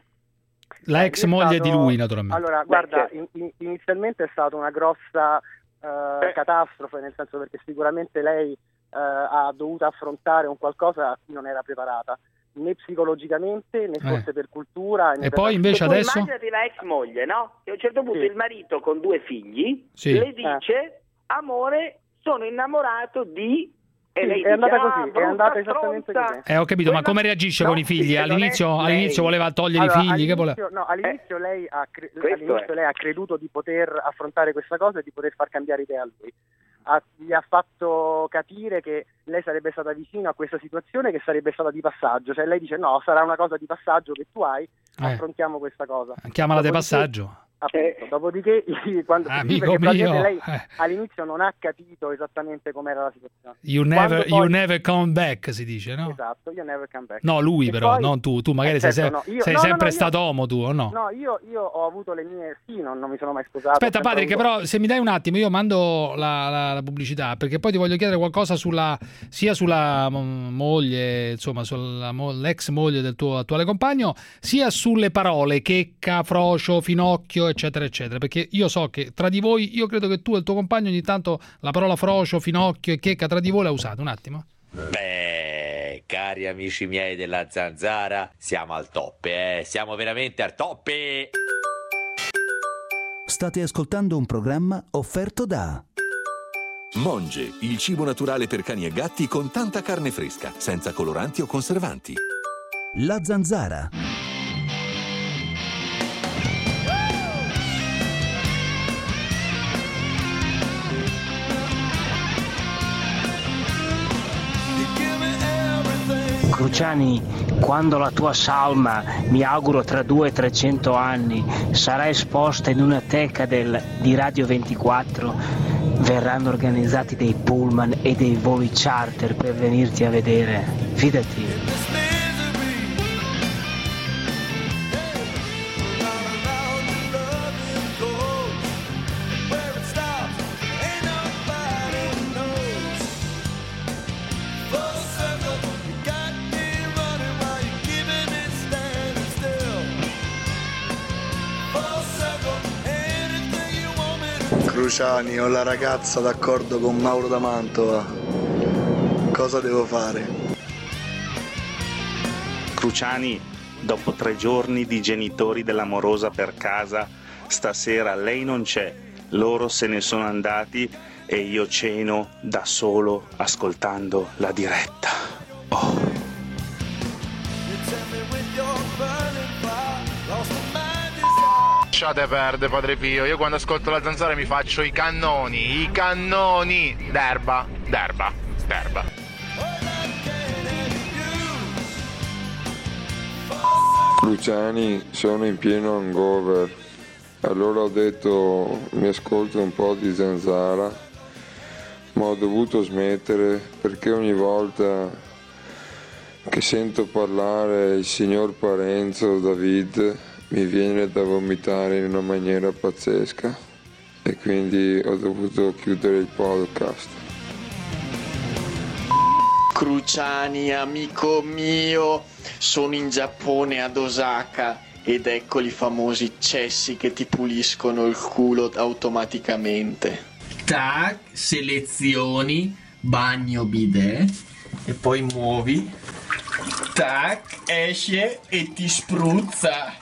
la ex È moglie stato- di lui, naturalmente. Allora, Beh, guarda, certo. in- in- inizialmente è stata una grossa eh, catastrofe, nel senso perché sicuramente lei eh, ha dovuto affrontare un qualcosa a cui non era preparata, né psicologicamente, né forse per cultura. né E per- poi invece Tu adesso? immaginati la ex moglie, no? Che a un certo punto Sì. il marito con due figli Sì. le dice, amore, sono innamorato di... E Sì, lei è andata dice, così, "Ah, è brutta andata esattamente stronza". così. Eh, ho capito, ma Quella- come reagisce no, con i figli? sì, All'inizio, non è all'inizio lei. voleva togliere Allora, i figli, che voleva? all'inizio, no, all'inizio lei ha cre- Questo all'inizio è. lei ha creduto di poter affrontare questa cosa e di poter far cambiare idea a lui. Ha- gli ha fatto capire che lei sarebbe stata vicina a questa situazione, che sarebbe stata di passaggio. Cioè lei dice no, sarà una cosa di passaggio che tu hai, Eh. affrontiamo questa cosa. Chiamala de Dopodiché- passaggio. Appunto, dopodiché quando sì, Amico perché probabilmente mio, lei eh. all'inizio non ha capito esattamente com'era la situazione. You Quando never, poi- you never come back, si dice, no? Esatto, io never come back. No, lui E però, poi- non tu. Tu magari Eh, sei, certo, se- no, io- sei no, no, sempre no, io- stato omo tu, o no? No, io, io ho avuto le mie... Sì, non, non mi sono mai sposato. Aspetta ho sempre Patrick, avuto- però se mi dai un attimo io mando la, la- la pubblicità, perché poi ti voglio chiedere qualcosa sulla sia sulla mm, moglie, insomma sulla mo- l'ex moglie del tuo attuale compagno, sia sulle parole checca, frocio, finocchio, eccetera eccetera, perché io so che tra di voi, io credo che tu e il tuo compagno ogni tanto la parola frocio, finocchio e checca tra di voi la usate. Un attimo. Beh, cari amici miei della Zanzara, siamo al top, eh? Siamo veramente al top. State ascoltando un programma offerto da Monge, il cibo naturale per cani e gatti con tanta carne fresca, senza coloranti o conservanti. La Zanzara. Cruciani, quando la tua salma, mi auguro tra due e trecento anni, sarà esposta in una teca del, di Radio ventiquattro, verranno organizzati dei pullman e dei voli charter per venirti a vedere. Fidati. Cruciani, ho la ragazza d'accordo con Mauro da Mantova. Cosa devo fare? Cruciani, dopo tre giorni di genitori dell'amorosa per casa, stasera lei non c'è, loro se ne sono andati e io ceno da solo ascoltando la diretta. Oh. Lasciate perdere, Padre Pio, io quando ascolto la Zanzara mi faccio i cannoni, i cannoni d'erba, d'erba, d'erba. Cruciani, sono in pieno hangover, allora ho detto mi ascolto un po' di Zanzara, ma ho dovuto smettere perché ogni volta che sento parlare il signor Parenzo David mi viene da vomitare in una maniera pazzesca e quindi ho dovuto chiudere il podcast. Cruciani, amico mio, sono in Giappone ad Osaka ed ecco i famosi cessi che ti puliscono il culo automaticamente. Tac, selezioni, bagno bidet e poi muovi. Tac, esce e ti spruzza.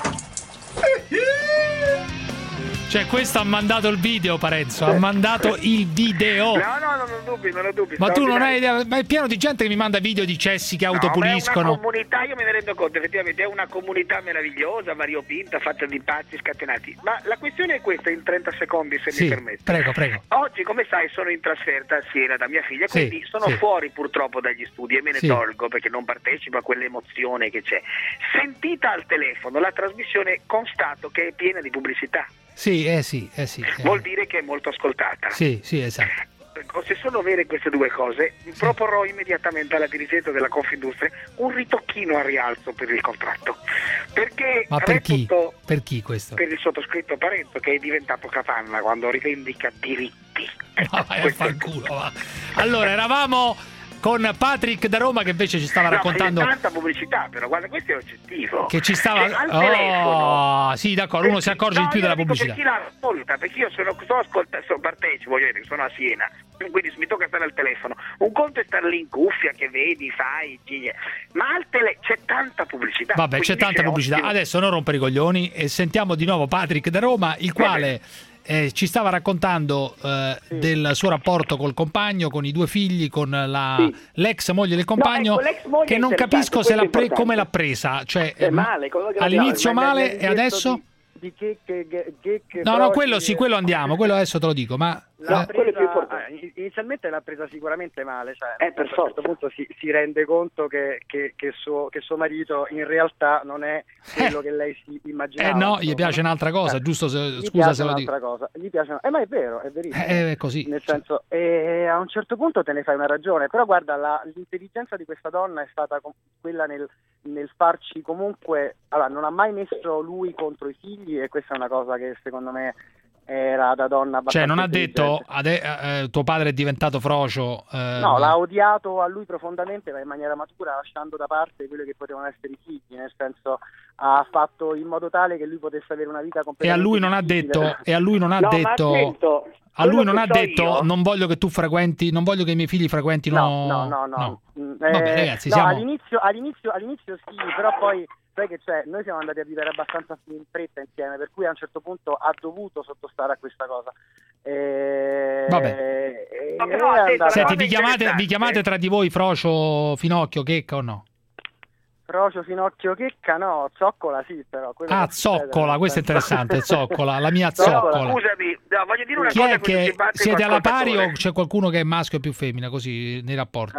Cioè, questo ha mandato il video, Parenzo. Ha mandato il video. No, no, non ho dubbi, non ho dubbi. Ma tu non hai idea. Ma è pieno di gente che mi manda video di cessi che autopuliscono. No, è una comunità, io me ne rendo conto, effettivamente è una comunità meravigliosa, variopinta, fatta di pazzi scatenati. Ma la questione è questa, in trenta secondi, se sì, mi permetti. Prego, prego. Oggi, come sai, sono in trasferta a Siena da mia figlia, Sì, quindi sono sì. fuori purtroppo dagli studi e me ne Sì. tolgo perché non partecipo a quell'emozione che c'è. Sentita al telefono, la trasmissione constato che è piena di pubblicità. Sì, eh sì, eh sì. eh. Vuol dire che è molto ascoltata. Sì, sì, esatto. Se sono vere queste due cose, proporrò immediatamente alla dirigente della Confindustria un ritocchino al rialzo per il contratto. Perché Ma per chi? reputo, Per chi questo? per il sottoscritto Parenzo, che è diventato capanna quando rivendica diritti. Ma vai a far culo, va. Allora, eravamo con Patrick da Roma che invece ci stava No, raccontando c'è tanta pubblicità, però guarda, questo è oggettivo. che ci stava. Cioè, al telefono. Oh, sì, d'accordo, uno si accorge No, di più io della lo dico pubblicità. Per chi la ascolta, perché io sono, sono ascolta, sono partecipo, voglio dire, sono a Siena, quindi mi tocca stare al telefono. Un conto è stare lì in cuffia che vedi, fai, gigli, ma al tele c'è tanta pubblicità. Vabbè, c'è quindi tanta pubblicità. ottimo. Adesso non rompere i coglioni e sentiamo di nuovo Patrick da Roma, il quale eh, ci stava raccontando eh, del suo rapporto col compagno, con i due figli, con la, l'ex moglie del compagno, No, ecco, l'ex moglie che non è capisco interessante, se l'ha questo è pre- come importante. l'ha presa. Cioè, È eh, male, quello che all'inizio abbiamo- male mi ha e detto adesso... di- Di che, che, che, che, che No, no, froci, quello sì, quello andiamo, quello adesso te lo dico, ma... l'ha eh, presa, ah, inizialmente l'ha presa sicuramente male, cioè, Eh, per a un certo punto si, si rende conto che, che, che, suo, che suo marito in realtà non è quello che lei si immaginava. Eh no, insomma. gli piace un'altra cosa, Eh, giusto se, gli scusa piace se lo dico. un'altra cosa. Gli piace, eh, ma è vero, è verissimo. Eh, è così. Nel senso, e a un certo punto te ne fai una ragione, però guarda, la, l'intelligenza di questa donna è stata com- quella nel, nel farci comunque, allora non ha mai messo lui contro i figli e questa è una cosa che secondo me era da donna abbastanza Cioè non ha detto intelligente. ade- eh, tuo padre è diventato frocio. eh, No, l'ha odiato a lui profondamente, ma in maniera matura, lasciando da parte quelli che potevano essere i figli, nel senso ha fatto in modo tale che lui potesse avere una vita E a completamente lui non ha difficile. detto, e a lui non ha No, ma detto, attento, a lui quello non che ha so detto io- non voglio che tu frequenti, non voglio che i miei figli frequentino. No, no, no, no. Mm, Vabbè, eh, ragazzi, no, siamo- all'inizio, all'inizio, all'inizio sì, però poi sai che c'è, noi siamo andati a vivere abbastanza in fretta insieme, per cui a un certo punto ha dovuto sottostare a questa cosa. E... Vabbè. e- No, però, è attento, andata- Senti, vi chiamate, vi chiamate tra di voi Frocio, Finocchio, Checca o no? Frocio, Finocchio, Checca, no, Zoccola sì, però. quello Ah, che succede, Zoccola, nel questo è senso- interessante, Zoccola, la mia Zoccola. Zoccola. Scusami, no, voglio dire una Chi cosa è a questo che simpatico siete alla pari ascoltatore. o c'è qualcuno che è maschio e più femmina così nei rapporti?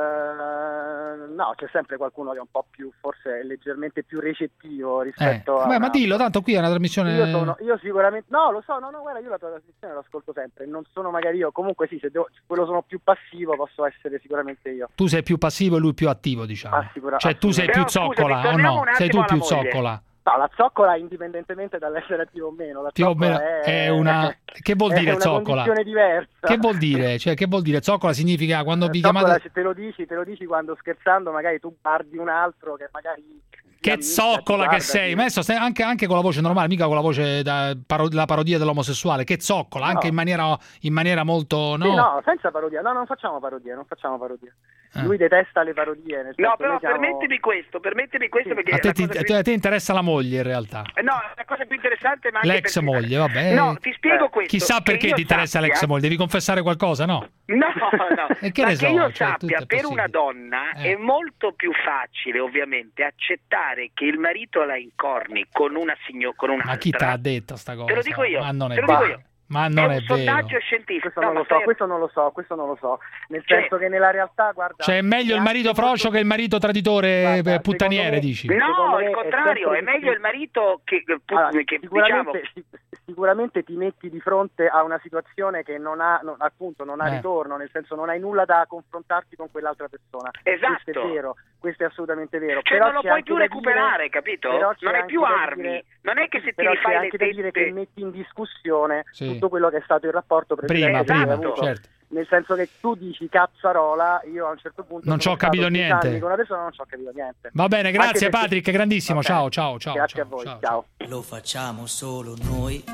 Eh, no, c'è sempre qualcuno che è un po' più, forse leggermente più recettivo Eh, rispetto a... vabbè, ma una- dillo, tanto qui è una trasmissione. Io, sono, io sicuramente, no, lo so, no, no, guarda, io la tua trasmissione l'ascolto sempre, non sono magari io, comunque sì, se devo, se quello sono più passivo posso essere sicuramente io. Tu sei più passivo e lui più attivo, diciamo. Assicura- Cioè tu sei più assolutamente. zoccola Però, o scusami, no? torniamo un Sei tu attimo più alla moglie. zoccola. No, la zoccola indipendentemente dall'essere attivo o meno, la Più o zoccola meno è, è una. Che vuol dire è una zoccola? condizione diversa. Che vuol dire? Cioè, che vuol dire? Zoccola significa quando vi Zoccola, chiamate. se te lo dici, te lo dici quando scherzando magari tu guardi un altro che magari... Che zoccola che sei, ma adesso stai anche, anche con la voce normale, mica con la voce da paro- la parodia dell'omosessuale. Che zoccola, anche No. in maniera, in maniera molto. No, Sì, no, senza parodia, no, non facciamo parodia, non facciamo parodia. Eh. Lui detesta le parodie. Nel No, senso, però noi siamo- permettimi questo, permettimi questo perché a te, la ti, cosa a più- te- a te interessa la moglie in realtà. Eh, no, la cosa più interessante ma anche L'ex perché- moglie, vabbè. No, ti spiego Eh, questo. Chissà che perché io ti interessa sappia- l'ex moglie, devi confessare qualcosa, no? No, no, E che ma ne che so, io cioè, tutto sappia, è per possibile. una donna Eh. è molto più facile ovviamente accettare che il marito la incorni con una signora, con un'altra. Ma chi te l'ha detto sta cosa? Te lo dico io, Ma non è te lo vero. dico io. Ma non è è un vero. sondaggio scientifico. Questo No, non ma lo so, stai- questo non lo so, questo non lo so. Nel Cioè- senso che nella realtà, guarda... Cioè è meglio il marito frocio che il marito traditore Guarda, eh, puttaniere, secondo me- dici? Secondo No, me il è contrario, sempre è meglio il marito che, che, Allora, che sicuramente, diciamo... sicuramente ti metti di fronte a una situazione che non ha, non, appunto, non ha Eh. ritorno, nel senso non hai nulla da confrontarti con quell'altra persona. Esatto. Questo è vero, questo è assolutamente vero. Cioè Però non lo c'è puoi anche più da recuperare, dire, capito? però c'è Non hai anche più da armi. dire- Non è che se ti però c'è rifai le anche da dire tette... che metti in discussione Sì. tutto quello che è stato il rapporto precedente Prima, che hai prima, avuto. certo. Nel senso che tu dici cazzarola, io a un certo punto Non sono ci ho capito stato dieci niente. anni con una persona, non ci ho capito niente. Va bene, Anche grazie perché- Patrick, grandissimo. Ok. Ciao, ciao, ciao. Grazie ciao, a voi, ciao. ciao. Lo facciamo solo noi,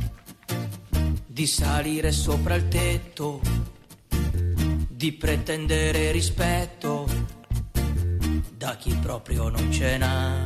di salire sopra il tetto, di pretendere rispetto da chi proprio non ce n'ha.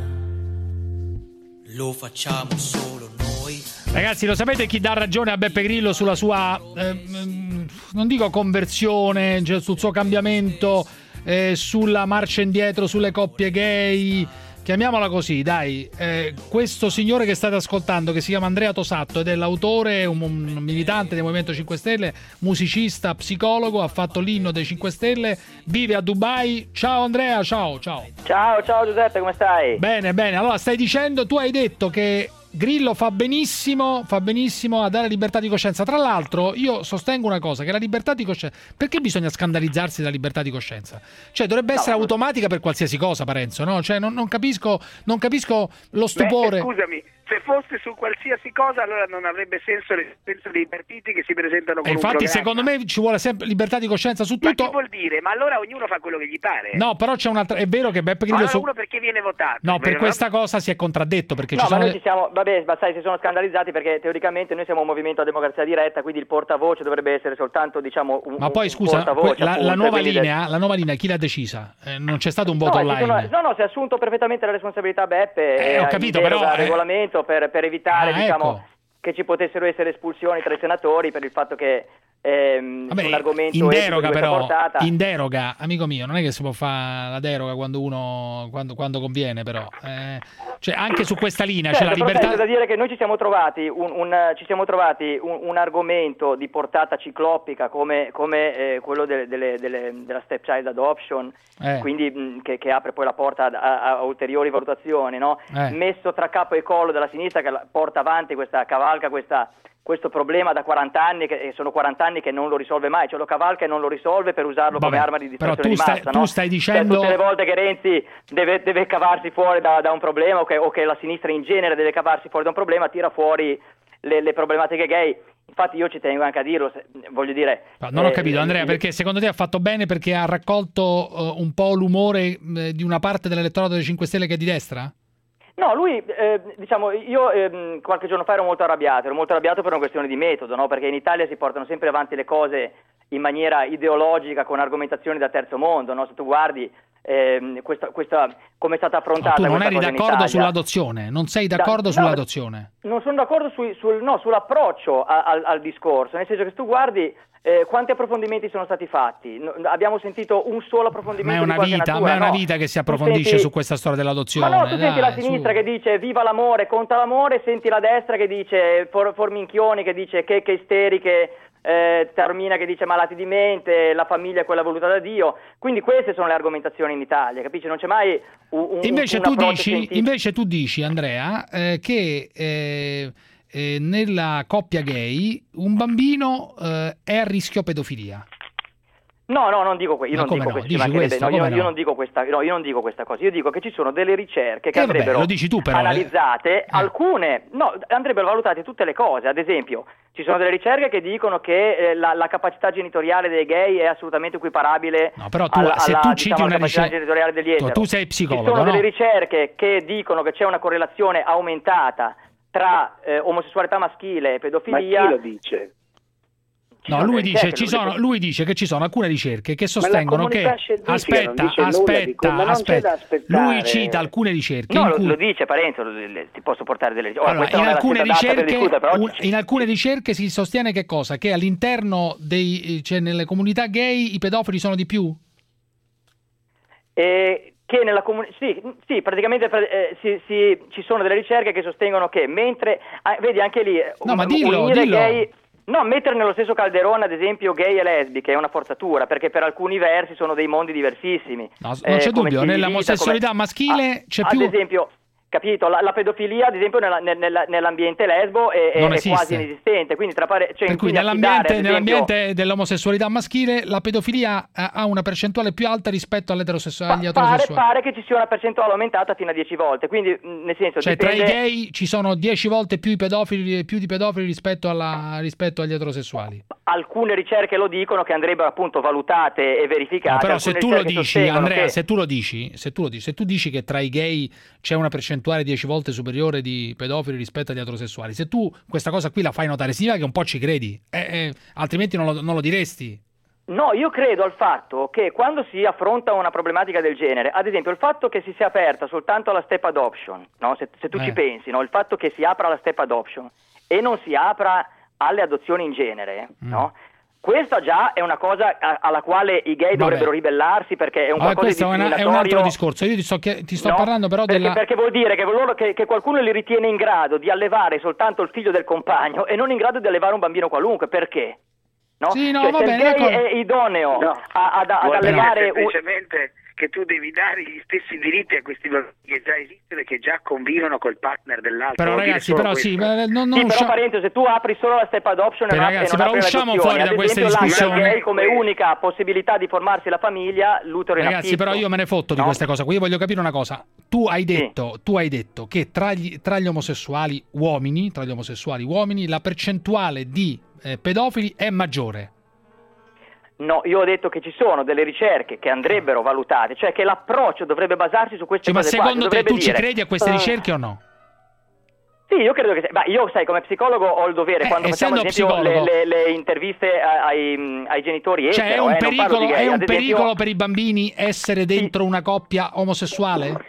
Lo facciamo solo noi. Ragazzi, lo sapete chi dà ragione a Beppe Grillo sulla sua, ehm, non dico conversione, cioè sul suo cambiamento, eh, sulla marcia indietro, sulle coppie gay, chiamiamola così, dai. Eh, questo signore che state ascoltando, che si chiama Andrea Tosatto ed è l'autore, un, un militante del Movimento cinque Stelle, musicista, psicologo, ha fatto l'inno dei cinque Stelle, vive a Dubai. Ciao Andrea, ciao, ciao. Ciao, ciao Giuseppe, come stai? Bene, bene. Allora, stai dicendo, tu hai detto che Grillo fa benissimo, fa benissimo a dare libertà di coscienza. Tra l'altro, io sostengo una cosa, che la libertà di coscienza... Perché bisogna scandalizzarsi della libertà di coscienza? Cioè, dovrebbe No, essere ma- automatica per qualsiasi cosa, Parenzo, no? Cioè, non, non capisco, non capisco lo stupore... Beh, scusami, se fosse su qualsiasi cosa allora non avrebbe senso l'esistenza dei partiti che si presentano con E infatti, un programma. secondo me, ci vuole sempre libertà di coscienza su Ma tutto... che vuol dire? Ma allora ognuno fa quello che gli pare. No, però c'è un'altra... È vero che Beppe Grillo... Allora su- uno perché viene votato? No, per Vero? questa cosa si è contraddetto, perché No, ci ma sono... noi ci siamo, vabbè, ma sai, si sono scandalizzati perché teoricamente noi siamo un movimento a democrazia diretta, quindi il portavoce dovrebbe essere soltanto, diciamo, un, Ma poi un scusa, portavoce, que- la, appunto, la nuova quindi del- linea, la nuova linea chi l'ha decisa? Eh, non c'è stato un voto No, ci online. sono- no, no, si è assunto perfettamente la responsabilità Beppe, Eh, eh, ho capito, in deroga però, al eh. regolamento per, per evitare, Ah, diciamo, ecco. che ci potessero essere espulsioni tra i senatori per il fatto che ehm, Vabbè, un argomento in etico deroga di questa però, portata. in deroga, amico mio, non è che si può fare la deroga quando uno quando, quando conviene, però eh, cioè anche su questa linea c'è Certo, la però libertà. c'è da dire che noi ci siamo trovati un, un, ci siamo trovati un, un argomento di portata ciclopica come, come eh, quello delle, delle, delle, della stepchild adoption, Eh. quindi mh, che, che apre poi la porta a, a- a ulteriori valutazioni, no? Eh. Messo tra capo e collo della sinistra che la- porta avanti questa cavalca, questa questo problema da quaranta anni, che e sono quaranta anni che non lo risolve mai, cioè lo cavalca e non lo risolve per usarlo Vabbè, come arma di però distrazione tu di stai- massa, tu no? stai Cioè, dicendo- tutte le volte che Renzi deve, deve cavarsi fuori da, da un problema o che, o che la sinistra in genere deve cavarsi fuori da un problema, tira fuori le, le problematiche gay. Infatti io ci tengo anche a dirlo, se- voglio dire... Ma non ho eh, capito Andrea, il- perché secondo te ha fatto bene perché ha raccolto eh, un po' l'umore eh, di una parte dell'elettorato dei cinque Stelle che è di destra? No, lui, eh, diciamo, io ehm, qualche giorno fa ero molto arrabbiato, ero molto arrabbiato per una questione di metodo, no? Perché in Italia si portano sempre avanti le cose in maniera ideologica, con argomentazioni da terzo mondo, no? Se tu guardi ehm, questa, questa, come è stata No, affrontata tu non questa eri cosa in d'accordo Italia. sull'adozione, non sei Da- d'accordo no, sull'adozione. Non sono d'accordo sui- sul, no, sull'approccio a- al, al discorso, nel senso che se tu guardi eh, quanti approfondimenti sono stati fatti, No- abbiamo sentito un solo Ma approfondimento è una di qualche vita, natura, ma è una no? vita che si Tu approfondisce senti- su questa storia dell'adozione. Ma no, tu senti dai, la sinistra su. che dice viva l'amore, conta l'amore, senti la destra che dice for, Forminchioni che dice che, che isteriche, eh, Taormina che dice malati di mente, la famiglia è quella voluta da Dio. Quindi queste sono le argomentazioni in Italia, capisci? Non c'è mai un, un, Invece un tu approccio dici, scientifico. invece tu dici Andrea, eh, che eh, eh, nella coppia gay un bambino eh, è a rischio pedofilia. No, no, non dico, que- io Ma non come dico no? questo, ci Dici mancherebbe. questo? No, io, Come io no? non dico questa, no, io non dico questa cosa, io dico che ci sono delle ricerche che Eh, vabbè, andrebbero lo dici tu però, eh. analizzate, alcune, no, andrebbero valutate tutte le cose, ad esempio, ci sono delle ricerche che dicono che eh, la, la capacità genitoriale dei gay è assolutamente equiparabile No, però tu, alla, se alla, tu diciamo, citi alla una capacità ricerca, genitoriale degli tu, etero. tu sei psicologo, Ci sono no? delle ricerche che dicono che c'è una correlazione aumentata tra eh, omosessualità maschile e pedofilia. Ma chi lo dice? No, lui dice, ricerche, ci lui sono, dice- lui dice che ci sono alcune ricerche che sostengono che comunità scientifica non aspetta, dice nulla di aspetta, quello, ma non c'è da aspetta. aspettare. Lui cita alcune ricerche No, in lo, cui lo dice Parenzo, lo- le- ti posso portare delle ricerche. Ora, Allora, questa in, non è la alcune stessa data per ricerche, discutere, però un- in alcune ricerche si sostiene che cosa? Che all'interno dei, cioè nelle comunità gay i pedofili sono di più? Eh, che nella comunità sì, sì, praticamente eh, si- si- ci sono delle ricerche che sostengono che mentre ah, vedi anche lì eh, No, ma un- dillo, unire dillo. gay, no, mettere nello stesso calderone ad esempio gay e lesbiche è una forzatura, perché per alcuni versi sono dei mondi diversissimi. No, non Eh, c'è come dubbio, stili di nella vita, omosessualità come- maschile Ah, c'è ad più esempio capito? La, la pedofilia, ad esempio, nella, nella, nell'ambiente lesbo è, è, è quasi inesistente. Quindi, tra pare, cioè, per cui nell'ambiente, esempio, nell'ambiente dell'omosessualità maschile la pedofilia ha una percentuale più alta rispetto all'eterosessuali, agli eterosessuali. Pare, pare che ci sia una percentuale aumentata fino a dieci volte. Quindi, nel senso, cioè, dipende... tra i gay ci sono dieci volte più i pedofili, più di pedofili rispetto, alla, rispetto agli eterosessuali. Alcune ricerche lo dicono che andrebbero appunto valutate e verificate. No, però se tu lo dici, Andrea, che... se tu lo dici, se tu lo dici, se tu dici che tra i gay c'è una percentuale dieci volte superiore di pedofili rispetto agli eterosessuali, se tu questa cosa qui la fai notare, significa che un po' ci credi, eh, eh, altrimenti non lo, non lo diresti. No, io credo al fatto che quando si affronta una problematica del genere, ad esempio il fatto che si sia aperta soltanto alla step adoption, no? se, se tu eh. ci pensi, no? Il fatto che si apra alla step adoption e non si apra alle adozioni in genere, mm. no? Questa già è una cosa a, alla quale i gay Vabbè. dovrebbero ribellarsi, perché è un Vabbè, qualcosa di discriminatorio. È un altro discorso. Io ti sto, ti sto no, parlando però perché, della... perché vuol dire che, loro, che, che qualcuno li ritiene in grado di allevare soltanto il figlio del compagno e non in grado di allevare un bambino qualunque. Perché? No? Sì, no, cioè, va se bene, il gay ecco. è idoneo no, a, ad, ad allevare semplicemente un... che tu devi dare gli stessi diritti a questi bambini che già esistono e che già convivono col partner dell'altro. Però ragazzi, però questo. sì, non, non sì, usciamo... però Parenzo, se tu apri solo la step adoption per e non, ragazzi, e non però usciamo fuori da questa discussione. Gay come unica possibilità di formarsi la famiglia, l'utero in Ragazzi, affitto. però io me ne fotto di no? queste cose. Io voglio capire una cosa. Tu hai detto, sì. tu hai detto che tra gli, tra gli omosessuali uomini, tra gli omosessuali uomini, la percentuale di eh, pedofili è maggiore. No, io ho detto che ci sono delle ricerche che andrebbero valutate, cioè che l'approccio dovrebbe basarsi su queste cioè, cose ma secondo qua, te tu dire, ci credi a queste uh, ricerche o no? Sì, io credo che... Ma io, sai, come psicologo ho il dovere, eh, quando facciamo ad esempio le, le, le interviste ai, ai genitori cioè, etero... Cioè è un eh, pericolo, gay, è un esempio... pericolo per i bambini essere dentro sì. una coppia omosessuale?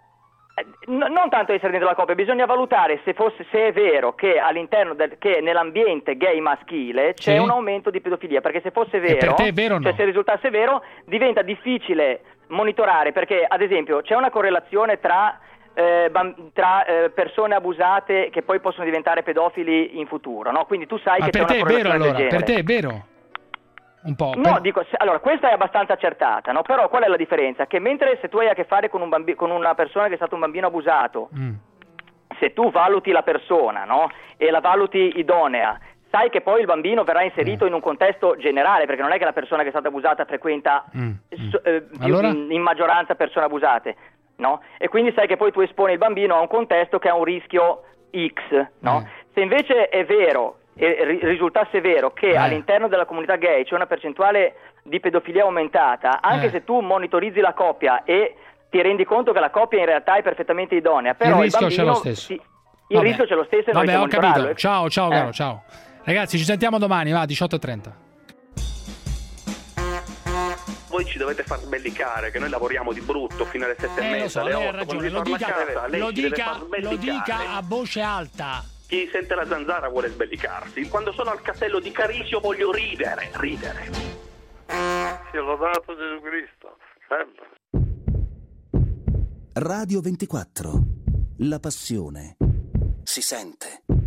No, non tanto essere dentro la coppia, bisogna valutare se, fosse, se è vero che all'interno del, che nell'ambiente gay maschile c'è sì. un aumento di pedofilia, perché se fosse vero, e per te è vero o no? Cioè se risultasse vero, diventa difficile monitorare, perché ad esempio c'è una correlazione tra, eh, bam, tra eh, persone abusate che poi possono diventare pedofili in futuro, no? Quindi tu sai Ma che per c'è te una è vero correlazione allora, del genere. per te è vero? Un po'. No, per... dico, allora questa è abbastanza accertata, no? Però qual è la differenza? Che mentre se tu hai a che fare con, un bambi- con una persona che è stato un bambino abusato, mm. se tu valuti la persona, no? E la valuti idonea, sai che poi il bambino verrà inserito mm. in un contesto generale, perché non è che la persona che è stata abusata frequenta mm. so, eh, allora? in, in maggioranza persone abusate, no? E quindi sai che poi tu esponi il bambino a un contesto che ha un rischio X, no? Mm. Se invece è vero e risultasse vero che eh. all'interno della comunità gay c'è una percentuale di pedofilia aumentata, anche eh. se tu monitorizzi la coppia e ti rendi conto che la coppia in realtà è perfettamente idonea, però il rischio il c'è lo stesso. Sì, il Vabbè. rischio c'è lo stesso e Vabbè, non ho capito. monitorarlo. Ciao, ciao, eh. caro, ciao. Ragazzi, ci sentiamo domani, va, diciotto e trenta. Voi ci dovete far sbellicare, che noi lavoriamo di brutto fino alle sette eh, e mezza, lo so, alle lei ha otto. ragione, lo dica, casa, lei lo, ci deve dica, far lo dica a voce alta. Chi sente la zanzara vuole sbellicarsi. Quando sono al castello di Carisio voglio ridere, ridere. Sia lodato Gesù Cristo. Sempre. Radio ventiquattro. La passione si sente.